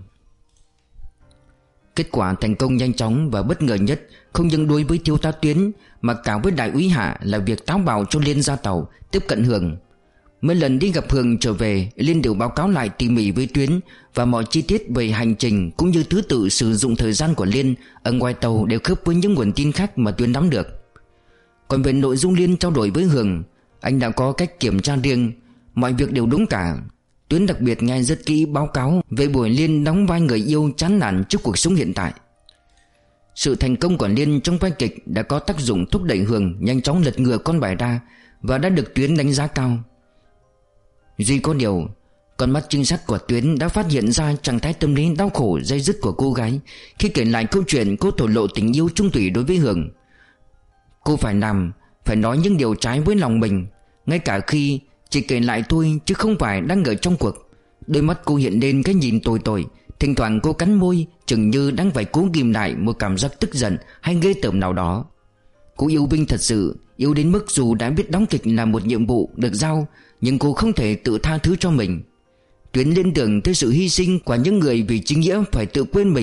Kết quả thành công nhanh chóng và bất ngờ nhất không những đối với thiếu tá Tuyến mà cả với đại úy Hạ là việc táo bạo cho Liên ra tàu tiếp cận Hường. Mấy lần đi gặp Hường trở về, Liên đều báo cáo lại tỉ mỉ với Tuyến, và mọi chi tiết về hành trình cũng như thứ tự sử dụng thời gian của Liên ở ngoài tàu đều khớp với những nguồn tin khác mà Tuyến nắm được. Còn về nội dung Liên trao đổi với Hường, anh đã có cách kiểm tra riêng, mọi việc đều đúng cả. Tuyến đặc biệt nghe rất kỹ báo cáo về buổi Liên đóng vai người yêu chán nản trước cuộc sống hiện tại. Sự thành công của Liên trong vai kịch đã có tác dụng thúc đẩy Hường nhanh chóng lật ngửa con bài ra, và đã được Tuyến đánh giá cao. Duy có điều, con mắt trinh sát của Tuyến đã phát hiện ra trạng thái tâm lý đau khổ day dứt của cô gái khi kể lại câu chuyện cô thổ lộ tình yêu trung thủy đối với Hường. Cô phải làm, phải nói những điều trái với lòng mình, ngay cả khi chỉ kể lại thôi chứ không phải đang ở trong cuộc. Đôi mắt cô hiện lên cái nhìn tồi tồi, thỉnh thoảng cô cắn môi, chừng như đang phải cố ghim lại một cảm giác tức giận hay ghê tởm nào đó. Cô yêu Vinh thật sự, yêu đến mức dù đã biết đóng kịch là một nhiệm vụ được giao, nhưng cô không thể tự tha thứ cho mình. Tuyến liên tưởng tới sự hy sinh của những người vì chính nghĩa phải tự quên mình,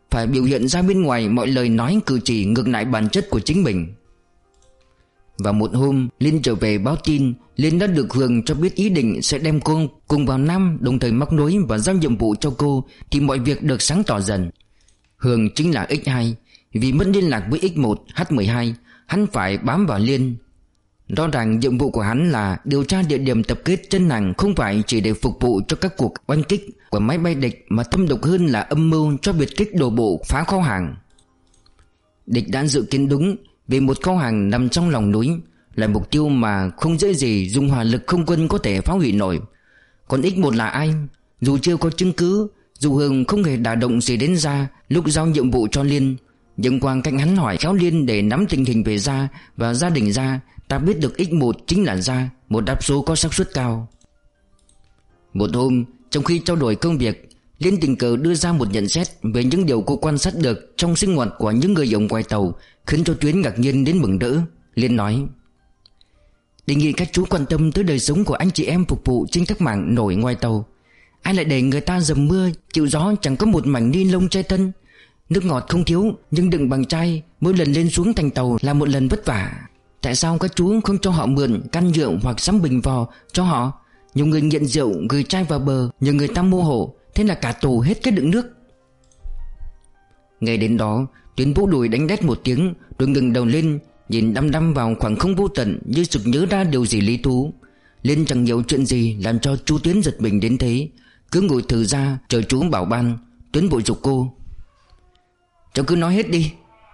phải biểu hiện ra bên ngoài mọi lời nói cử chỉ ngược lại bản chất của chính mình. Và một hôm Liên trở về báo tin Liên đã được Hường cho biết ý định sẽ đem cô cùng vào Nam, đồng thời móc nối và giao nhiệm vụ cho cô, thì mọi việc được sáng tỏ dần. Hường chính là ích hai. Vì mất liên lạc với ích một H mười hai, hắn phải bám vào Liên. Rõ ràng nhiệm vụ của hắn là điều tra địa điểm tập kết chân hàng, không phải chỉ để phục vụ cho các cuộc oanh kích của máy bay địch, mà thâm độc hơn là âm mưu cho biệt kích đổ bộ phá kho hàng. Địch đã dự kiến đúng, vì một kho hàng nằm trong lòng núi là mục tiêu mà không dễ gì dùng hỏa lực không quân có thể phá hủy nổi. Còn ích một là ai? Dù chưa có chứng cứ, dù Hường không hề đả động gì đến Gia lúc giao nhiệm vụ cho Liên, nhưng qua cách hắn hỏi khéo Liên để nắm tình hình về Gia và gia đình Gia, ta biết được ích một chính là Gia, một đáp số có xác suất cao. Một hôm, trong khi trao đổi công việc, Liên tình cờ đưa ra một nhận xét về những điều cô quan sát được trong sinh hoạt của những người ở ngoài tàu, khiến cho Tuyến ngạc nhiên đến mừng rỡ. Liên nói: đề nghị các chú quan tâm tới đời sống của anh chị em phục vụ trên các mảng nổi ngoài tàu. Ai lại để người ta dầm mưa chịu gió chẳng có một mảnh ni lông che thân. Nước ngọt không thiếu, nhưng đừng bằng chai, mỗi lần lên xuống thành tàu là một lần vất vả. Tại sao các chú không cho họ mượn can rượu hoặc sắm bình vò cho họ? Nhiều người nghiện rượu gửi chai vào bờ, nhiều người ta mua hộ, thế là cả tù hết cái đựng nước. Ngay đến đó, Tuyến vỗ đùi đánh đét một tiếng, rồi ngừng đầu lên, nhìn đăm đăm vào khoảng không vô tận, như sực nhớ ra điều gì lý thú. Liên chẳng hiểu chuyện gì làm cho chú Tuyến giật mình đến thế, cứ ngồi thừ ra chờ chú bảo ban. Tuyến vội giục cô: cháu cứ nói hết đi.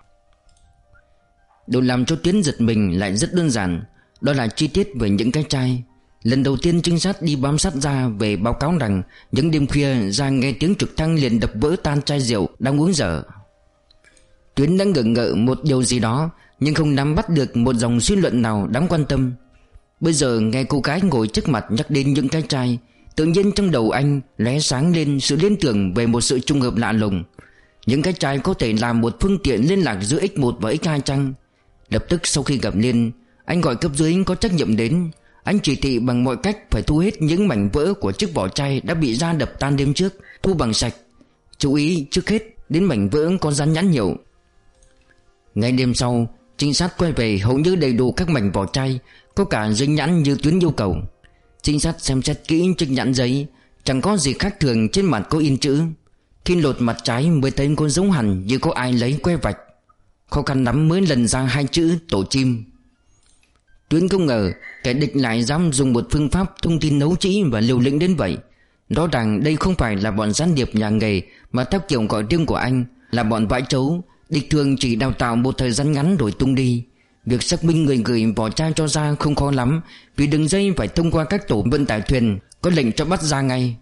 Điều làm cho Tuyến giật mình lại rất đơn giản, đó là chi tiết về những cái chai. Lần đầu tiên trinh sát đi bám sát Gia về báo cáo rằng những đêm khuya Gia nghe tiếng trực thăng liền đập vỡ tan chai rượu đang uống dở. Tuyến đã ngờ ngợ một điều gì đó, nhưng không nắm bắt được một dòng suy luận nào đáng quan tâm. Bây giờ nghe cô gái ngồi trước mặt nhắc đến những cái chai, tự nhiên trong đầu anh lóe sáng lên sự liên tưởng về một sự trùng hợp lạ lùng. Những cái chai có thể là một phương tiện liên lạc giữa ích một và ích hai chăng? Lập tức sau khi gặp Liên, anh gọi cấp dưới có trách nhiệm đến. Anh chỉ thị bằng mọi cách phải thu hết những mảnh vỡ của chiếc vỏ chai đã bị Gia đập tan đêm trước, thu bằng sạch. Chú ý trước hết đến mảnh vỡ có dán nhãn hiệu. Ngay đêm sau, trinh sát quay về hầu như đầy đủ các mảnh vỏ chai, có cả giấy nhãn như Tuyến yêu cầu. Trinh sát xem xét kỹ chiếc nhãn giấy, chẳng có gì khác thường, trên mặt có in chữ. Khi lột mặt trái mới thấy có dấu hằn như có ai lấy que vạch. Khó khăn lắm mới lần ra hai chữ tổ chim. Tuyến không ngờ kẻ địch lại dám dùng một phương pháp thông tin nấu trĩ và liều lĩnh đến vậy. Rõ ràng đây không phải là bọn gián điệp nhà nghề, mà theo kiểu gọi riêng của anh là bọn vãi trấu. Địch thường chỉ đào tạo một thời gian ngắn rồi tung đi. Việc xác minh người gửi vỏ chai cho Gia không khó lắm, vì đường dây phải thông qua các tổ vận tải thuyền, có lệnh cho bắt Gia ngay.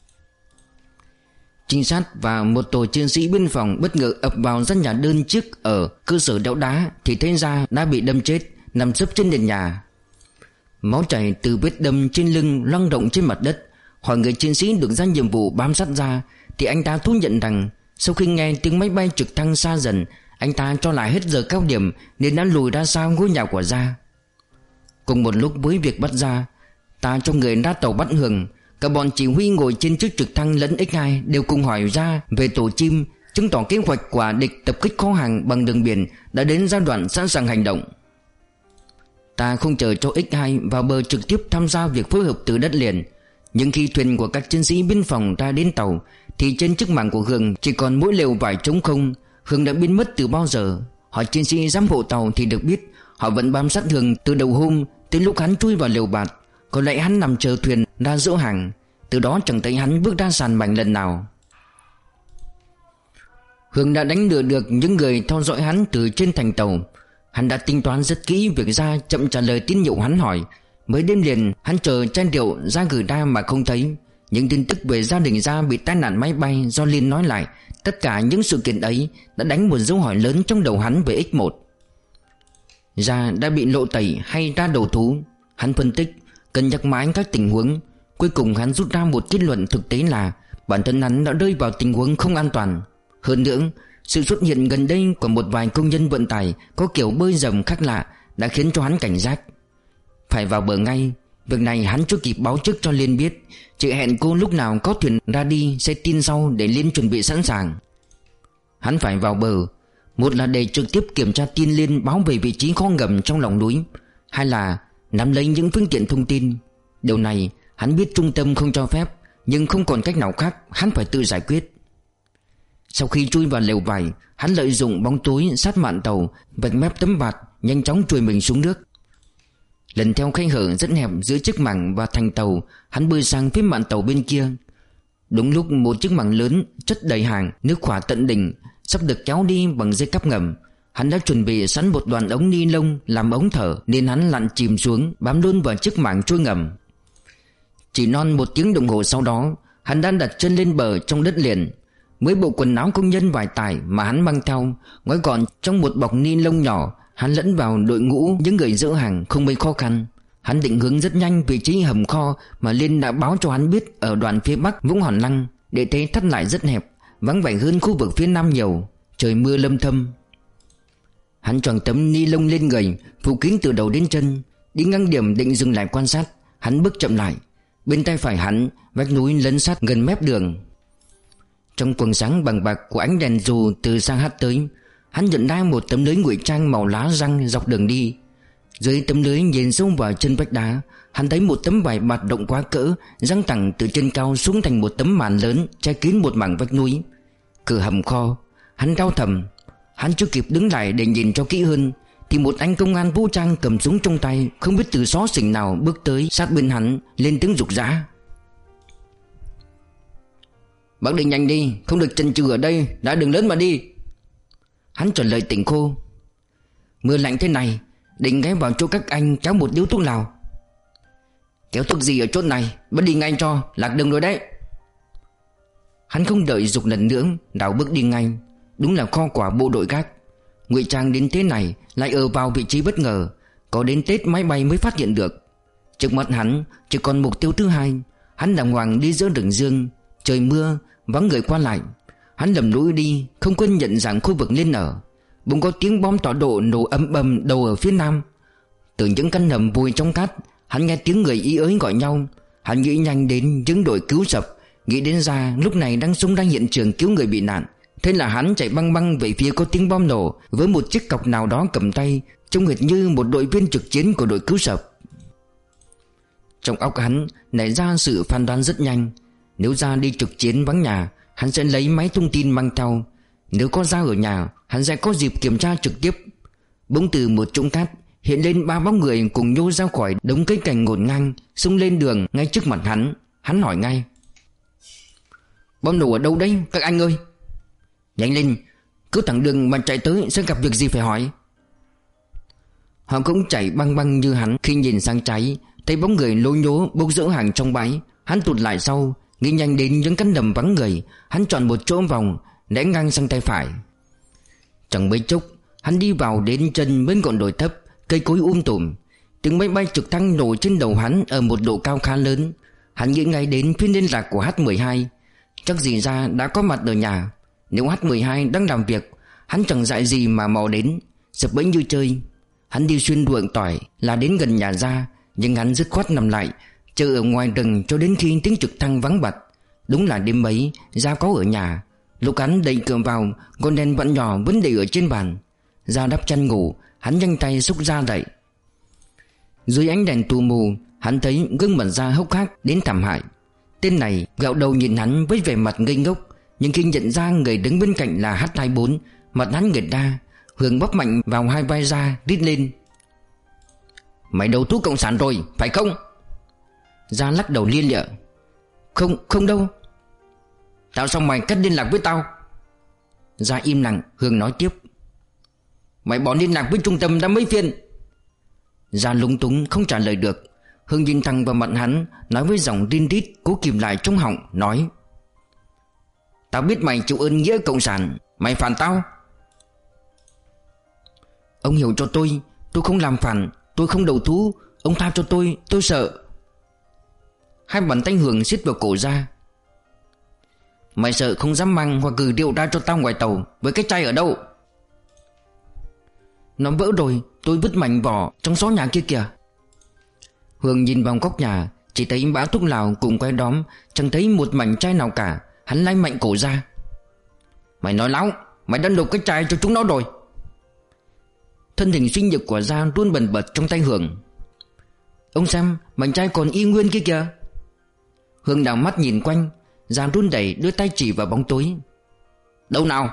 Trinh sát và một tổ chiến sĩ biên phòng bất ngờ ập vào gian nhà đơn chiếc ở cơ sở đẽo đá, thì thấy Gia đã bị đâm chết, nằm sấp trên nền nhà. Máu chảy từ vết đâm trên lưng loang rộng trên mặt đất. Hỏi người chiến sĩ được ra nhiệm vụ bám sát Gia, thì anh ta thú nhận rằng sau khi nghe tiếng máy bay trực thăng xa dần, anh ta cho lại hết giờ cao điểm nên đã lùi ra sau ngôi nhà của Gia. Cùng một lúc với việc bắt Gia, ta cho người ra tàu bắt Hường. Cả bọn chỉ huy ngồi trên chiếc trực thăng lẫn ích hai đều cùng hỏi Gia về tổ chim, chứng tỏ kế hoạch của địch tập kích kho hàng bằng đường biển đã đến giai đoạn sẵn sàng hành động. Ta không chờ cho ích hai vào bờ trực tiếp tham gia việc phối hợp từ đất liền. Nhưng khi thuyền của các chiến sĩ biên phòng ra đến tàu, thì trên chiếc mảng của Hường chỉ còn mỗi lều vải trống không. Hường đã biến mất từ bao giờ? Hỏi chiến sĩ giám hộ tàu thì được biết họ vẫn bám sát Hường từ đầu hôm tới lúc hắn chui vào lều bạt. Có lẽ hắn nằm chờ thuyền ra dỡ hàng, từ đó chẳng thấy hắn bước ra sàn mảnh lần nào. Hường đã đánh lừa được những người theo dõi hắn từ trên thành tàu. Hắn đã tính toán rất kỹ việc Gia chậm trả lời tín hiệu hắn hỏi. Mấy đêm liền hắn chờ chai rượu Gia gửi ra mà không thấy. Những tin tức về gia đình Gia bị tai nạn máy bay do Liên nói lại, tất cả những sự kiện ấy đã đánh một dấu hỏi lớn trong đầu hắn về ích một. Gia đã bị lộ tẩy hay ra đầu thú? Hắn phân tích, cân nhắc mãi các tình huống. Cuối cùng hắn rút ra một kết luận thực tế là bản thân hắn đã rơi vào tình huống không an toàn. Hơn nữa, sự xuất hiện gần đây của một vài công nhân vận tải có kiểu bơi rầm khác lạ đã khiến cho hắn cảnh giác. Phải vào bờ ngay. Việc này hắn chưa kịp báo trước cho Liên biết. Chị hẹn cô lúc nào có thuyền ra đi sẽ tin sau để Liên chuẩn bị sẵn sàng. Hắn phải vào bờ. Một là để trực tiếp kiểm tra tin liên báo về vị trí kho ngầm trong lòng núi, hai là nắm lấy những phương tiện thông tin. Điều này hắn biết trung tâm không cho phép, nhưng không còn cách nào khác, hắn phải tự giải quyết. Sau khi chui vào lều vải, hắn lợi dụng bóng tối sát mạn tàu, vạch mép tấm bạt, nhanh chóng chui mình xuống nước. Lần theo khe hở rất hẹp giữa chiếc mảng và thành tàu, hắn bơi sang phía mạn tàu bên kia. Đúng lúc một chiếc mảng lớn chất đầy hàng, nước khỏa tận đỉnh, sắp được kéo đi bằng dây cáp ngầm. Hắn đã chuẩn bị sẵn một đoàn ống ni lông làm ống thở, nên hắn lặn chìm xuống, bám luôn vào chiếc mảng trôi ngầm. Chỉ non một tiếng đồng hồ sau đó, hắn đã đặt chân lên bờ trong đất liền. Mấy bộ quần áo công nhân vải tải mà hắn mang theo, gói gọn trong một bọc ni lông nhỏ, hắn lẫn vào đội ngũ những người dỡ hàng không mấy khó khăn. Hắn định hướng rất nhanh vị trí hầm kho mà Liên đã báo cho hắn biết ở đoạn phía bắc Vũng Hòn Lăng. Địa thế thắt lại rất hẹp, vắng vẻ hơn khu vực phía nam nhiều. Trời mưa lâm thâm. Hắn choàng tấm ni lông lên người, phủ kín từ đầu đến chân. Đi ngang điểm định dừng lại quan sát, hắn bước chậm lại. Bên tay phải hắn, vách núi lấn sát gần mép đường. Trong quầng sáng bằng bạc của ánh đèn dù từ xa hắt tới, hắn nhận ra một tấm lưới ngụy trang màu lá răng dọc đường đi. Dưới tấm lưới nhìn sâu vào chân vách đá, hắn thấy một tấm vải bạt rộng quá cỡ giăng thẳng từ trên cao xuống thành một tấm màn lớn che kín một mảng vách núi. Cửa hầm kho. Hắn đau thầm. Hắn chưa kịp đứng lại để nhìn cho kỹ hơn thì một anh công an vũ trang cầm súng trong tay, không biết từ xó xỉnh nào bước tới sát bên hắn, lên tiếng giục giã: "Bác đi nhanh đi, không được chần chừ ở đây, đã đường lớn mà đi." Hắn trả lời tỉnh khô: "Mưa lạnh thế này, định ghé vào chỗ các anh kéo một điếu thuốc lào." "Kéo thuốc gì ở chỗ này, bác đi ngay cho, lạc đường rồi đấy." Hắn không đợi giục lần nữa, đảo bước đi ngay. Đúng là kho quả bộ đội gác. Ngụy trang đến thế này lại ở vào vị trí bất ngờ, có đến Tết máy bay mới phát hiện được. Trước mắt hắn chỉ còn mục tiêu thứ hai. Hắn đàng hoàng đi giữa rừng dương. Trời mưa, vắng người qua lại. Hắn lầm lũi đi, không quên nhận dạng khu vực Liên ở. Bỗng có tiếng bom tọa độ nổ ầm ầm đầu ở phía nam. Từ những căn hầm vùi trong cát, hắn nghe tiếng người ý ới gọi nhau. Hắn nghĩ nhanh đến những đội cứu sập, nghĩ đến ra lúc này đang súng đang hiện trường cứu người bị nạn. Thế là hắn chạy băng băng về phía có tiếng bom nổ, với một chiếc cọc nào đó cầm tay, trông hệt như một đội viên trực chiến của đội cứu sập. Trong óc hắn nảy ra sự phán đoán rất nhanh. Nếu ra đi trực chiến vắng nhà, hắn sẽ lấy máy thông tin mang theo. Nếu có ra ở nhà, hắn sẽ có dịp kiểm tra trực tiếp. Bỗng từ một trũng cát hiện lên ba bóng người cùng nhô ra khỏi đống cây cành ngổn ngang, xông lên đường ngay trước mặt hắn. Hắn hỏi ngay: "Bom nổ ở đâu đấy các anh ơi?" "Nhanh lên, cứ thẳng đường mà chạy tới, sẽ gặp việc gì phải hỏi." Họ cũng chạy băng băng như hắn. Khi nhìn sang trái, thấy bóng người lố nhố bốc rỡ hàng trong bãi. Hắn tụt lại sau, nghĩ nhanh đến những căn đầm vắng người. Hắn chọn một chỗ vòng, né ngang sang tay phải. Chẳng mấy chốc, hắn đi vào đến chân bên ngọn đồi thấp, cây cối um tùm. Tiếng máy bay trực thăng nổ trên đầu hắn ở một độ cao khá lớn. Hắn nghĩ ngay đến phiên liên lạc của H mười hai. Chắc gì ra đã có mặt ở nhà. Nếu H mười hai đang làm việc, hắn chẳng dại gì mà mò đến, sập bẫy như chơi. Hắn đi xuyên ruộng tỏi là đến gần nhà ra, nhưng hắn dứt khoát nằm lại, chờ ở ngoài rừng cho đến khi tiếng trực thăng vắng bặt. Đúng là đêm ấy Gia có ở nhà. Lúc hắn đẩy cửa vào, con đèn vẫn nhỏ vẫn để ở trên bàn. Gia đắp chăn ngủ, hắn nhanh tay xúc Gia dậy. Dưới ánh đèn tù mù, hắn thấy gương mặt Gia hốc hác đến thảm hại. Tên này gạo đầu nhìn hắn với vẻ mặt ngây ngốc, nhưng khi nhận ra người đứng bên cạnh là H hai mươi bốn, mặt hắn nghệt ra. Hường bóp mạnh vào hai vai Gia, rít lên: "Mày đầu thú cộng sản rồi, phải không?" Gia lắc đầu lia lịa: Không, không đâu." "Tao xong mày cắt liên lạc với tao." Gia im lặng. Hương nói tiếp: "Mày bỏ liên lạc với trung tâm đã mấy phiên." Gia lúng túng không trả lời được. Hương nhìn thẳng vào mặt hắn, nói với giọng rin rít cố kìm lại trong họng, nói: "Tao biết mày chịu ơn nghĩa cộng sản, mày phản tao." "Ông hiểu cho tôi, tôi không làm phản, tôi không đầu thú, ông tha cho tôi, tôi sợ." Hai bàn tay Hường siết vào cổ Gia. "Mày sợ không dám mang hoặc gửi rượu ra cho tao ngoài tàu, với cái chai ở đâu?" "Nó vỡ rồi, tôi vứt mảnh vỏ trong xó nhà kia kìa." Hường nhìn vào góc nhà, chỉ thấy bã thuốc lào cùng que đóm, chẳng thấy một mảnh chai nào cả. Hắn lay mạnh cổ Gia: "Mày nói láo, Mày đã nộp cái chai cho chúng nó rồi. Thân hình suy nhược của Gia run bần bật trong tay Hường. Ông xem, mảnh chai còn y nguyên kia kìa. Hường đảo mắt nhìn quanh. Gia run đẩy đưa tay chỉ vào bóng tối. Đâu nào?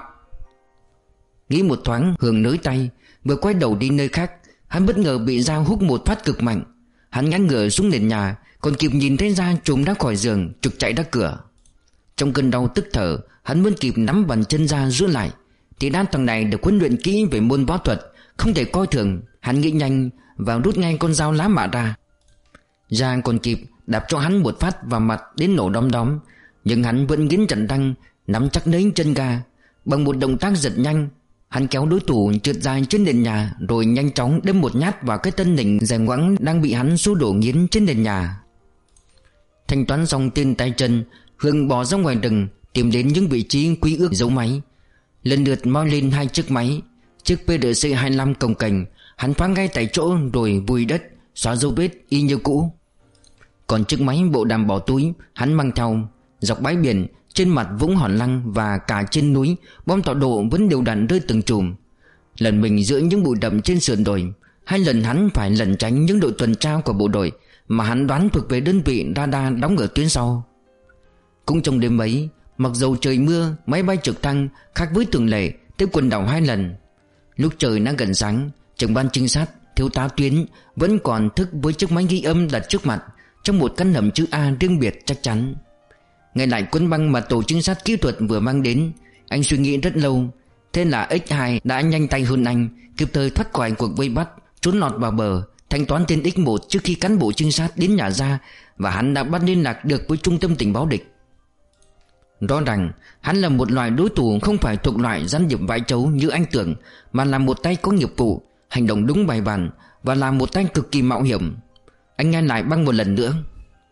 Nghĩ một thoáng, Hường nới tay, vừa quay đầu đi nơi khác. Hắn bất ngờ bị Gia húc một phát cực mạnh. Hắn ngã ngửa xuống nền nhà, còn kịp nhìn thấy Gia trồm ra khỏi giường, trực chạy ra cửa. Trong cơn đau tức thở, hắn vẫn kịp nắm bàn chân Gia giữ lại. Thì đám thằng này được huấn luyện kỹ về môn võ thuật, không thể coi thường. Hắn nghĩ nhanh và rút ngay con dao lá mạ ra. Gia còn kịp đạp cho hắn một phát vào mặt đến nổ đom đóm, nhưng hắn vẫn nghiến chặt răng, nắm chắc lấy chân ga. Bằng một động tác giật nhanh, hắn kéo đối thủ trượt dài trên nền nhà, rồi nhanh chóng đâm một nhát vào cái tân nỉnh dài ngoẵng đang bị hắn xô đổ nghiến trên nền nhà. Thanh toán xong tên tay chân, Hương bỏ ra ngoài rừng tìm đến những vị trí quy ước dấu máy. Lần lượt moi lên hai chiếc máy. Chiếc pê đê xê hai mươi lăm cồng kềnh, hắn phá ngay tại chỗ rồi vùi đất, xóa dấu vết y như cũ. Còn chiếc máy bộ đàm bỏ túi, hắn mang theo. Dọc bãi biển, trên mặt vũng Hòn Lăng và cả trên núi, bom tọa độ vẫn đều đặn rơi từng chùm. Lần mình giữa những bụi đậm trên sườn đồi, hai lần hắn phải lẩn tránh những đội tuần tra của bộ đội mà hắn đoán thuộc về đơn vị radar đóng ở tuyến sau. Cũng trong đêm ấy, mặc dầu trời mưa, máy bay trực thăng khác với thường lệ tới quần đảo hai lần. Lúc trời đã gần sáng, trưởng ban trinh sát thiếu tá Tuyến vẫn còn thức với chiếc máy ghi âm đặt trước mặt, trong một căn hầm chữ A riêng biệt chắc chắn. Nghe lại cuốn băng mà tổ trinh sát kỹ thuật vừa mang đến, anh suy nghĩ rất lâu. Thế là ích hai đã nhanh tay hơn anh, kịp thời thoát khỏi cuộc vây bắt, trốn lọt vào bờ, thanh toán tên ích một trước khi cán bộ trinh sát đến nhà Gia, và hắn đã bắt liên lạc được với trung tâm tình báo địch. Rõ ràng hắn là một loại đối thủ không phải thuộc loại gián điệp vãi chấu như anh tưởng, mà là một tay có nghiệp vụ, hành động đúng bài bản, và là một tay cực kỳ mạo hiểm. Anh nghe lại băng một lần nữa.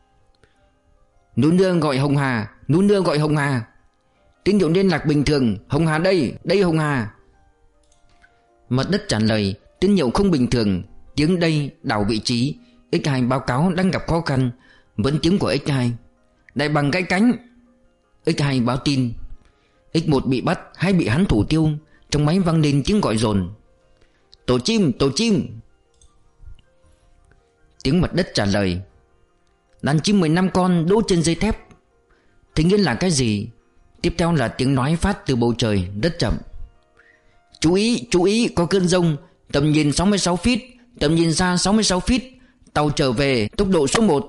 Nú nương gọi Hồng Hà, Nú nương gọi Hồng Hà. Tín hiệu liên lạc bình thường, Hồng Hà đây, đây Hồng Hà. Mặt đất trả lời, tín hiệu không bình thường. Tiếng đây đảo vị trí. ích hai báo cáo đang gặp khó khăn. Vẫn tiếng của ích hai. Đại bằng gãy cánh. ích hai báo tin ích một bị bắt hay bị hắn thủ tiêu. Trong máy vang lên tiếng gọi dồn. Tổ chim, tổ chim. Tiếng mặt đất trả lời. Đàn chim mười lăm con đỗ trên dây thép. Thế nghĩa là cái gì? Tiếp theo là tiếng nói phát từ bầu trời rất chậm. Chú ý, chú ý, có cơn giông. Tầm nhìn sáu mươi sáu feet, tầm nhìn xa sáu mươi sáu feet. Tàu trở về, tốc độ số một.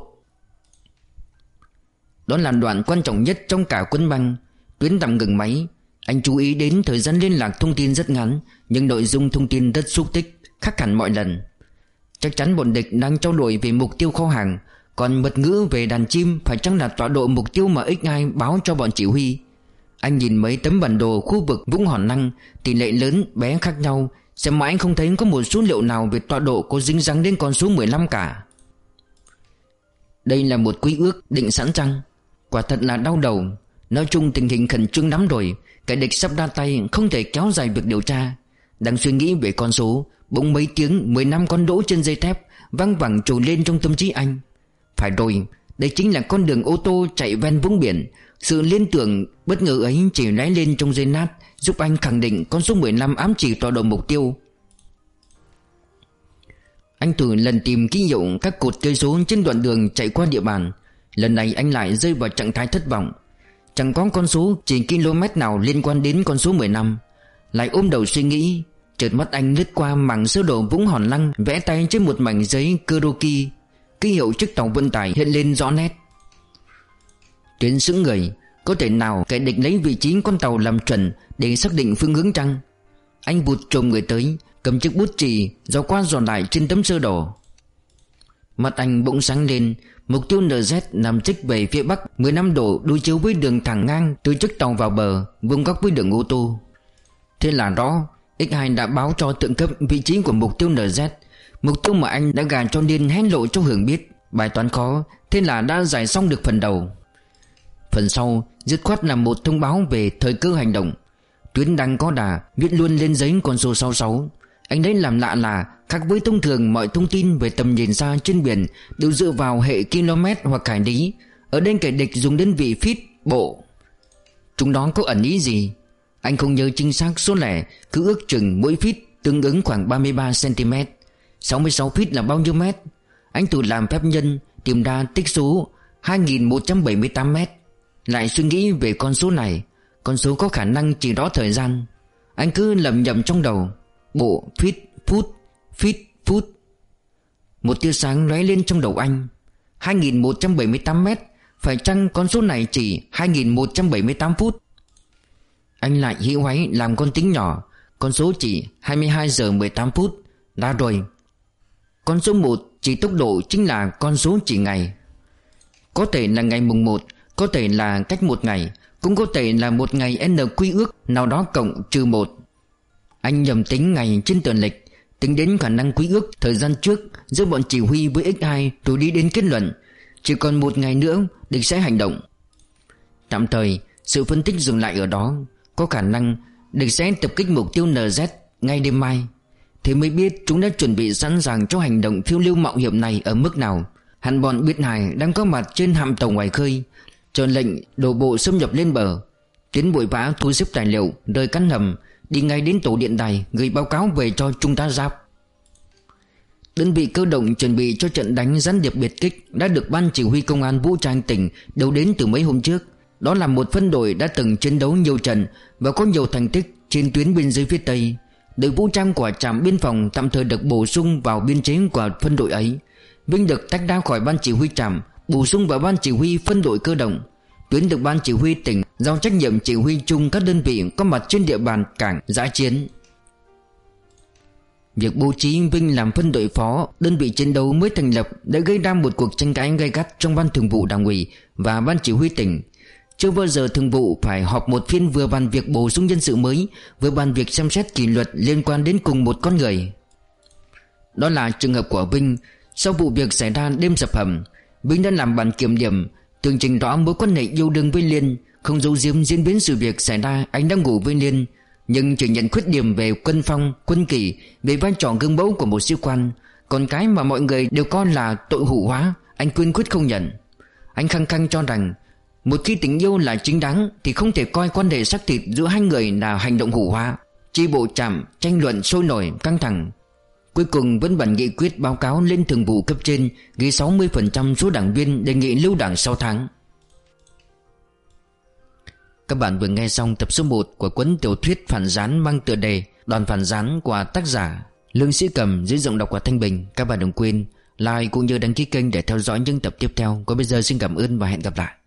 Đó là đoạn quan trọng nhất trong cả cuốn băng. Tuyến tạm ngừng máy. Anh chú ý đến thời gian liên lạc thông tin rất ngắn, nhưng nội dung thông tin rất xúc tích, khác hẳn mọi lần. Chắc chắn bọn địch đang trao đổi về mục tiêu kho hàng. Còn mật ngữ về đàn chim phải chăng là tọa độ mục tiêu mà ích hai báo cho bọn chỉ huy. Anh nhìn mấy tấm bản đồ khu vực vũng Hòn Lăng, tỷ lệ lớn bé khác nhau, xem mà anh không thấy có một số liệu nào về tọa độ có dính dáng đến con số mười lăm cả. Đây là một quy ước định sẵn chăng? Quả thật là đau đầu. Nói chung tình hình khẩn trương lắm rồi, kẻ địch sắp ra tay, không thể kéo dài việc điều tra. Đang suy nghĩ về con số, bỗng mấy tiếng mười lăm con đỗ trên dây thép văng vẳng trồi lên trong tâm trí anh. Phải rồi, đây chính là con đường ô tô chạy ven vũng biển. Sự liên tưởng bất ngờ ấy chỉ lóe lên trong giây lát, giúp anh khẳng định con số mười lăm ám chỉ tọa độ mục tiêu. Anh thử lần tìm ký hiệu các cột cây số trên đoạn đường chạy qua địa bàn. Lần này anh lại rơi vào trạng thái thất vọng. Chẳng có con số chỉ km nào liên quan đến con số mười lăm. Lại ôm đầu suy nghĩ, chợt mắt anh lướt qua mảng sơ đồ vũng Hòn Lăng, vẽ tay trên một mảnh giấy Kuroki. Ký hiệu chiếc tàu vận tải hiện lên rõ nét. Tuyến sững người. Có thể nào kẻ địch lấy vị trí con tàu làm chuẩn để xác định phương hướng chăng? Anh vụt chồm người tới, cầm chiếc bút chì dò qua dò lại trên tấm sơ đồ. Mặt anh bỗng sáng lên. Mục tiêu en dét nằm trích về phía bắc mười lăm độ, đối chiếu với đường thẳng ngang từ chiếc tàu vào bờ, vuông góc với đường ô tô. Thế là rõ, ích hai đã báo cho thượng cấp vị trí của mục tiêu en dét, mục tiêu mà anh đã gà cho nên hé lộ cho Hường biết. Bài toán khó, thế là đã giải xong được phần đầu. Phần sau dứt khoát là một thông báo về thời cơ hành động. Tuyến đang có đà viết luôn lên giấy con số sáu mươi sáu. Anh đấy làm lạ là khác với thông thường mọi thông tin về tầm nhìn xa trên biển đều dựa vào hệ km hoặc hải lý. Ở đây kẻ địch dùng đơn vị feet, bộ. Chúng đó có ẩn ý gì? Anh không nhớ chính xác số lẻ, cứ ước chừng mỗi feet tương ứng khoảng ba mươi ba xăng-ti-mét. sáu mươi sáu feet là bao nhiêu mét? Anh tự làm phép nhân, tìm ra tích số hai nghìn một trăm bảy mươi tám mét. Lại suy nghĩ về con số này, con số có khả năng chỉ rõ thời gian. Anh cứ lầm nhầm trong đầu: bộ, feet, phút, feet, phút. Một tia sáng lóe lên trong đầu anh. Hai nghìn một trăm bảy mươi tám mét. Phải chăng con số này chỉ hai nghìn một trăm bảy mươi tám phút? Anh lại hí hoáy làm con tính nhỏ. Con số chỉ hai mươi hai giờ mười tám phút. Đã rồi. Con số một chỉ tốc độ chính là con số chỉ ngày. Có thể là ngày mùng một, có thể là cách một ngày, cũng có thể là một ngày n quy ước nào đó cộng trừ một. Anh nhầm tính ngày trên tờ lịch, tính đến khả năng quy ước thời gian trước giữa bọn chỉ huy với ích hai, rồi đi đến kết luận chỉ còn một ngày nữa địch sẽ hành động. Tạm thời sự phân tích dừng lại ở đó. Có khả năng địch sẽ tập kích mục tiêu en dét ngay đêm mai. Thế mới biết chúng đã chuẩn bị sẵn sàng cho hành động phiêu lưu mạo hiểm này ở mức nào. Hẳn bọn Biệt Hải đang có mặt trên hạm tàu ngoài khơi, chờ lệnh đổ bộ xâm nhập lên bờ. Tiến vội vã thu xếp tài liệu, rời căn hầm, đi ngay đến tổ điện đài gửi báo cáo về cho trung tá Giáp. Đơn vị cơ động chuẩn bị cho trận đánh gián điệp biệt kích đã được ban chỉ huy công an vũ trang tỉnh điều đến từ mấy hôm trước. Đó là một phân đội đã từng chiến đấu nhiều trận và có nhiều thành tích trên tuyến biên giới phía Tây. Đội vũ trang của trạm biên phòng tạm thời được bổ sung vào biên chế của phân đội ấy. Vinh được tách ra khỏi ban chỉ huy trạm, bổ sung vào ban chỉ huy phân đội cơ động. Tuyến được ban chỉ huy tỉnh giao trách nhiệm chỉ huy chung các đơn vị có mặt trên địa bàn cảng dã chiến. Việc bố trí Vinh làm phân đội phó đơn vị chiến đấu mới thành lập đã gây ra một cuộc tranh cãi gay gắt trong ban thường vụ đảng ủy và ban chỉ huy tỉnh. Chưa bao giờ thường vụ phải họp một phiên vừa bàn việc bổ sung nhân sự mới, vừa bàn việc xem xét kỷ luật liên quan đến cùng một con người. Đó là trường hợp của Vinh. Sau vụ việc xảy ra đêm sập hầm, Vinh đã làm bản kiểm điểm, tường trình rõ mối quan hệ yêu đương với Liên, không giấu giếm diễn biến sự việc xảy ra anh đang ngủ với Liên, nhưng chỉ nhận khuyết điểm về quân phong, quân kỷ, về vai trò gương mẫu của một sĩ quan. Còn cái mà mọi người đều coi là tội hủ hóa, anh kiên quyết không nhận. Anh khăng khăng cho rằng một khi tình yêu là chính đáng thì không thể coi quan hệ xác thịt giữa hai người là hành động hủ hóa. Chi bộ trạm tranh luận sôi nổi căng thẳng. Cuối cùng vẫn bản nghị quyết báo cáo lên thường vụ cấp trên, ghi sáu mươi phần trăm số đảng viên đề nghị lưu đảng sáu tháng. Các bạn vừa nghe xong tập số một của cuốn tiểu thuyết phản gián mang tựa đề Đoàn phản gián của tác giả Lương Sĩ Cầm dưới giọng đọc của Thanh Bình. Các bạn đừng quên like cũng như đăng ký kênh để theo dõi những tập tiếp theo. Còn bây giờ xin cảm ơn và hẹn gặp lại.